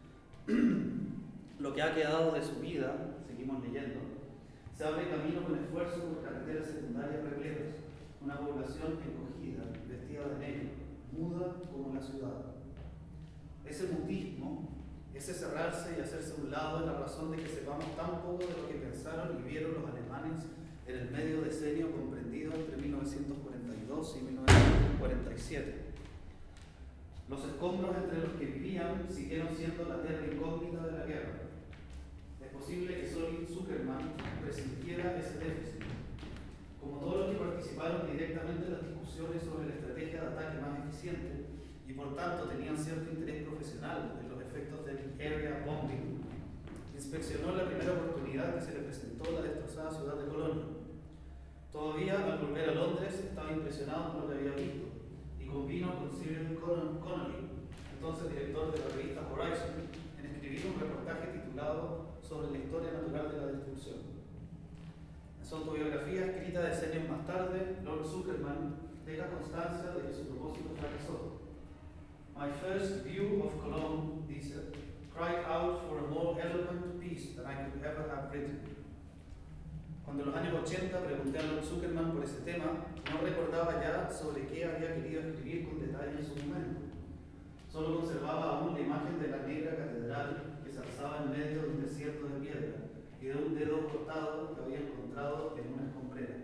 Lo que ha quedado de su vida, seguimos leyendo, se abre camino con esfuerzo por carreteras secundarias repletas, una población encogida, vestida de negro, muda como la ciudad. Ese mutismo, ese cerrarse y hacerse a un lado es la razón de que sepamos tan poco de lo que pensaron y vieron los alemanes en el medio decenio comprendido entre mil novecientos cuarenta y dos y mil novecientos cuarenta y siete. Los escombros entre los que vivían siguieron siendo la tierra incógnita de la guerra. Es posible que Solly Zuckerman presintiera ese déficit. Como todos los que participaron directamente en las discusiones sobre la estrategia de ataque más eficiente y por tanto tenían cierto interés profesional en los efectos del area bombing, inspeccionó la primera oportunidad que se le presentó la destrozada ciudad de Colonia. Todavía al volver a Londres estaba impresionado por lo que había visto y convino con Cyril Connolly, entonces director de la revista Horizon, en escribir un reportaje titulado sobre la historia natural de la destrucción. En su autobiografía, escrita decenios más tarde, Lord Zuckerman deja constancia de que su propósito fracasó. My first view of Cologne, dice, cried out for a more eloquent piece than I could ever have written. Cuando en los años ochenta pregunté a Lord Zuckerman por ese tema, no recordaba ya sobre qué había querido escribir con detalle en su momento. Solo conservaba aún la imagen de la negra catedral que se alzaba en medio de un desierto de piedra y de un dedo cortado que había encontrado en una escombrera.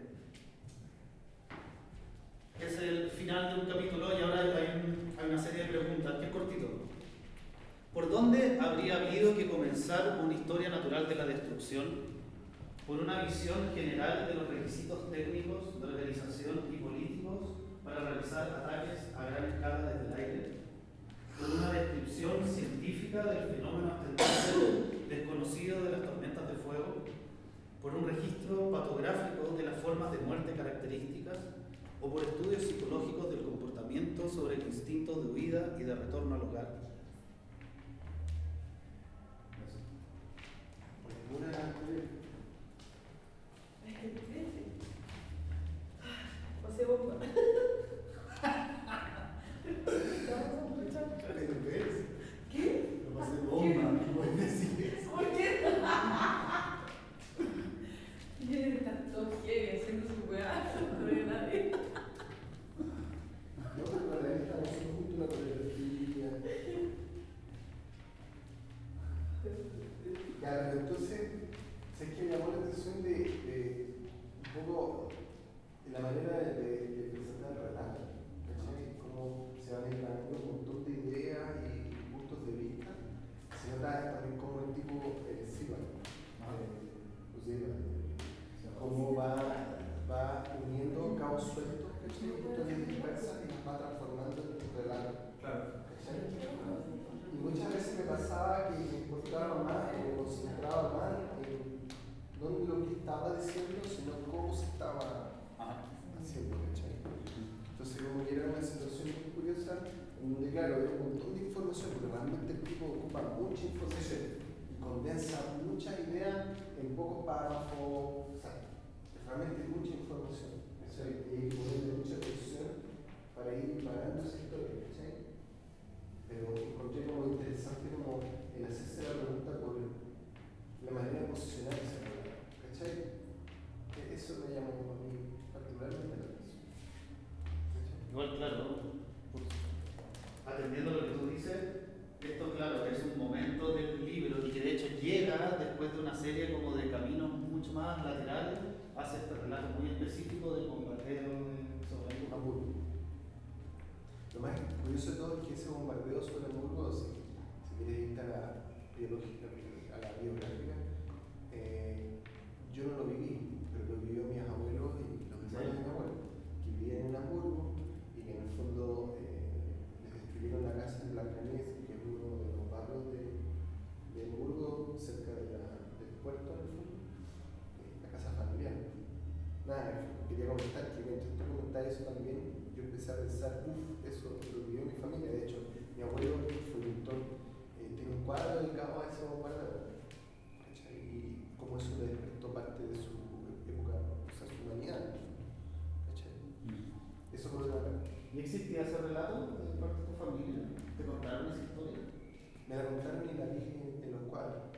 Es el final de un capítulo y ahora hay, un, hay una serie de preguntas. Qué cortito. ¿Por dónde habría habido que comenzar una historia natural de la destrucción? ¿Por una visión general de los requisitos técnicos de organización y políticos para realizar ataques a gran escala desde el aire? ¿Por una descripción científica del fenómeno ostentoso desconocido de las tormentas de fuego? ¿Por un registro patográfico de las formas de muerte características? ¿O por estudios psicológicos del comportamiento sobre el instinto de huida y de retorno al hogar? Una, Pasé bomba. ¿Qué? no pasé bomba, no puedes decir eso. ¿Por qué? Miren, están todos heavy haciendo su weá, no veo a nadie. No, pero para él estamos haciendo justo una coreografía. Ya, pero entonces, sé que me llamó la atención de, de un poco de la manera de, de, de presentar el relato, ¿cachai? Cómo se van entrando un montón de ideas y puntos de vista. Se nota también cómo el tipo eh, Silva, eh, cómo va, va uniendo cabos sueltos, ¿cachai? Historias dispersas y las va transformando en un relato. Claro. ¿Cachai? Y muchas veces me pasaba que me importaba más, me concentraba más en no en lo que estaba diciendo, sino cómo se estaba haciendo, ¿cachai? Entonces, como que era una situación muy curiosa, en donde, claro, había un montón de información, pero realmente el tipo ocupa mucha información y condensa muchas ideas en pocos párrafos, o sea, realmente mucha información, ¿cachai? Y hay que ponerle mucha atención para ir parando esa historia, ¿cachai? Pero encontré como interesante como el hacerse la pregunta por la manera de posicionarse, ¿cachai? Eso me llama a mí particularmente la atención. Igual, claro, atendiendo a lo que tú dices, esto, claro, es un momento del libro y que de hecho llega después de una serie como de caminos mucho más laterales hacia este relato muy específico del bombardeo sobre Hamburgo. Lo es curioso de todo es que ese bombardeo sobre Hamburgo, si, si quieres irte a la biológica, a la biográfica, eh, yo no lo viví, pero lo vivió mis abuelos y los hermanos de mi abuelo, que vivían en Hamburgo y que en el fondo eh, les destruyeron la casa en Blancanese, que es uno de los barrios de, de Hamburgo, cerca de la, del puerto, en el fondo, eh, la casa familiar. Nada, quería comentar que mientras tú comentabas eso también, yo empecé a pensar, uff, eso lo vivió mi familia. De hecho, mi abuelo fue pintor, eh, tiene un cuadro dedicado a ese bombardeo, ¿cachai? Y como eso le despertó parte de su época, o sea, su humanidad, ¿cachai? Eso por una parte. ¿Y existía ese relato de parte de tu familia? ¿Te contaron esa historia? Me la contaron y la dije en, en los cuadros.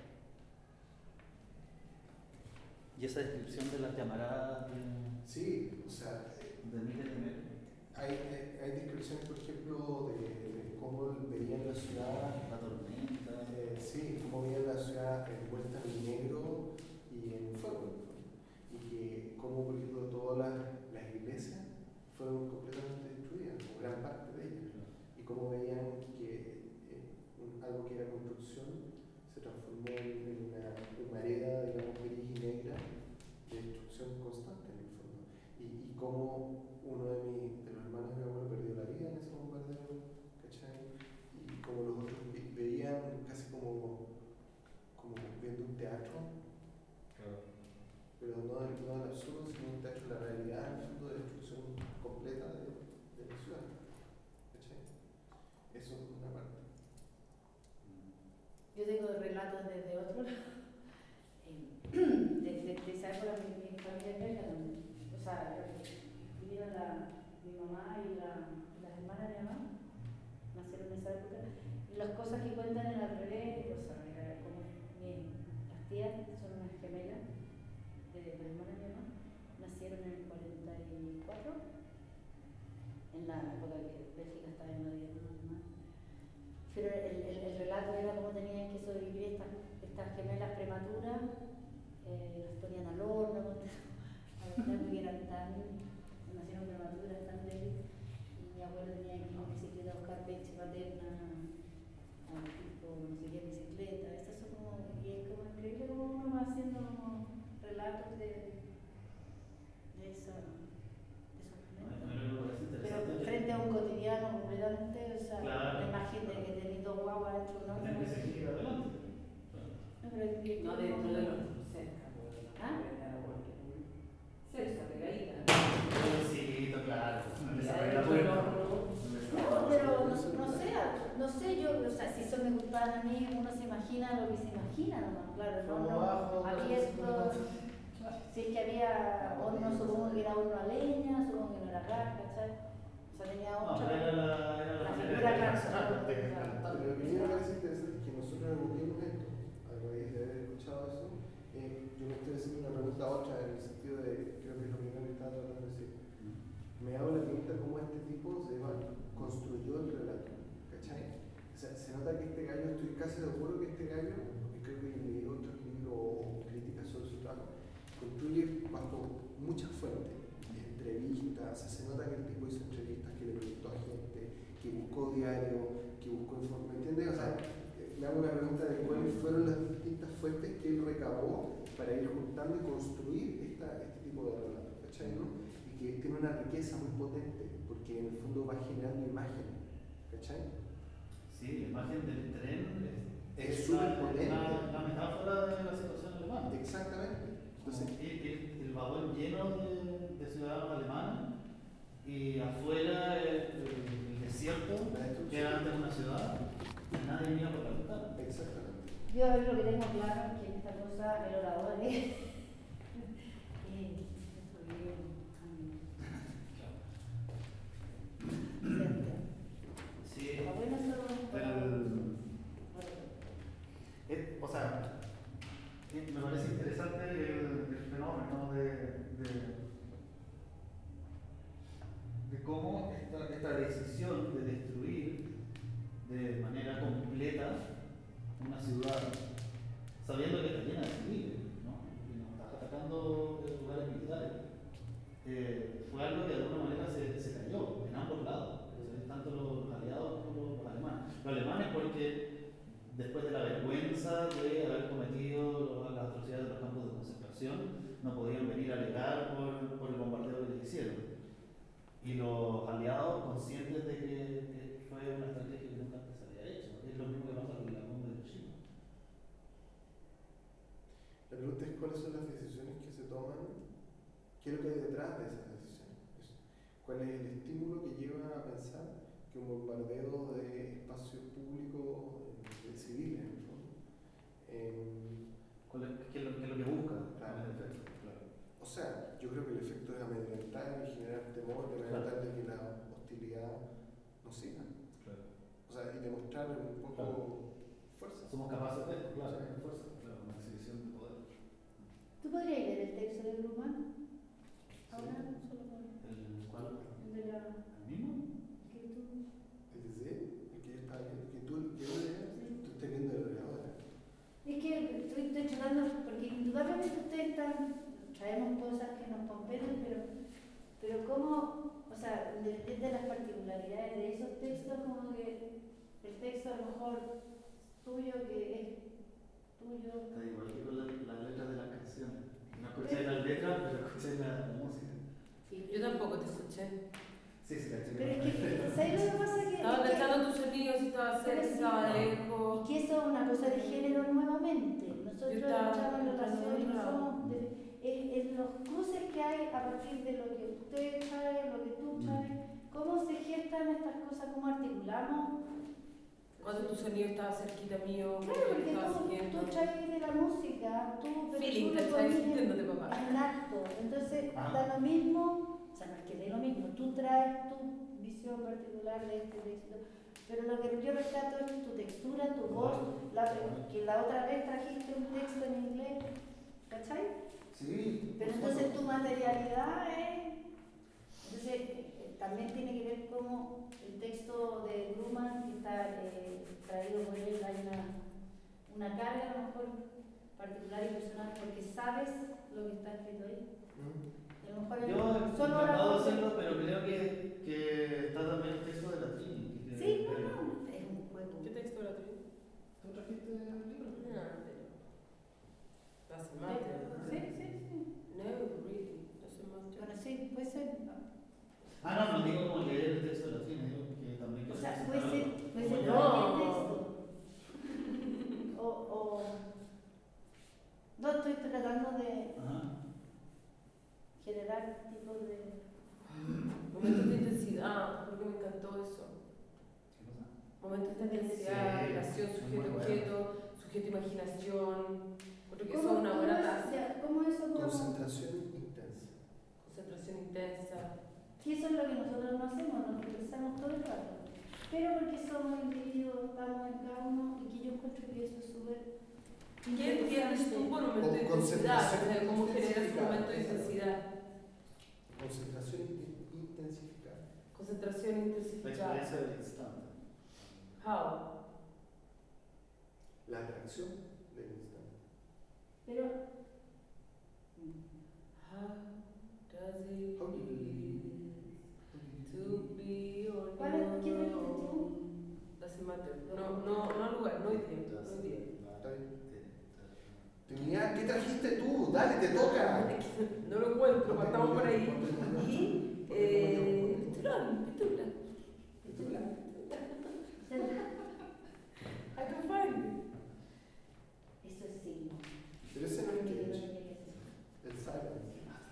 ¿Y esa descripción de las llamaradas de, Sí, o sea, de miles de metros? hay, hay, hay descripciones, por ejemplo, de, de cómo veían la ciudad. La tormenta. Eh, sí, cómo veían la ciudad envuelta en negro y en fuego. Y que cómo, por ejemplo, todas las, las iglesias fueron completamente destruidas, o gran parte de ellas. Y cómo veían que eh, un, algo que era construcción se transformó en, en una humareda, digamos, gris y negra de destrucción constante en el fondo. Y, y cómo uno de, mi, de los hermanos de mi abuelo perdió la vida en ese bombardeo, ¿cachai? Y como los otros ve, veían casi como, como viendo un teatro, Claro. pero no del no del absurdo, sino un teatro de la realidad, en el fondo, de destrucción completa de, de la ciudad, ¿cachai? Eso es una parte. Yo tengo relatos desde otro lado. Desde de esa época mi, mi familia es belga también. O sea, vivieron la, mi mamá y la, las hermanas de mi mamá, nacieron en esa época. Y las cosas que cuentan en al revés, o sea, era como mi, las tías son unas gemelas de las hermanas de mi mamá, nacieron en el cuarenta y cuatro, en la época que Bélgica estaba invadiendo más. Pero el, el, el relato era cómo tenían que sobrevivir estas, estas gemelas prematuras, eh, las ponían al horno, porque eran tan, nacieron prematuras, tan débiles, y mi abuelo tenía que ir en bicicleta a buscar leche materna, a tipo, no sé qué, bicicleta, eso es como, y es como increíble como uno va haciendo como relatos de, de esa, de esos momentos. Pero frente a un cotidiano completamente, o sea, Claro. la imagen de que tenéis dos guaguas dentro de un horno. Tienen que seguir adelante. No, pero es que- No dentro de los cerca, ¿Ah? cerca, pegadita. Sí, claro. Y adentro del horno. No, pero no, no sé, no sé yo, o sea, si eso me gustaba a mí, uno se imagina lo que se imagina nomás, claro, el Fuego horno abajo, abierto, si es que había horno, supongo que era horno a leña, supongo que no era gas, ¿cachai? O sea, tenía No, otra. pero era la, era la La manera figura de clásica. relacionar, de Pero cantar. lo que a mí me parece interesante es que nosotros evoquemos esto, a raíz de haber escuchado eso. Eh, yo me estoy haciendo una pregunta a otra en el sentido de, creo que es lo primero que estaba tratando de decir. Me hago la pregunta cómo este tipo se va, construyó el relato, ¿cachai? O sea, se nota que este gallo, estoy casi de acuerdo que este gallo, y creo que leí otros libros o críticas sobre su trabajo, construye bajo muchas fuentes, entrevistas, o sea, se nota que el tipo hizo entrevistas, que le preguntó a gente, que buscó diario, que buscó información, ¿me entiendes? O sea, eh, me hago una pregunta de cuáles fueron las distintas fuentes que él recabó para ir juntando y construir esta, este tipo de relatos, ¿cachai? ¿No? Y que tiene una riqueza muy potente, porque en el fondo va generando imagen, ¿cachai? Sí, la imagen del tren Es es súper la, potente. la, la metáfora de la situación alemana. Exactamente. Entonces, Como el, el, el vagón lleno de, de ciudadanos alemanes y afuera el, el, el desierto, la destrucción. que era antes una ciudad, y nadie venía por la ventana. Exactamente. Yo lo que tengo claro es que en esta cosa el orador es. y Sí, está bueno eso. el, eh, o sea, eh, me parece interesante el, el fenómeno de, de, de cómo esta, esta decisión de destruir de manera completa una ciudad, sabiendo que está llena de civiles, ¿no? Y nos está atacando de lugares militares, eh, fue algo que de alguna manera se, se cayó en ambos lados. Tanto los no podían venir a alegar por, por el bombardeo que les hicieron. Y los aliados conscientes de que, que fue una estrategia que nunca antes se había hecho. Es lo mismo que pasa con la bomba de Hiroshima. La pregunta es cuáles son las decisiones que se toman, qué es lo que hay detrás de esas decisiones. ¿Cuál es el estímulo que lleva a pensar que un bombardeo de espacios públicos de civiles, ¿no? eh, ¿Qué es lo, qué es lo que busca? Claro. El efecto, claro. O sea, yo creo que el efecto es amedrentar y generar temor, de manera tal de que la hostilidad no siga. Claro. O sea, y demostrar un poco Claro. fuerza. Somos capaces de, claro, de fuerza, claro, una exhibición de poder. ¿Tú podrías leer el texto de Grumman? Ahora, Sí. solo por ¿El cuál? el de la ¿El mismo? que tú. ¿El de C? ¿El que yo estaba viendo? ¿Que tú, que yo leía? Tú estás viendo el ordenador. Es que estoy, estoy tratando, porque indudablemente ustedes están, traemos cosas que nos competen, pero, pero cómo, o sea, independiente de las particularidades de esos textos, como que el texto a lo mejor tuyo, que es tuyo. Da igual que con la, las letras de las canciones. No escuché las letras, pero escuché la, la música. Sí. Yo tampoco te escuché. Sí, sí, caché. Pero es que, ¿sabes lo que pasa? Que, Estaba es que- cachando tus sonidos, si estaba cerca, si estaba lejos. Y que eso es una cosa de género nuevamente. Nosotros Yo estaba escuchamos la entrando oración y en otro lado. somos de, en, en los cruces que hay a partir de lo que usted trae, lo que tú traes, cómo se gestan estas cosas, cómo articulamos. Cuando tu sonido estaba cerquita mío, Claro, yo porque estaba tú, siguiendo. tú traes de la música, tú, pero Feeling, tú lo ¿cachai? pones en- Sintiéndote, papá. en acto. Entonces, Ah. da lo mismo, o sea, no es que dé lo mismo, tú traes tu visión particular de este texto, pero lo que yo rescato es tu textura, tu voz, la, que la otra vez trajiste un texto en inglés, ¿cachai? Sí. Pero entonces tu materialidad es... Entonces, eh, también tiene que ver cómo el texto de Grumman, que está eh, traído por él, hay una, una carga a lo mejor particular y personal, porque sabes lo que está escrito ahí. Y a lo mejor el- Yo he solo intentado la- hacerlo, pero creo que, que está también el texto de la Trini. que- Sí, que- no, no, es un juego. ¿Qué texto era tuyo? ¿Tú trajiste el libro? No, pero. Doesn't matter. Sí, sí, sí. No, really. Doesn't matter. Bueno, sí, puede ser. Ah, no, no digo como leer el texto de la Trini, digo que también... O que sea, se puede ser, separó. puede ser Como no. cualquier texto. O, o. No, estoy tratando de Ajá. generar tipos de. Momentos de intensidad, porque me encantó eso. ¿Qué pasa? Momentos de intensidad, Sí, relación muy bueno. sujeto-objeto, sujeto-imaginación. Creo que eso es ¿Cómo, una cómo buena es- base. ya, ¿Cómo eso? cómo- Concentración intensa. Concentración intensa. Sí, eso es lo que nosotros no hacemos, nos pensamos todo el rato. Pero porque somos individuos, estamos en cada uno, y que yo encuentro que eso es súper. ¿Qué entiendes tú por momento de O intensidad? O concentración sea, ¿cómo generas un intensificada. momento de intensidad? Concentración in- intensificada. Concentración La intensificada. experiencia del instante. How? La atracción del instante. Pero. How does it How do you- feel to be on ¿Cuál es- your qué trajiste tú? own? Doesn't matter. No, no, no al lugar, no hoy día, no hoy día. Está bien. Tenía, ¿qué trajiste tú? Dale, te toca. No lo encuentro, partamos por ahí. Y, eh, Pichulán, Pichulán. Pichulán. I can find it. Eso es signo. Pero ese no es Yo creo Cage. que es eso. El silence.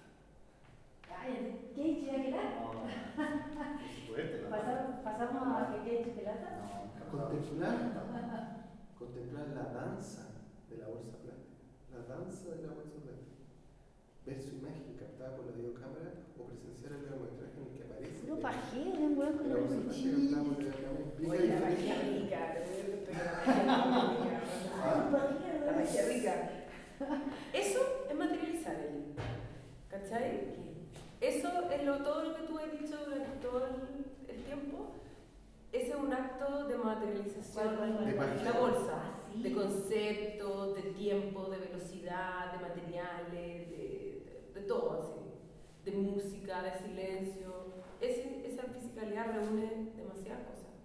Ay, ¿qué es Pelata? No, es fuerte la ¿Pasamos, pasamos a que es Pelata? No, Contemplar, contemplar la danza de la bolsa plástica, la danza de la bolsa plástica, ver su imagen captada por la videocámara o presenciar el largometraje en el que aparece Puro el- pajeo de un hueón con la el bolsa plástica cuchillo. captada por la videocámara. Explica Oye, la diferencia. magia rica, te voy a contar la magia rica. La magia rica. Eso es materializar, Eli. ¿Cachai? Eso es lo, todo lo que tú has dicho durante todo el, el tiempo. Ese es un acto de materialización De magia. la bolsa, Ah, sí. de conceptos, de tiempo, de velocidad, de materiales, de, de, de todo así, de música, de silencio. Ese, esa fisicalidad reúne demasiadas cosas,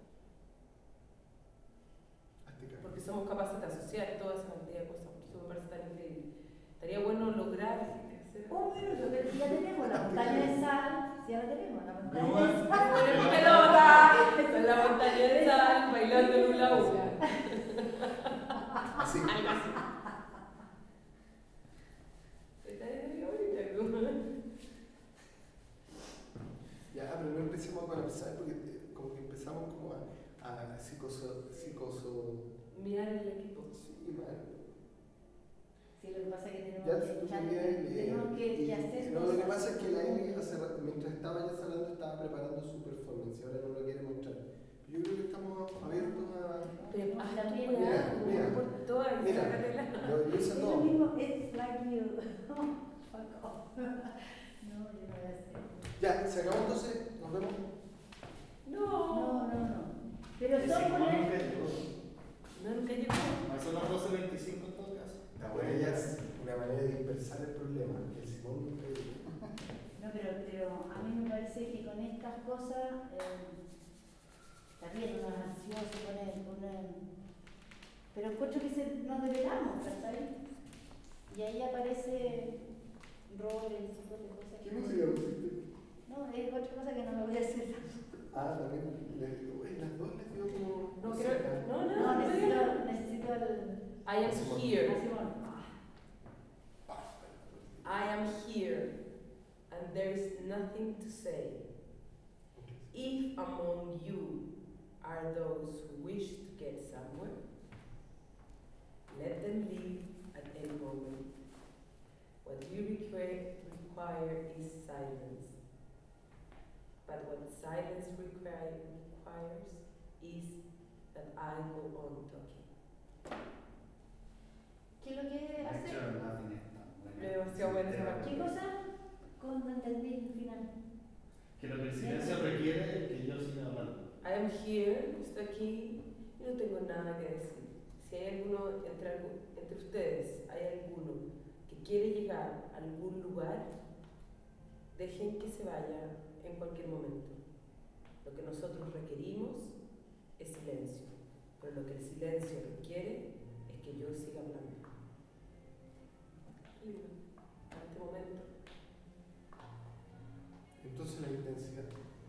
Hazte cargo. porque somos capaces de asociar toda esa cantidad de cosas. Por eso me parece tan increíble. Estaría bueno lograr hacer Un minuto, pero ya tenemos la montaña de sal. Sí, ya la tenemos, la montaña No, de sal. Ponemos pelota con la montaña de sal bailando en un lago. Así. Algo así. Está bien, ahorita, ¿no? Ya, pero no empecemos a colapsar porque eh, como que empezamos como a, a psicoso, psicoso... Mirar el equipo. Sí, mal. Sí, lo que pasa es que tenemos Ya, que, tú ya, querías, tenemos que, y- que hacer no, cosas. lo que pasa es que la Eli, hace rato, mientras estaba ya hablando, estaba preparando su performance y ahora no lo quiere mostrar. Yo creo que estamos abiertos a... Pero Ah, haz mira, mira, mira. por toda Mira, sácatela. lo lo hice Es todo. lo mismo, it's like you. Fuck off. No, yo no voy a hacer. Ya, se acabó entonces, nos vemos. No, No, no, no. Pero Y son Simón con nunca el... llegó. no, nunca llegó. No, son las doce veinticinco en todo caso. La buena ya es una manera de dispersar el problema, que el Simón nunca llegó. No, pero, pero a mí me parece que con estas cosas, eh, está bien, uno es ansioso con él, con él. Pero encuentro que se, nos develamos, ¿cachai? Y ahí aparece rol y ese tipo de cosas. ¿Qué música pusiste? No, es otra cosa que no me voy a hacer. Ah, también, le digo, güey, las dos les dio como... No, música. creo. No, no, No, no. necesito, necesito el... I am here. Ah, Simón. I am here. And there is nothing to say. If among you are those who wish to get somewhere, let them leave at any moment. What you require, require is silence. But what silence require, requires is that I go on talking. ¿Qué es lo que hace? Lecture nothing es tan buena. Demasiado buena esa parte. ¿Qué cosa? Con no entendí el final. Que lo que el silencio requiere es que yo siga hablando. I am here, estoy aquí y no tengo nada que decir. Si hay alguno entre, algu- entre ustedes, hay alguno que quiere llegar a algún lugar, dejen que se vaya en cualquier momento. Lo que nosotros requerimos es silencio, pero lo que el silencio requiere es que yo siga hablando. Libre, en este momento. Entonces la intensidad.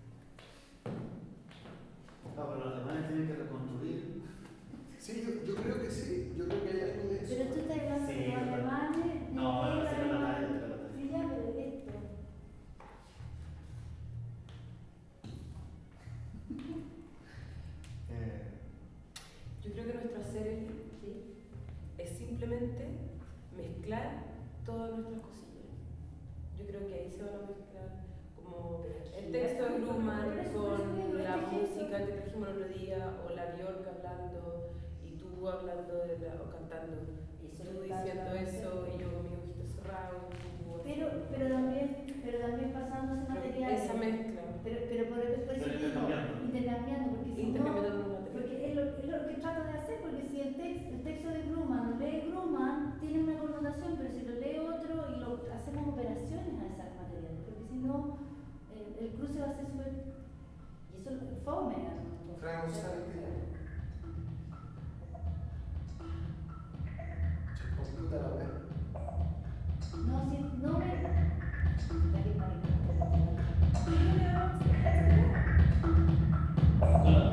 No, pero los demás tienen que reconstruir. Sí, yo, yo creo que sí, yo creo que hay algo de eso. Pero tú estás hablando Sí, de los pero- alemanes. No, de no, los sí, la batalla, alemanes. la batalla. Sí, ya, pero esto. Eh, Yo creo que nuestro hacer es Sí. es simplemente mezclar todas nuestras cosillas. Yo creo que ahí se van a mezclar como el texto de Grumman con la música que trajimos el otro día, o la Bjork hablando y tú hablando de la, o cantando, y Eso tú está diciendo totalmente eso y yo con mis ojitos cerrados. y tú Pero, así. pero también, pero también pasándose Creo que materiales. esa mezcla, Pero, pero por, por eso Pero digo, intercambiando. intercambiando, porque si intercambiando no, los materiales. porque es lo, es lo que trato de hacer, porque si el, tex, el texto de Grumman lo lee Grumman, tiene una connotación, pero si lo lee otro y lo hacemos operaciones a esas materiales, porque si no, el, el cruce va a ser súper. Y eso es fome, ¿no? Fran González, computa la web. No, si no me. Ya que marica. claro.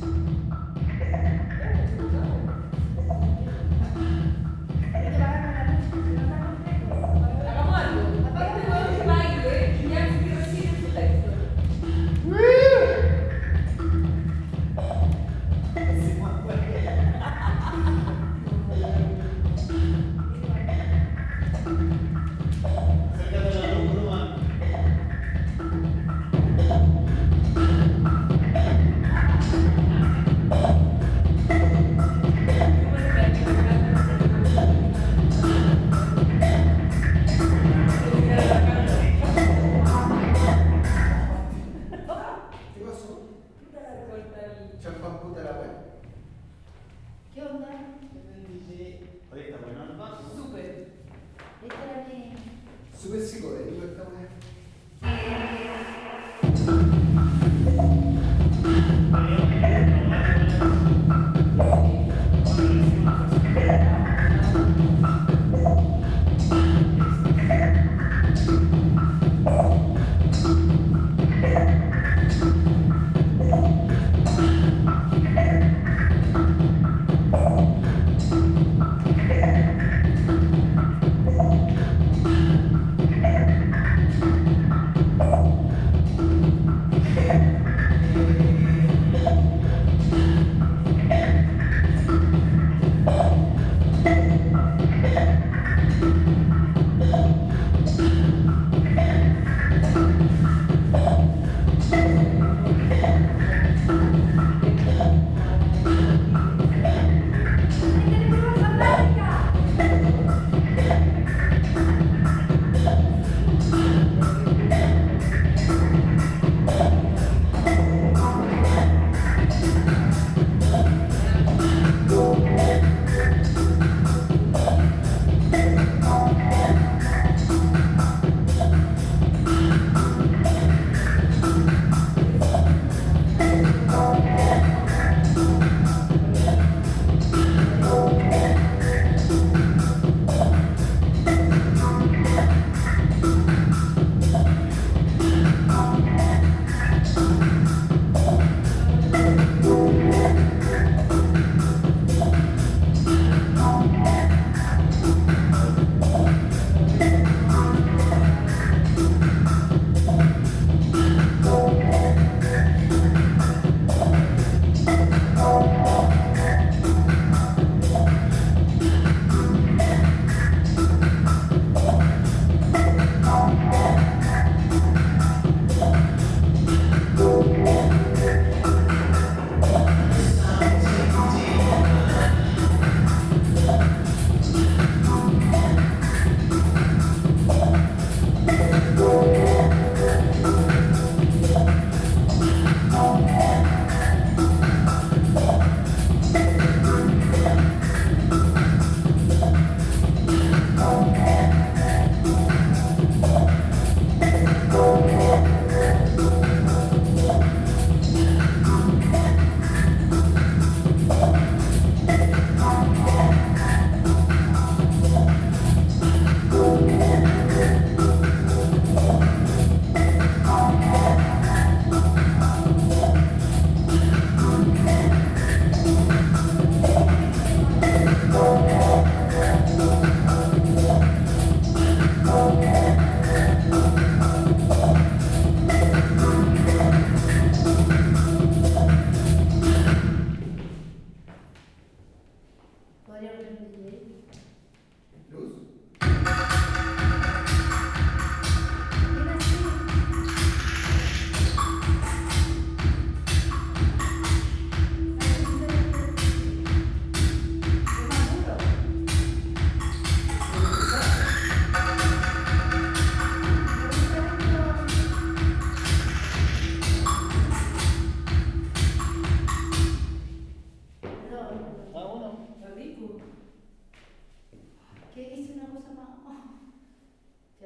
Hay que pagarme la luz, si no está completo. Hagamos algo. Aparte de que baile, ya que recibe su texto. Sí, más bueno. Acércate a la luz, Grumman. ¿Qué pasó? Champán puta la web. ¿Qué onda? Oye, está bueno el vaso. Súper. Esta era mi. Súper psicodélico esta web. Gracias.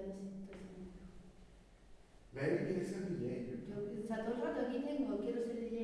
de ese instrumento. ¿Ves que quiere ser D J? Yo, o sea, todo el rato aquí tengo, quiero ser D J.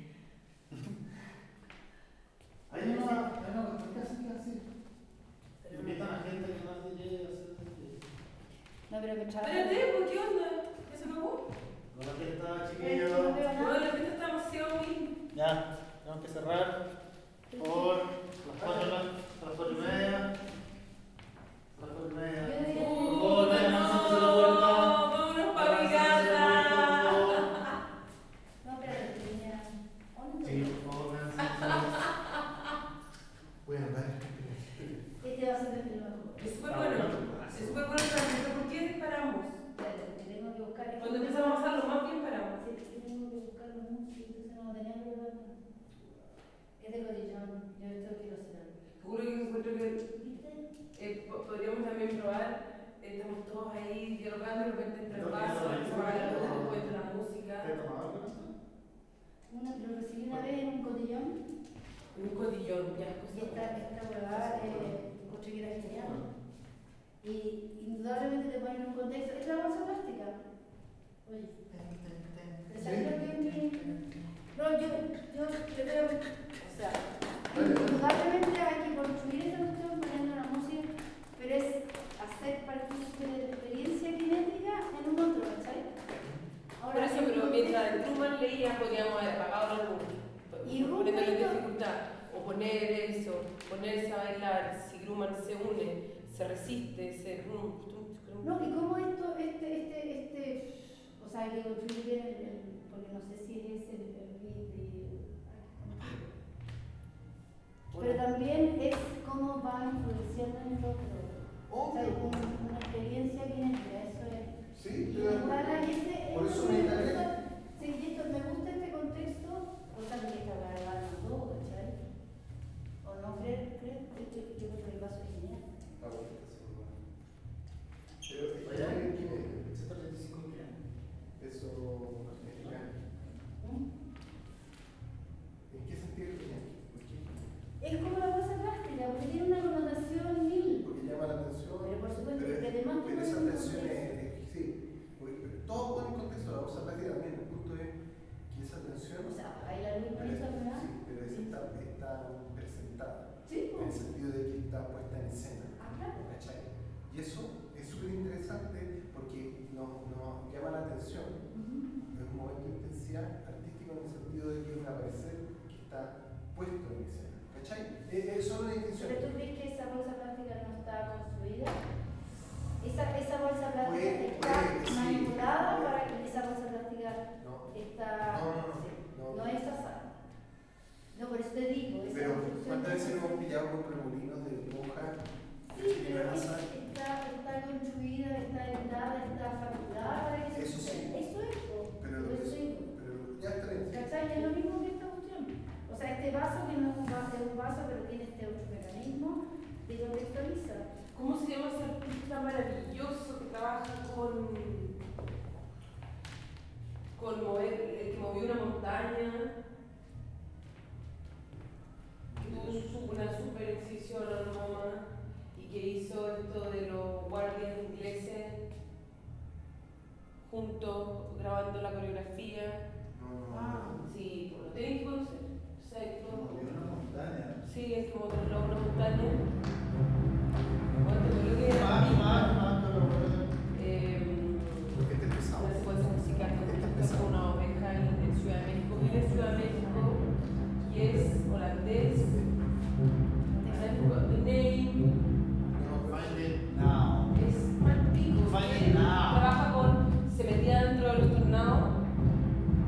Hay una, hay una cuestión que hace que así. Invitan a gente que no es D J a hacer D J. No, pero que trabaja. Espérate, ¿por qué onda? ¿Ya se acabó? Con la fiesta, Eh, no chiquillos. veo No, nada. la fiesta está demasiado bien. Ya, tenemos que cerrar por las cuatro, las cuatro y media. Las cuatro y media. Yo diría Por que- favor, vayan avanzándose la vuelta. ¡Vámonos pa' mi casa! No, espérate, tenía once. Sí, por favor, vayan avanzándose. Voy a andar. Este va a ser el primero. Es súper bueno. Es súper bueno para nosotros. ¿Por qué disparamos? Espérate, porque tengo que buscar. Cuando empezamos a hacerlo más bien paramos. Sí, tengo que buscar los músicos, entonces no tenía que ver. Es de cotillón, yo esto quiero hacer algo. Seguro que encuentro que ¿Viste? eh, po- podríamos también probar. Estamos todos ahí dialogando, de repente entre el No, vaso, no, no, se apaga la luz, no. después entra la ¿Te música. has tomado algo con esto? Una, lo recibí una vez en un cotillón Un cotillón, ya es y cosa. esta, esta huevada eh, encontré que era genial. Y indudablemente te ponen en un contexto. Es la bolsa plástica. Oye, ¿te salió bien mi.? No, yo, yo, yo creo. O sea, indudablemente hay que construir esa cuestión poniendo la música, pero es hacer partícipe de la experiencia kinética en un otro, ¿cachai? Por eso, en pero un mientras contexto- Truman leía, podíamos haber apagado la luz. Y Ruth Poniéndole hizo- dificultad. O poner eso, ponerse a bailar. Si Grumman se une, se resiste, se. No, y cómo esto, este, este, este, o sea, hay que construir bien el, el- porque no sé si es el, el beat y. Pero también es cómo va influenciando en el otro. O sea, Obvio. un- una experiencia kinética, eso es. Sí, Y estoy de acuerdo. ojalá, y este, Por esto eso me me gusta, instalé. sí, y esto, me gusta este contexto, cosa que esta verdad no todo, ¿cachai? O no creer, creer, que yo yo creo que el vaso es genial. Ah, bueno, está haciendo mal. Pero, Oye, ¿en qué medio? ciento treinta y cinco millones. Eso es genial. ¿Mm? ¿En qué sentido es genial? ¿Por qué? Es como la bolsa plástica, porque tiene una connotación mil. Porque llama la atención. Pero por supuesto, pero, que además pero tú esa pones un tensión es, contexto. es- sí, porque, pero todo pone en contexto, la bolsa plástica también, el punto es que esa tensión, O sea, bailar muy pero es- bonito, ¿verdad? sí, pero es- está, está presentada, Sí, en el pues. sentido de que está puesta en escena, Ah, claro. ¿cachai? Y eso es súper interesante porque nos, nos llama la atención, Ujú. es un momento de intensidad artística en el sentido de que es un aparecer que está puesto en escena, ¿cachai? Es, es solo una intención. ¿Pero tú crees que esa bolsa plástica no está construida? Esa, esa bolsa plástica Puede- está puede que sí, manipulada puede. para que esa bolsa plástica No, está. No, no, no, sí, no. no es asada. No, por eso te digo. Esa pero construcción ¿cuántas veces no hemos es- pillado con remolinos de hoja? Sí, pero es- está, está construida, está editada, está facturada para que se Eso sí. suceda. Eso es. po. Pero, Por eso digo. pero ya está bien. ¿Cachai? Es lo mismo que esta cuestión. O sea, este vaso que no es un vaso, es un vaso, pero tiene este otro mecanismo que contextualiza. ¿Cómo se llama ese artista maravilloso que trabaja con. con mover, el que movió una montaña? Que tuvo su- una super exhibición en Roma y que hizo esto de los guardias ingleses juntos grabando la coreografía. No, no, Ah. no. Sí, lo tenéis que conocer. O sea, es todo- Como de una montaña. Sí, es como otro lado, una montaña. Bueno, te creo que era Más, mismo. más, más, pero bueno. Eh, Porque este es pesado. una secuencia musical que está con una oveja en, en Ciudad de México. Vive en Ciudad de México y es holandés. The Name Find it now. es mal pico. Find Él it now. trabaja con. Se metía dentro de los tornados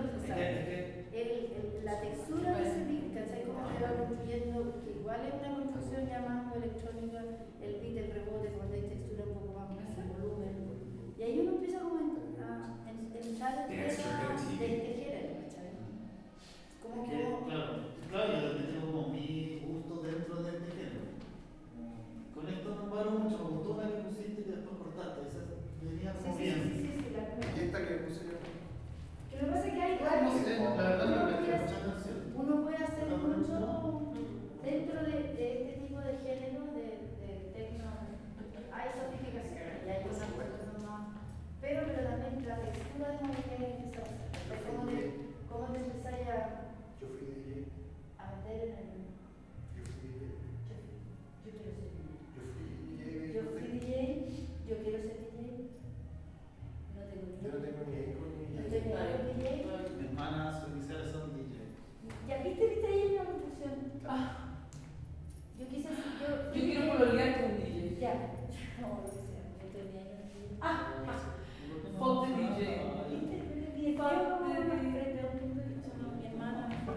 se sabe. El, el, la textura de ese bit, ¿cachai? Cómo se va construyendo, que igual es una construcción ya más electrónica, el bit, el rebote, cuando hay textura un poco más, más volumen. Y ahí uno empieza como a entrar en el tema de este género, ¿cachai? Como que, claro, claro, yo también tengo como mi gusto dentro de este género. Con esto no paro mucho, me gustó una que pusiste y después cortaste, esa venía Sí, como sí, bien. sí, sí, sí, la ¿Y esta que puse yo? Que lo que pasa es que hay Ah, no sé, la verdad no uno me puede presta hacer- mucha atención. uno puede hacer mucho dentro de, de este tipo de género de, de tecno. Hay sofisticaciones y hay cosas cosas más, pero, pero también la textura de movimiento que empieza a hacer. ¿Cómo te, cómo te empezáis a, Yo fui D J. a meter en el. Yo fui D J. Yo, yo quiero ser D J. Yo fui D J. Yo fui D J, yo quiero ser D J. No tengo ni Yo no tengo ni idea con ni No idea. tengo ni idea con D J. Mi hermana, sus iniciales son D J. Ya viste, viste ahí una construcción. Ah, Yo quise yo, yo quiero pololear con D J. Ya, no, lo que sea, yo estoy bien. Ah, fuck the D J. ¿Viste? Y después yo como frente a un punto y solo mi hermana me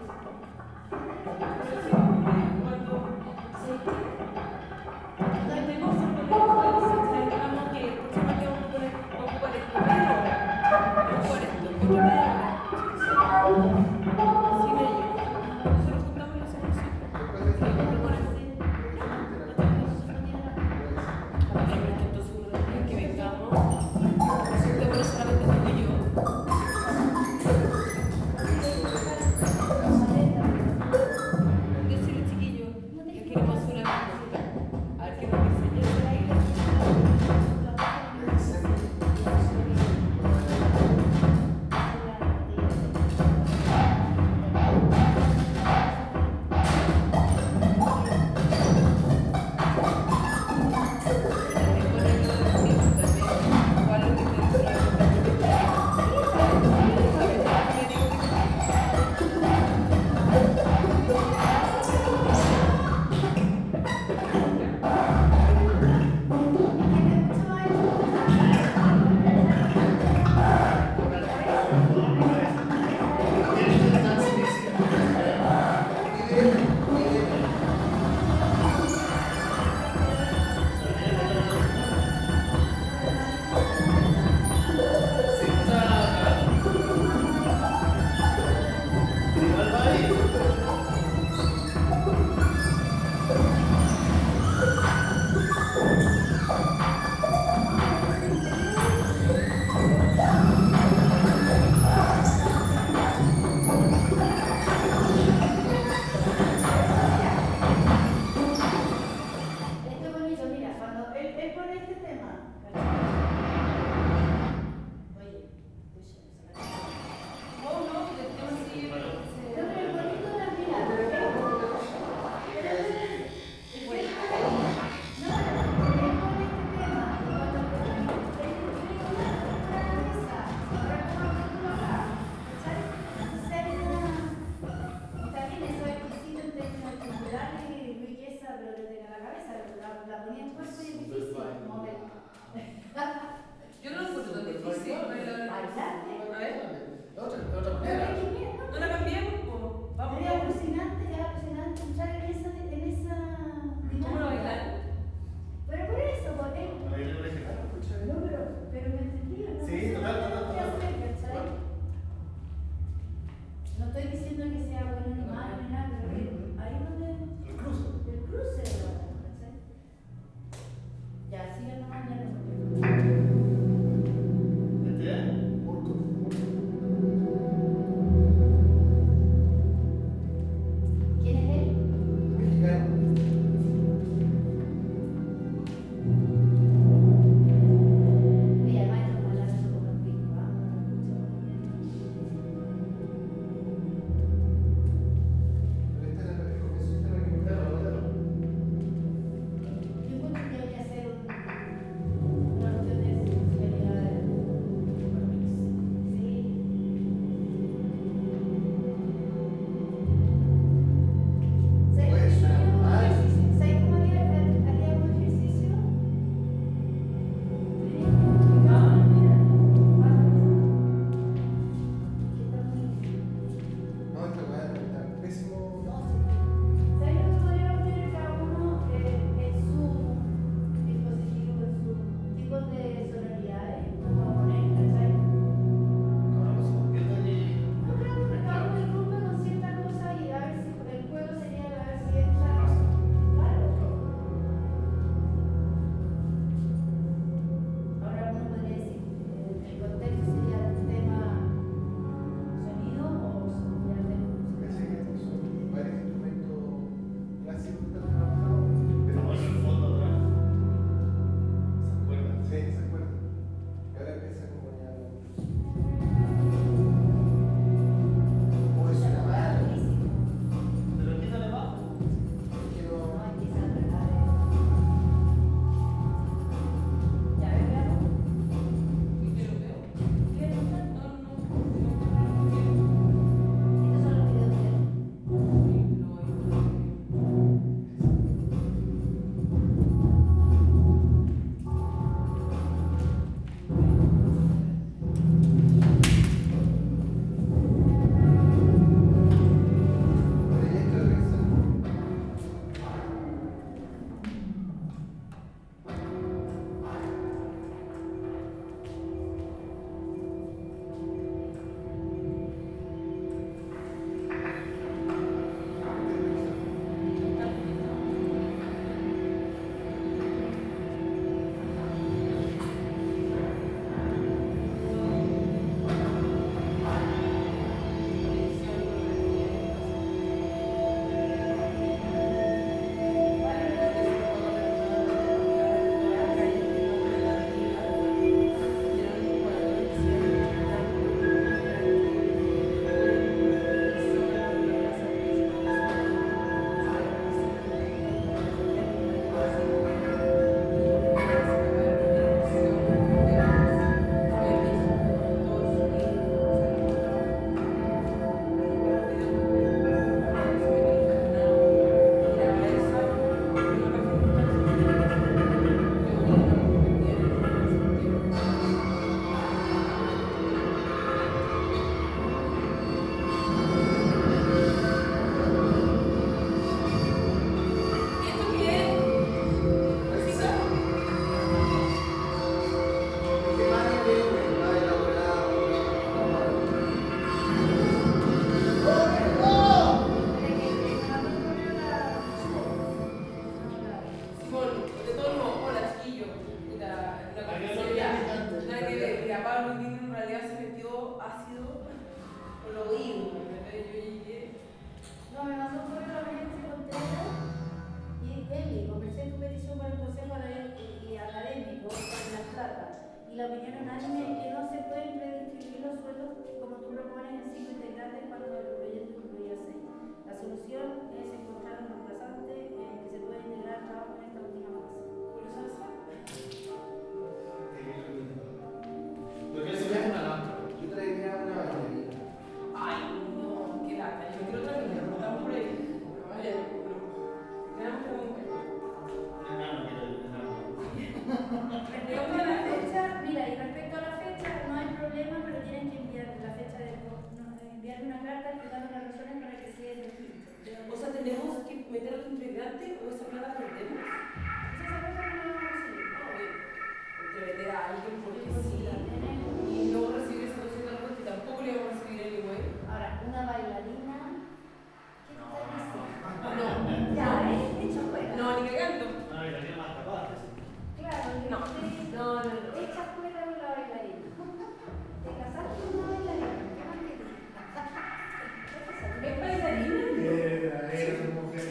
imagínate, o esa plata la perdemos. Esa cosa no la vamos a recibir. Ah, bueno, porque meter a alguien porque Porque sí, la tienen- y no recibir esa dosis de algo que tampoco le vamos a recibir anyway. Ahora, una bailarina. ¿Qué te estás diciendo? No, Ya, ¿ves? Hecho fuera. no, ni cagando. No, y la tiene más capaz. Claro, que No, te- no, no, no. Echa fuera de la bailarina. Te casaste con una bailarina. ¿Qué más querés? ¿Es bailarina? Era, era una mujer.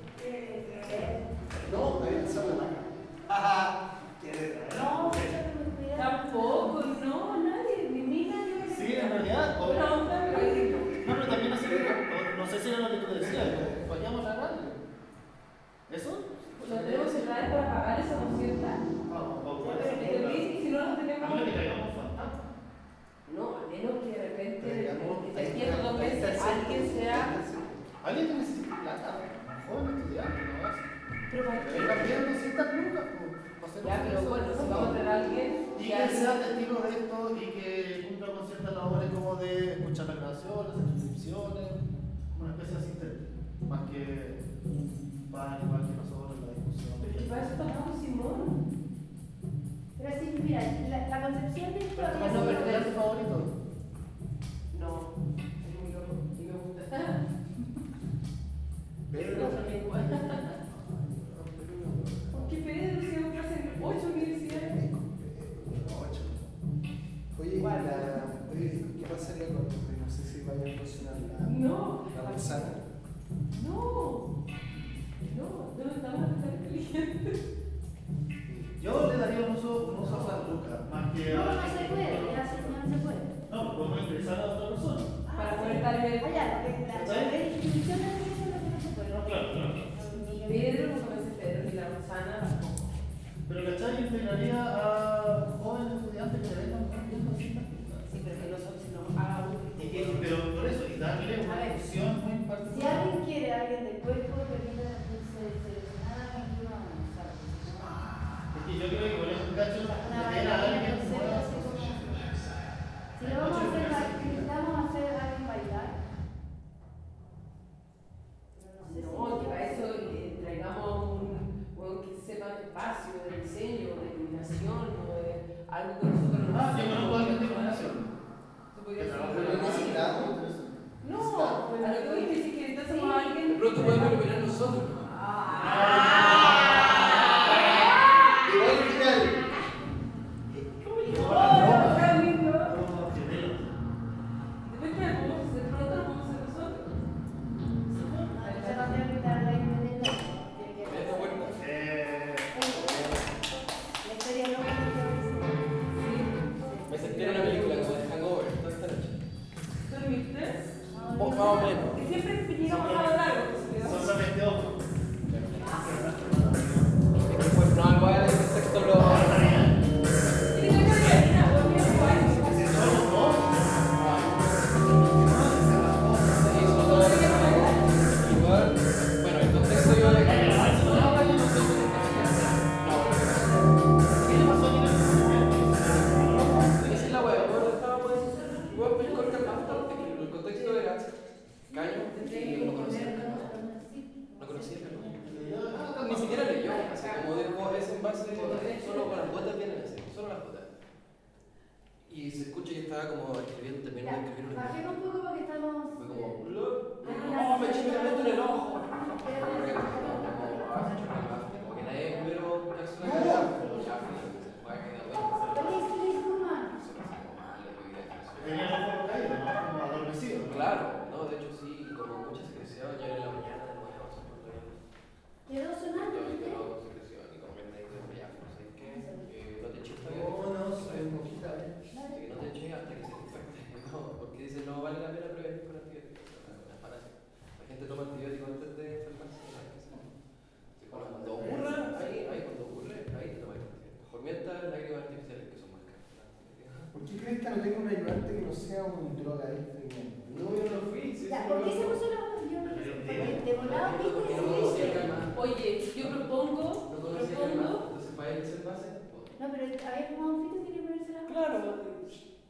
No, ahí está la marca. Ajá. ¿Quiere traer? No, échate con cuidado. Tampoco, no, nadie, ni mina, ni bailarina. Sí, en realidad. o- Una onda, pero ahí digo. No, pero también así, o- no sé si era lo que tú decías, vayamos a la radio. ¿Eso? ¿La tenemos que traer para pagar esa doscientas? Vamos, vamos. Pero entendí, y si no la A tenemos. menos que traigamos fantasma. No, a menos que de repente, Traigamos- que te entiendo dos veces, alguien sea. Alguien que necesite plata, un joven estudiante, ¿no? Así. Pero para Que qué? venga bien doscientas lucas, pues. va a ser Ya, pero eso. bueno, si vamos a traer a alguien. Y y que alguien- sea testigo de esto y que cumpla con ciertas labores como de escuchar las grabaciones, las transcripciones, como una especie de asistente, más que para igual que nosotros en la discusión. Pero para eso estamos Simón. Pero sí, mira, la, la concepción de esto Pero había no, sido- pero ¿era tu favorito? No, es muy loco y me gusta. Pedro. No, también igual. ¿Por qué Pedro se va a hacer ocho universidades? Ocho. Oye, Igual. la, oye, ¿qué pasaría con no sé si vaya a funcionar la, No. la manzana? No. No, no estamos tan inteligentes. Yo le daría un uso, un uso a San Lucas, más que No, a. no se puede, ya se- no se puede. No, podemos ingresar a otra persona. Para poder darle. Ah, ya, la, la, la redistribución de recursos es lo que no se puede. No, claro, claro. Ni Pedro, no conoce Pedro, ni la Rosana tampoco. Pero ¿cachai? Integraría a jóvenes estudiantes que vengan bien doscientas lucas. Sí, pero que nosotros se nos haga un Y que- Pero por eso, y darle A una ver, función muy Si particular. alguien quiere a alguien del cuerpo, permítame seleccionar a alguien que va a avanzar. Porque yo creo que por eso, cacho, Una meter a bailarina alguien que nuevo. así como. Si lo vamos a hacer, necesitamos hacer a alguien bailar. Pero no sé No, si- que para eso eh, traigamos un, un que sepa de espacio, de diseño, de iluminación, o de algo que nosotros no Ah, yo conozco a alguien de iluminación. iluminación. Se podría Que hacer. trabaja Pero en la necesitamos. No, a lo que voy a decir que necesitamos a alguien. De pronto podemos iluminar nosotros. Igual al final. ¡Oh, qué lindo! Como gemelos. Después que podemos hacer pronto, lo podemos hacer nosotros. Se va a tener que dar la independencia. Tiene que- Esta puerta. Eh, La historia no me Me sentí en una película como de Hangover toda esta noche. ¿Dormiste? O más o menos. Que siempre llegamos a hablar, pues, solamente ojos. Es que pues no algo a el contexto lo. Tiene que ser Karina, porque es guay. Si somos dos, Se hizo todo igual. Bueno, el contexto iba de que. No, bueno, no sé. No, ¿qué le pasó a Nina? esa es la wea. Bueno, estábamos. Igual me corta el bastante. El contexto era. Caño. Y no conocía el canal. No conocía el canal. Ni siquiera leyó, así como dejó ese envase solo con las botas vienen así, solo las botas. Y se escucha que estaba como escribiendo, terminando de escribir un Bajemos un poco porque estamos. Fue como, no, me eché pegamento en el ojo. Porque como, como que nadie primero darse la cara, pero ya fue, va a quedar bueno. Feliz, feliz, Puma. Eso me sacó mal, le tuve que decir. Tenía los ojos caídos, ¿no? Como adormecido. Claro, no, de hecho sí, como mucha secreción, ya en la mañana de nuevo, se me olvidó. Quedó sonando, Yo ¿viste? no secreción y como que me dijo, ya, no sé qué, eh, no te eches todavía. No, no, soy un poquito. Así que no te eches hasta que se te infecte. No, porque dicen no vale la pena prevenir con antibióticos. Una falacia. La gente toma antibióticos antes de enfermarse. Así que cuando ocurra, ahí, ahí cuando ocurre, ahí te tomas antibióticos. Mejor mientras lágrimas artificiales que son más caras. ¿Por qué crees que no tengo un ayudante que no sea un drogadicto? No, yo no fui. Sí, Ya, sí, ¿por qué no, se no. puso la voz? Yo no sé. Porque de volado Porque no viste conocía el ese. calmado. Oye, yo propongo, No conocía el propongo, calmado. Entonces para él ser base. No, pero había fumado un fito y quería ponerse la voz. Claro.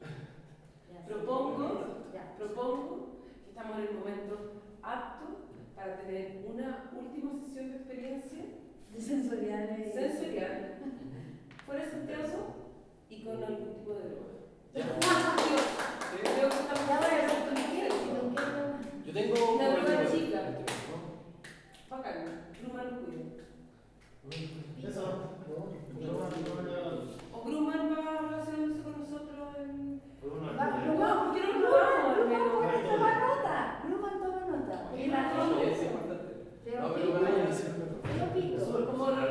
Ya, propongo, Ya. propongo que estamos en el momento apto para tener una última sesión de experiencia De sensoriales. sensorial, fuera de Santiago y con algún tipo de droga. Ya. Dios, creo que estamos Ya voy a hacer tu quieres, si no quiero. Yo tengo La un nueva tipo de- chica. Bacán, Grumman lo cuida. Eso, O Grumman va a relacionarse con nosotros en... Va, no, Grumman, ¿por qué no lo vamos, Grumman, hermano? toma nota. Grumman, toma nota. Y la Sí, es gente. importante. Te No, lo pero pico. bueno, Te lo pico. Como Sí,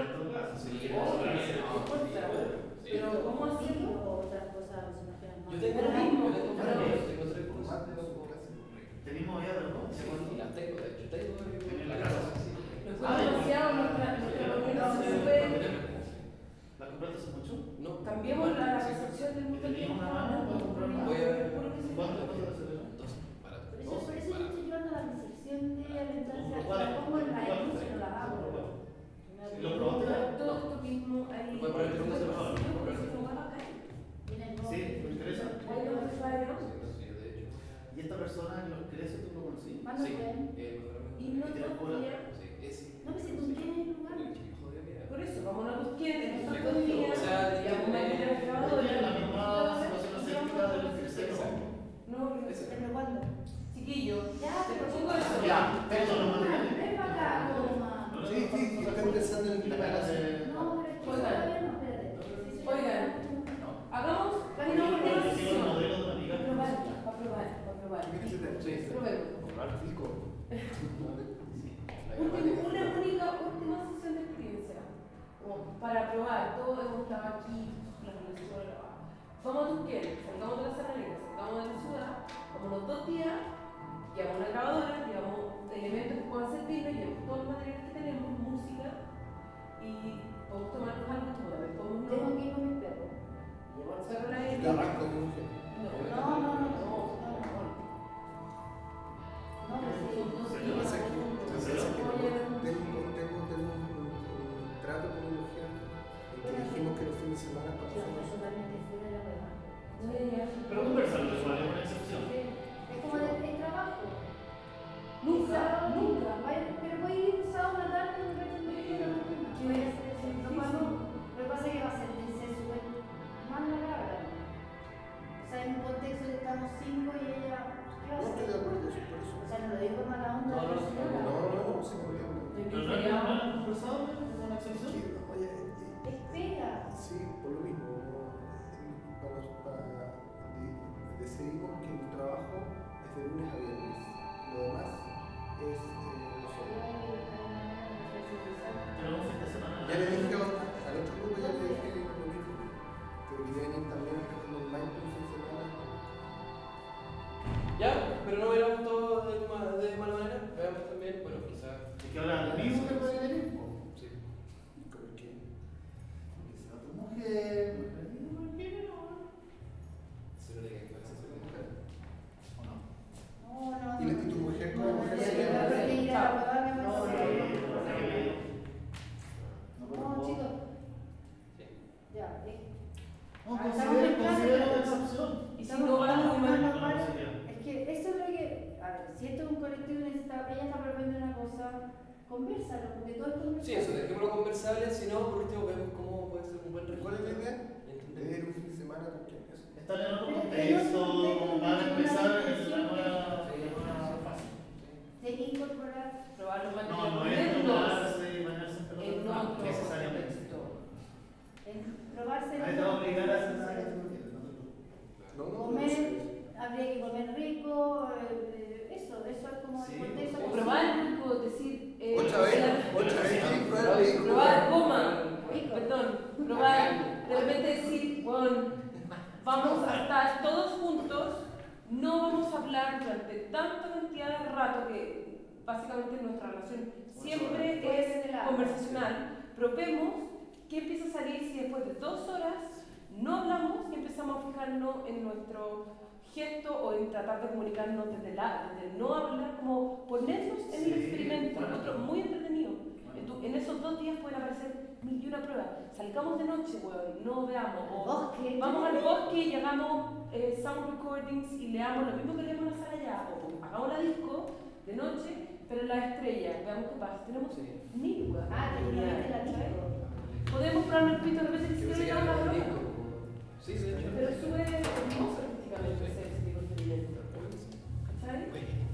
Pero ¿cómo así? ¿Sí? O otras cosas alucinógenas más. Yo tengo Pero mismo, yo tengo pero- tres, tengo tres cosas. Tenemos ya de Sí, y las tengo, de hecho, tengo en la casa. Sí. Nos fue demasiado, nuestra nuestra reunión se fue. ¿La compraste hace mucho? No. Cambiemos la Sí. percepción del mundo. ¿Tenía una mano para comprar más? Voy a ver. Puro que se ¿Cuánto fue. cuánto se ve? Dos, para Por eso, por eso yo estoy llevando la percepción de alentarse a ¿Cuál? la pongo en la ¿Cuál? luz y no la hago. ¿Lo probaste? Todo esto mismo ahí. Voy a poner el segundo celular. Viene el ¿Sí? ¿Te interesa? Ahí lo que falla. Sí, de hecho. ¿Y esta persona que los crece tú lo conocí? ¿Cuándo Sí. fue? Eh, Y no todavía. Sí, es. No, pues si tú tienes lugar. Joder, mira. Por eso, vamos a los clientes, Sí, estos dos días, o sea, y a una tiene- manera grabadora. Tiene la misma situación aséptica del tercero. No, Ese. ¿Pero cuándo? chiquillo, Ya, te pero propongo eso. Ya, eso lo Ven mantiene. para acá, toma. Sí, sí, sí, estoy pensando en implementar. No, pero es que Oigan. todavía no, espérate. Sí, sí, Oigan. no. Hagamos Pero una no, última Porque sigo el sesión. modelo de la amiga. Para probar, para probar, para probar. Sí, sí. Probemos. Comprar pico. Última- una única, última sesión de experiencia. Como para probar, todos hemos estado aquí, la relación grabada. Vamos a Tusquén, salgamos de la Serranía, salgamos de la ciudad, vamos los dos días, llevamos una grabadora, llevamos elementos que puedan servirnos, llevamos todos los materiales que tenemos, música, y podemos tomarnos algo, como también podemos Tengo no. que ir con mis perros. Llevamos el perro a la Y aire. te arranco como un genio. No, No, no, no, no. no. No, pues sí. Lo que pasa es que- lo que pasa es que tengo, tengo, tengo, tengo un, un, un trato con un mujer en que dijimos que los fines de semana Yo estoy pasamos. totalmente fuera de la verdad. Pero conversando igual es una excepción. Es como el, el trabajo. Nunca, Sábado, nunca. vaya- Pero voy a ir un sábado a la tarde y un rato en la mañana. ¿Qué? Voy a hacer eso. No pasa. Lo que pasa es que va a ser de ser súper mal la cabra. O sea, en un contexto que estamos cinco y ella. ¿Qué va a No estoy de hacer? acuerdo, sí, por eso. O sea, no lo digo en mala onda. No, no, pero no, señora. No, no, no, sí, por ejemplo. ¿Pero no es no es conversado? ¿Es una excepción? Sí, oye, eh, Espera. sí, por lo mismo. eh, Para, para, de- decidimos que el trabajo es de lunes a viernes. Lo demás es eh, nosotros. Pero un fin de semana. Ya le dije a- al otro grupo, ya le dije lo mismo. Que quería venir también a hacer un online por fin de semana. Ya, pero no veamos todo de, ma- de mala manera. Veamos también, bueno, quizás. Es que ahora el mismo que puede venir. po. Sí. ¿Con qué? Que sea tu mujer. ¿Por qué no? Seguro de que hay cosas que mujer. ¿O no? No, no. ¿Y, la- y tu mujer No, cómo no, mujer no, se no, llama? no, porque ir a la huevada me No, parece- no, No, chicos. Sí. Ya, eh. No, Ah, estamos considera, en clase, considera la pero- excepción. Y si Estamos no va hablando muy mal. de No, no sería. Es que eso es lo que. A ver, si esto es un colectivo, necesita, ella está proponiendo una cosa, conversalo, porque todo es conversar. Sí, eso, dejémoslo conversable, si no, por último vemos cómo puede ser un buen ¿Cuál es la idea? Entender. De ir un fin de semana con quién es. Están en otro Pero- contexto, pero no es un contexto, van a no es empezar una en la discusión nueva, en la nueva fase. De incorporar. Probar los No, no es materiales tomarse y bañarse en en pelota, no, otro necesariamente. contexto. En probarse. Ahí te va a obligar a hacer nada que comer, tú no quieres, no te preocupes. No, no, no sé. habría que comer rico, eh, eso, eso es como Sí, el contexto. O probar, rico, decir. eh, Otra vez, la- otra vez, ¿quieres probar rico? Probar, coma. Rico. Perdón, probar. De repente decir, bueno, vamos a estar todos juntos, no vamos a hablar durante tanta cantidad de rato que básicamente nuestra relación siempre es conversacional. Probemos qué empieza a salir si después de dos horas no hablamos y empezamos a fijarnos en nuestro gesto o en tratar de comunicarnos desde, la, desde el no hablar, como ponernos en el Sí, experimento, bueno. otro muy entretenido. Bueno. En, tu- en esos dos días pueden aparecer mil y una pruebas. Salgamos de noche, weón, no veamos. O Bosque. vamos al bosque y hagamos eh, sound recordings y leamos lo mismo que leemos en la sala allá. O hagamos la disco de noche, pero las estrellas, veamos qué pasa. Tenemos Sí. mil weas. Ah, que no es la disco. Podemos probar el pito de repente Yo si pensé se que ve era una el broma. disco. como- Sí, de hecho. Pero sube hermoso artísticamente ese ese tipo de experimento. ¿Sabes?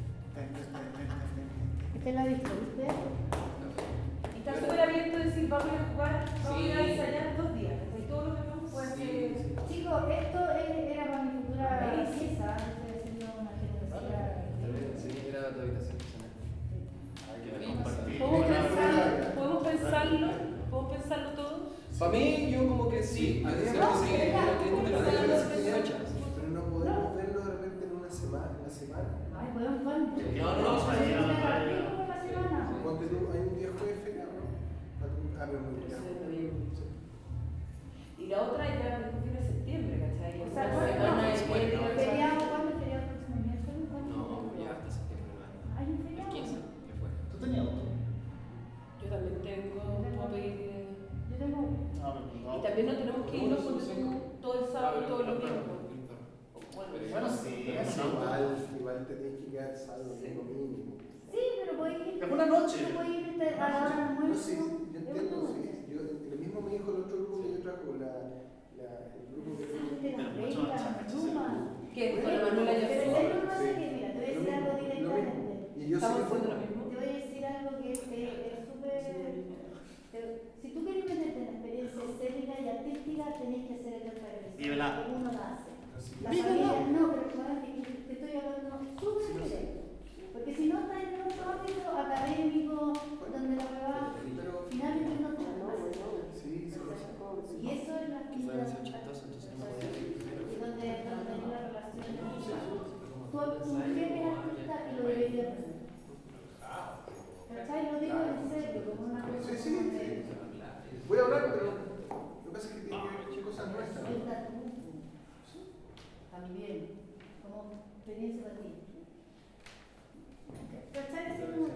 Esta es la disco, ¿viste? Y está súper abierto a decir, vamos a ir a jugar, vamos a ir a Sí. ensayar dos días. Y todo lo que hagamos puede Sí, ser. sí. Chicos, esto es- era para mi futura Ahí. pieza. Estoy haciendo una generosidad. Sí, era tu habitación personal. Hay que Qué compartir. ¿Podemos Buena pensarlo? idea. ¿Podemos pensarlo? ¿Podemos pensarlo todos? Para mí, yo como que sí. A No, veces no, que sí, ya, pero tiene que ya, tener ya, las ya. fechas. Pero no podemos verlo de repente en una semana. En una semana. Ay, podemos cuándo. No, no, no, Podemos sí, ir a no, la no, pico por la semana. Ponte tú, hay un día jueves feriado, ¿no? Ah, pero muy Eso bien. es noviembre. Y la otra ya después viene septiembre, ¿cachai? O sea, Una ¿cuándo? semana y Bueno, media. no. ¿Feriado cuándo? ¿Feriado el próximo miércoles? ¿Cuándo? No, ya hasta septiembre, hermano. Hay un El feriado. quince, que fue. ¿Tú tenías auto? Yo también tengo, puedo pedir. eh, Yo tengo. No, pero no. Y también no tenemos que irnos con todo el sábado y todo el domingo. Bueno, sí, Pero es es igual, igual te tienes que quedar salvo, Sí. tengo mínimo. Sí, pero podéis ir. Es una noche. Tú podéis irte a la hora de No, almuerzo. sí, yo es entiendo, una sí. noche. Yo, lo mismo me dijo el otro grupo que yo trajo, la, la, el grupo que Sácate las Pero mucho reglas, más chacha, Numa. ¿Qué? Con la Manuela Pero ya sé lo más de que, mira, te voy a decir algo lo directamente. mismo. Y yo sé ¿Estamos que fue. haciendo lo mismo? Te voy a decir algo que es es- es súper. te- Si tú quieres meterte en experiencia escénica y artística, tenés que hacer el referencia. Vívela. Uno la hace. Así La que- familia, no, pero no, es que te estoy hablando súper directo. Porque si no estás en otro ámbito académico, donde la prueba Pero, finalmente no te la hace. sí, sí, sí. Y eso es la Que fue en ese ochentoso, entonces no podía ir. y donde, donde hay una relación. Tu, tu mujer es artista y lo debería hacer. ¿Cachai? Lo digo en serio, como una cosa Sí, sí, como sí. de- Voy a hablar, pero lo que pasa es que tiene que ver con cosas nuestras. el tatu. También, como experiencia para ti. ¿Cachai? Así como-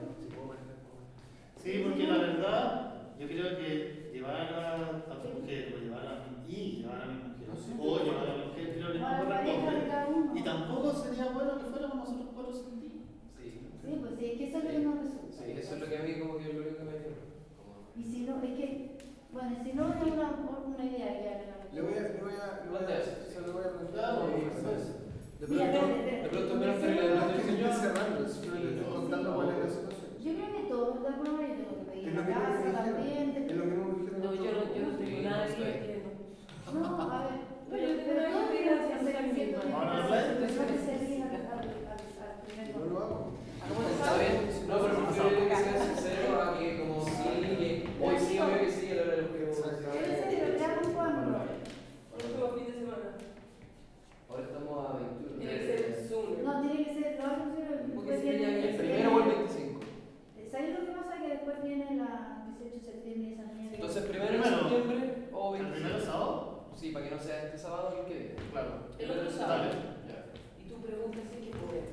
Sí, porque la verdad, yo creo que llevar a, a tu mujer, o llevar a mi, y llevar a mi mujer, o llevar a mi mujer, creo que o no a la pareja de corresponde. cada uno. Y tampoco sería bueno que fuéramos nosotros cuatro sin ti. Sí. Sí, pues sí, es que eso es lo que no resulta. Sí, eso es lo que a mí como que lo único que me dio. Como- Y si no, es que, bueno, si no es una, una idea que hagan. Le voy a, le voy a, le voy a, se lo voy a preguntar. Claro, y- pues, De Mira, pronto, espérate, espérate. de pronto menos Sí, que le- no, no es que me esté cerrando, es que le estoy Sí, contando sí. cuál es la situación. Yo creo que todos, de alguna manera, yo tengo que pedir Es lo la mismo que casa me dijeron. también. Es lo mismo que me dijeron. No, yo no, yo no tengo nada de entiendo. No, a ver, Pero pero, yo tengo pero una todos idea tenemos de que hacer hacer lo cierto mismo. tipo No, no, de no, cosas, no, no no, que se no, diga no, al- al- al primer No lo hago. Está bien, no, pero prefiero que sea sincero a que como sí, que hoy sí, obvio que sí, a la hora de los que Exacto. Pero en serio, te hago un cuadro. Próximo fin de semana. Ahora estamos a veintiuno. Tiene que ser Zoom. No, tiene que ser, lo otro quiero, Porque después si viene. ella- ¿El primero o el veinticinco? ¿Sabes lo que pasa? Que después viene la dieciocho de septiembre y esa mierda. Entonces, primero de Primero. septiembre o ¿El primero veinticinco. sábado? Sí, para que no sea este sábado el que viene. Claro. El otro Dale. sábado. Y tú preguntas si es que puedes.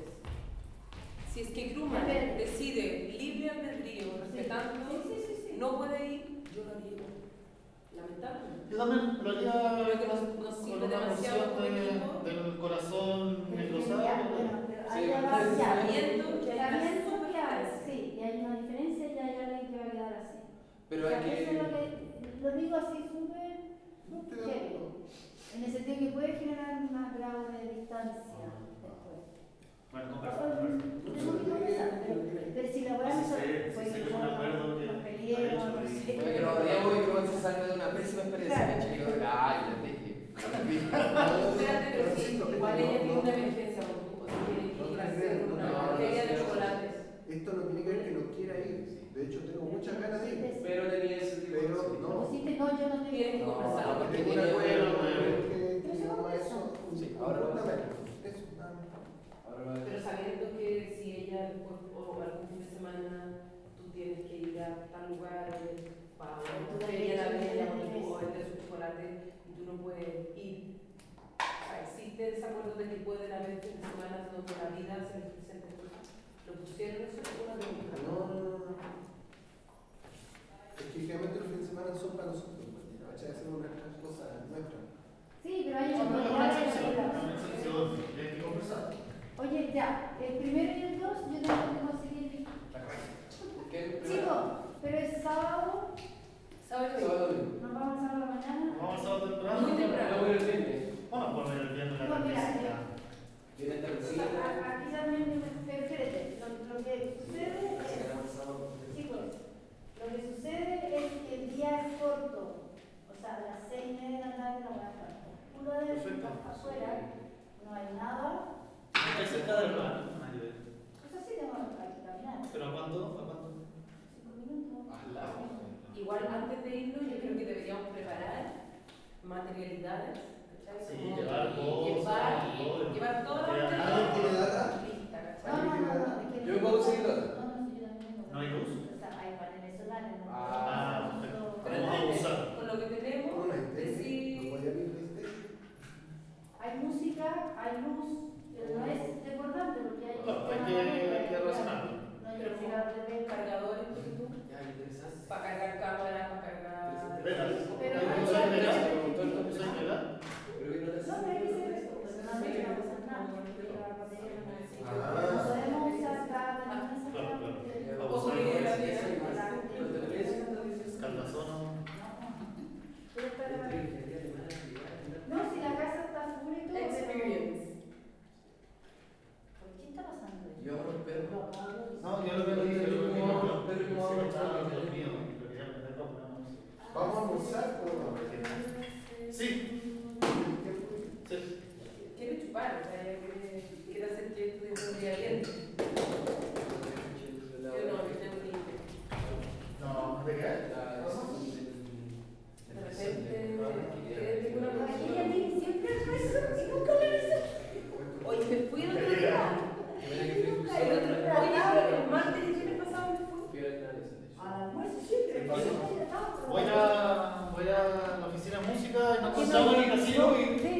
Si es que Grumman Espera. decide libre albedrío, respetando, Sí, sí, sí, sí. no puede ir, yo lo haría. Lamentablemente. Yo también lo haría Creo que nos, nos con sirve una demasiado emoción como de- equipo. del corazón Pero engrosado. ya, bueno, pero Sí, ahí ya va, entonces, ya. sabiendo que hay una Sabiendo super que hay, diferencia. sí, y hay una diferencia y hay alguien que va a quedar así. Pero O sea, hay que. eso es lo que, lo digo así súper No, estoy de heavy, acuerdo. en el sentido que puede generar un grado de distancia después. Bueno, O conversa, sea, conversa. tenemos que conversar, pero, pero si la weá Sí, no se sí, fue sí, que sí, no me acuerdo que nos ha peleemos, dicho no ahí. sé. Oye, que nos odiamos y que vamos a salga de una pésima experiencia. Claro. Me chico, ay, les dije. Espérate, pero sí, igual ella tiene una emergencia, o sea, tiene que ir a hacer una No, no, feria de no, chocolates. Esto no tiene que ver que no quiera ir. De hecho, tengo muchas ganas de ir. Pero tenía ese tipo de. Pero sí. no. Lo pusiste, no, yo no tengo Tiene que No, conversar. no, porque Tengo un tiene- acuerdo, bueno, que Pero se no, conversa. eso. Sí, ahora lo Una vamos a vez. hacer. Eso, nada más. Ahora va a Pero sabiendo que si ella después, o algún fin de semana tú tienes que ir a tal lugar para una feria navideña o vender su chocolate y tú no puedes ir. O sea, existe ese acuerdo de que pueden haber fines de semana donde la vida se les presente cosas. ¿Lo pusieron eso en una pregunta? No, no, no, no. Es que generalmente los fines de semana son para nosotros. ¿Cachai? Hacemos nuestras cosas nuestras. Sí, pero hay No, un pero es una hay excepción, reglas. es una excepción, hay que conversar. Oye, ya, el primero y el dos yo tengo que conseguir. La clase. cuánto? ¿A cuánto? Cinco minutos. Al lado. Igual antes de irnos, yo creo que deberíamos preparar materialidades. ¿Cachai? Sí, Como llevar que bolsas, llevar, todo. llevar toda la Llevar- materialidad ¿Alguien tiene data? lista, No, ¿cachai? no, no, no, es que Yo me puedo conseguir no, data. no, no, sí, yo también tengo. ¿No hay luz? O sea, hay paneles solares, ¿no? Ah, perfecto. Pero Vamos a entonces, usar. con lo que tenemos, ¿Cómo no hay tele? decir. ¿No podía abrir PlayStation? Hay música, hay luz, pero no es desbordante porque hay. Claro, hay que, hay que razonarlo. No hay Pero música de cargadores, por ejemplo, Ya, interesante. para cargar cámaras, para cargar. Pero, Pero ¿hay hay luz en que- la- hay que- ¿Eso es verdad? Pero que no les- No, pero hay que ser eso, pues, no hay que pasar nada, porque la batería no es- Ah. No podemos usar cada Claro, claro. O subir la vida. Caldazono. Pero para- No, si la casa está full y todo, pero- Experience. ¿Por qué está pasando eso? Yo amo los perros. No, yo lo que dije, yo lo que No, dije, pero sí, no, no, estaba no, Dios no. mío, lo quería aprender para poner música. ¿Vamos a almorzar o no? Sí, sí. Quiere chupar, o sea, ella quiere, quiere hacer que esto sea un día caliente. Yo no, yo tengo límite. No, ¿de qué? De repente, eh, tengo una Ay, persona. ella tiene siempre el resto y nunca lo hizo. Oye, me fui el otro día. El otro, oye, pero el martes y el viernes pasado me fui. Al almuerzo siempre, porque ella estaba- Voy a, voy a la oficina de música y nos encontramos en el casino y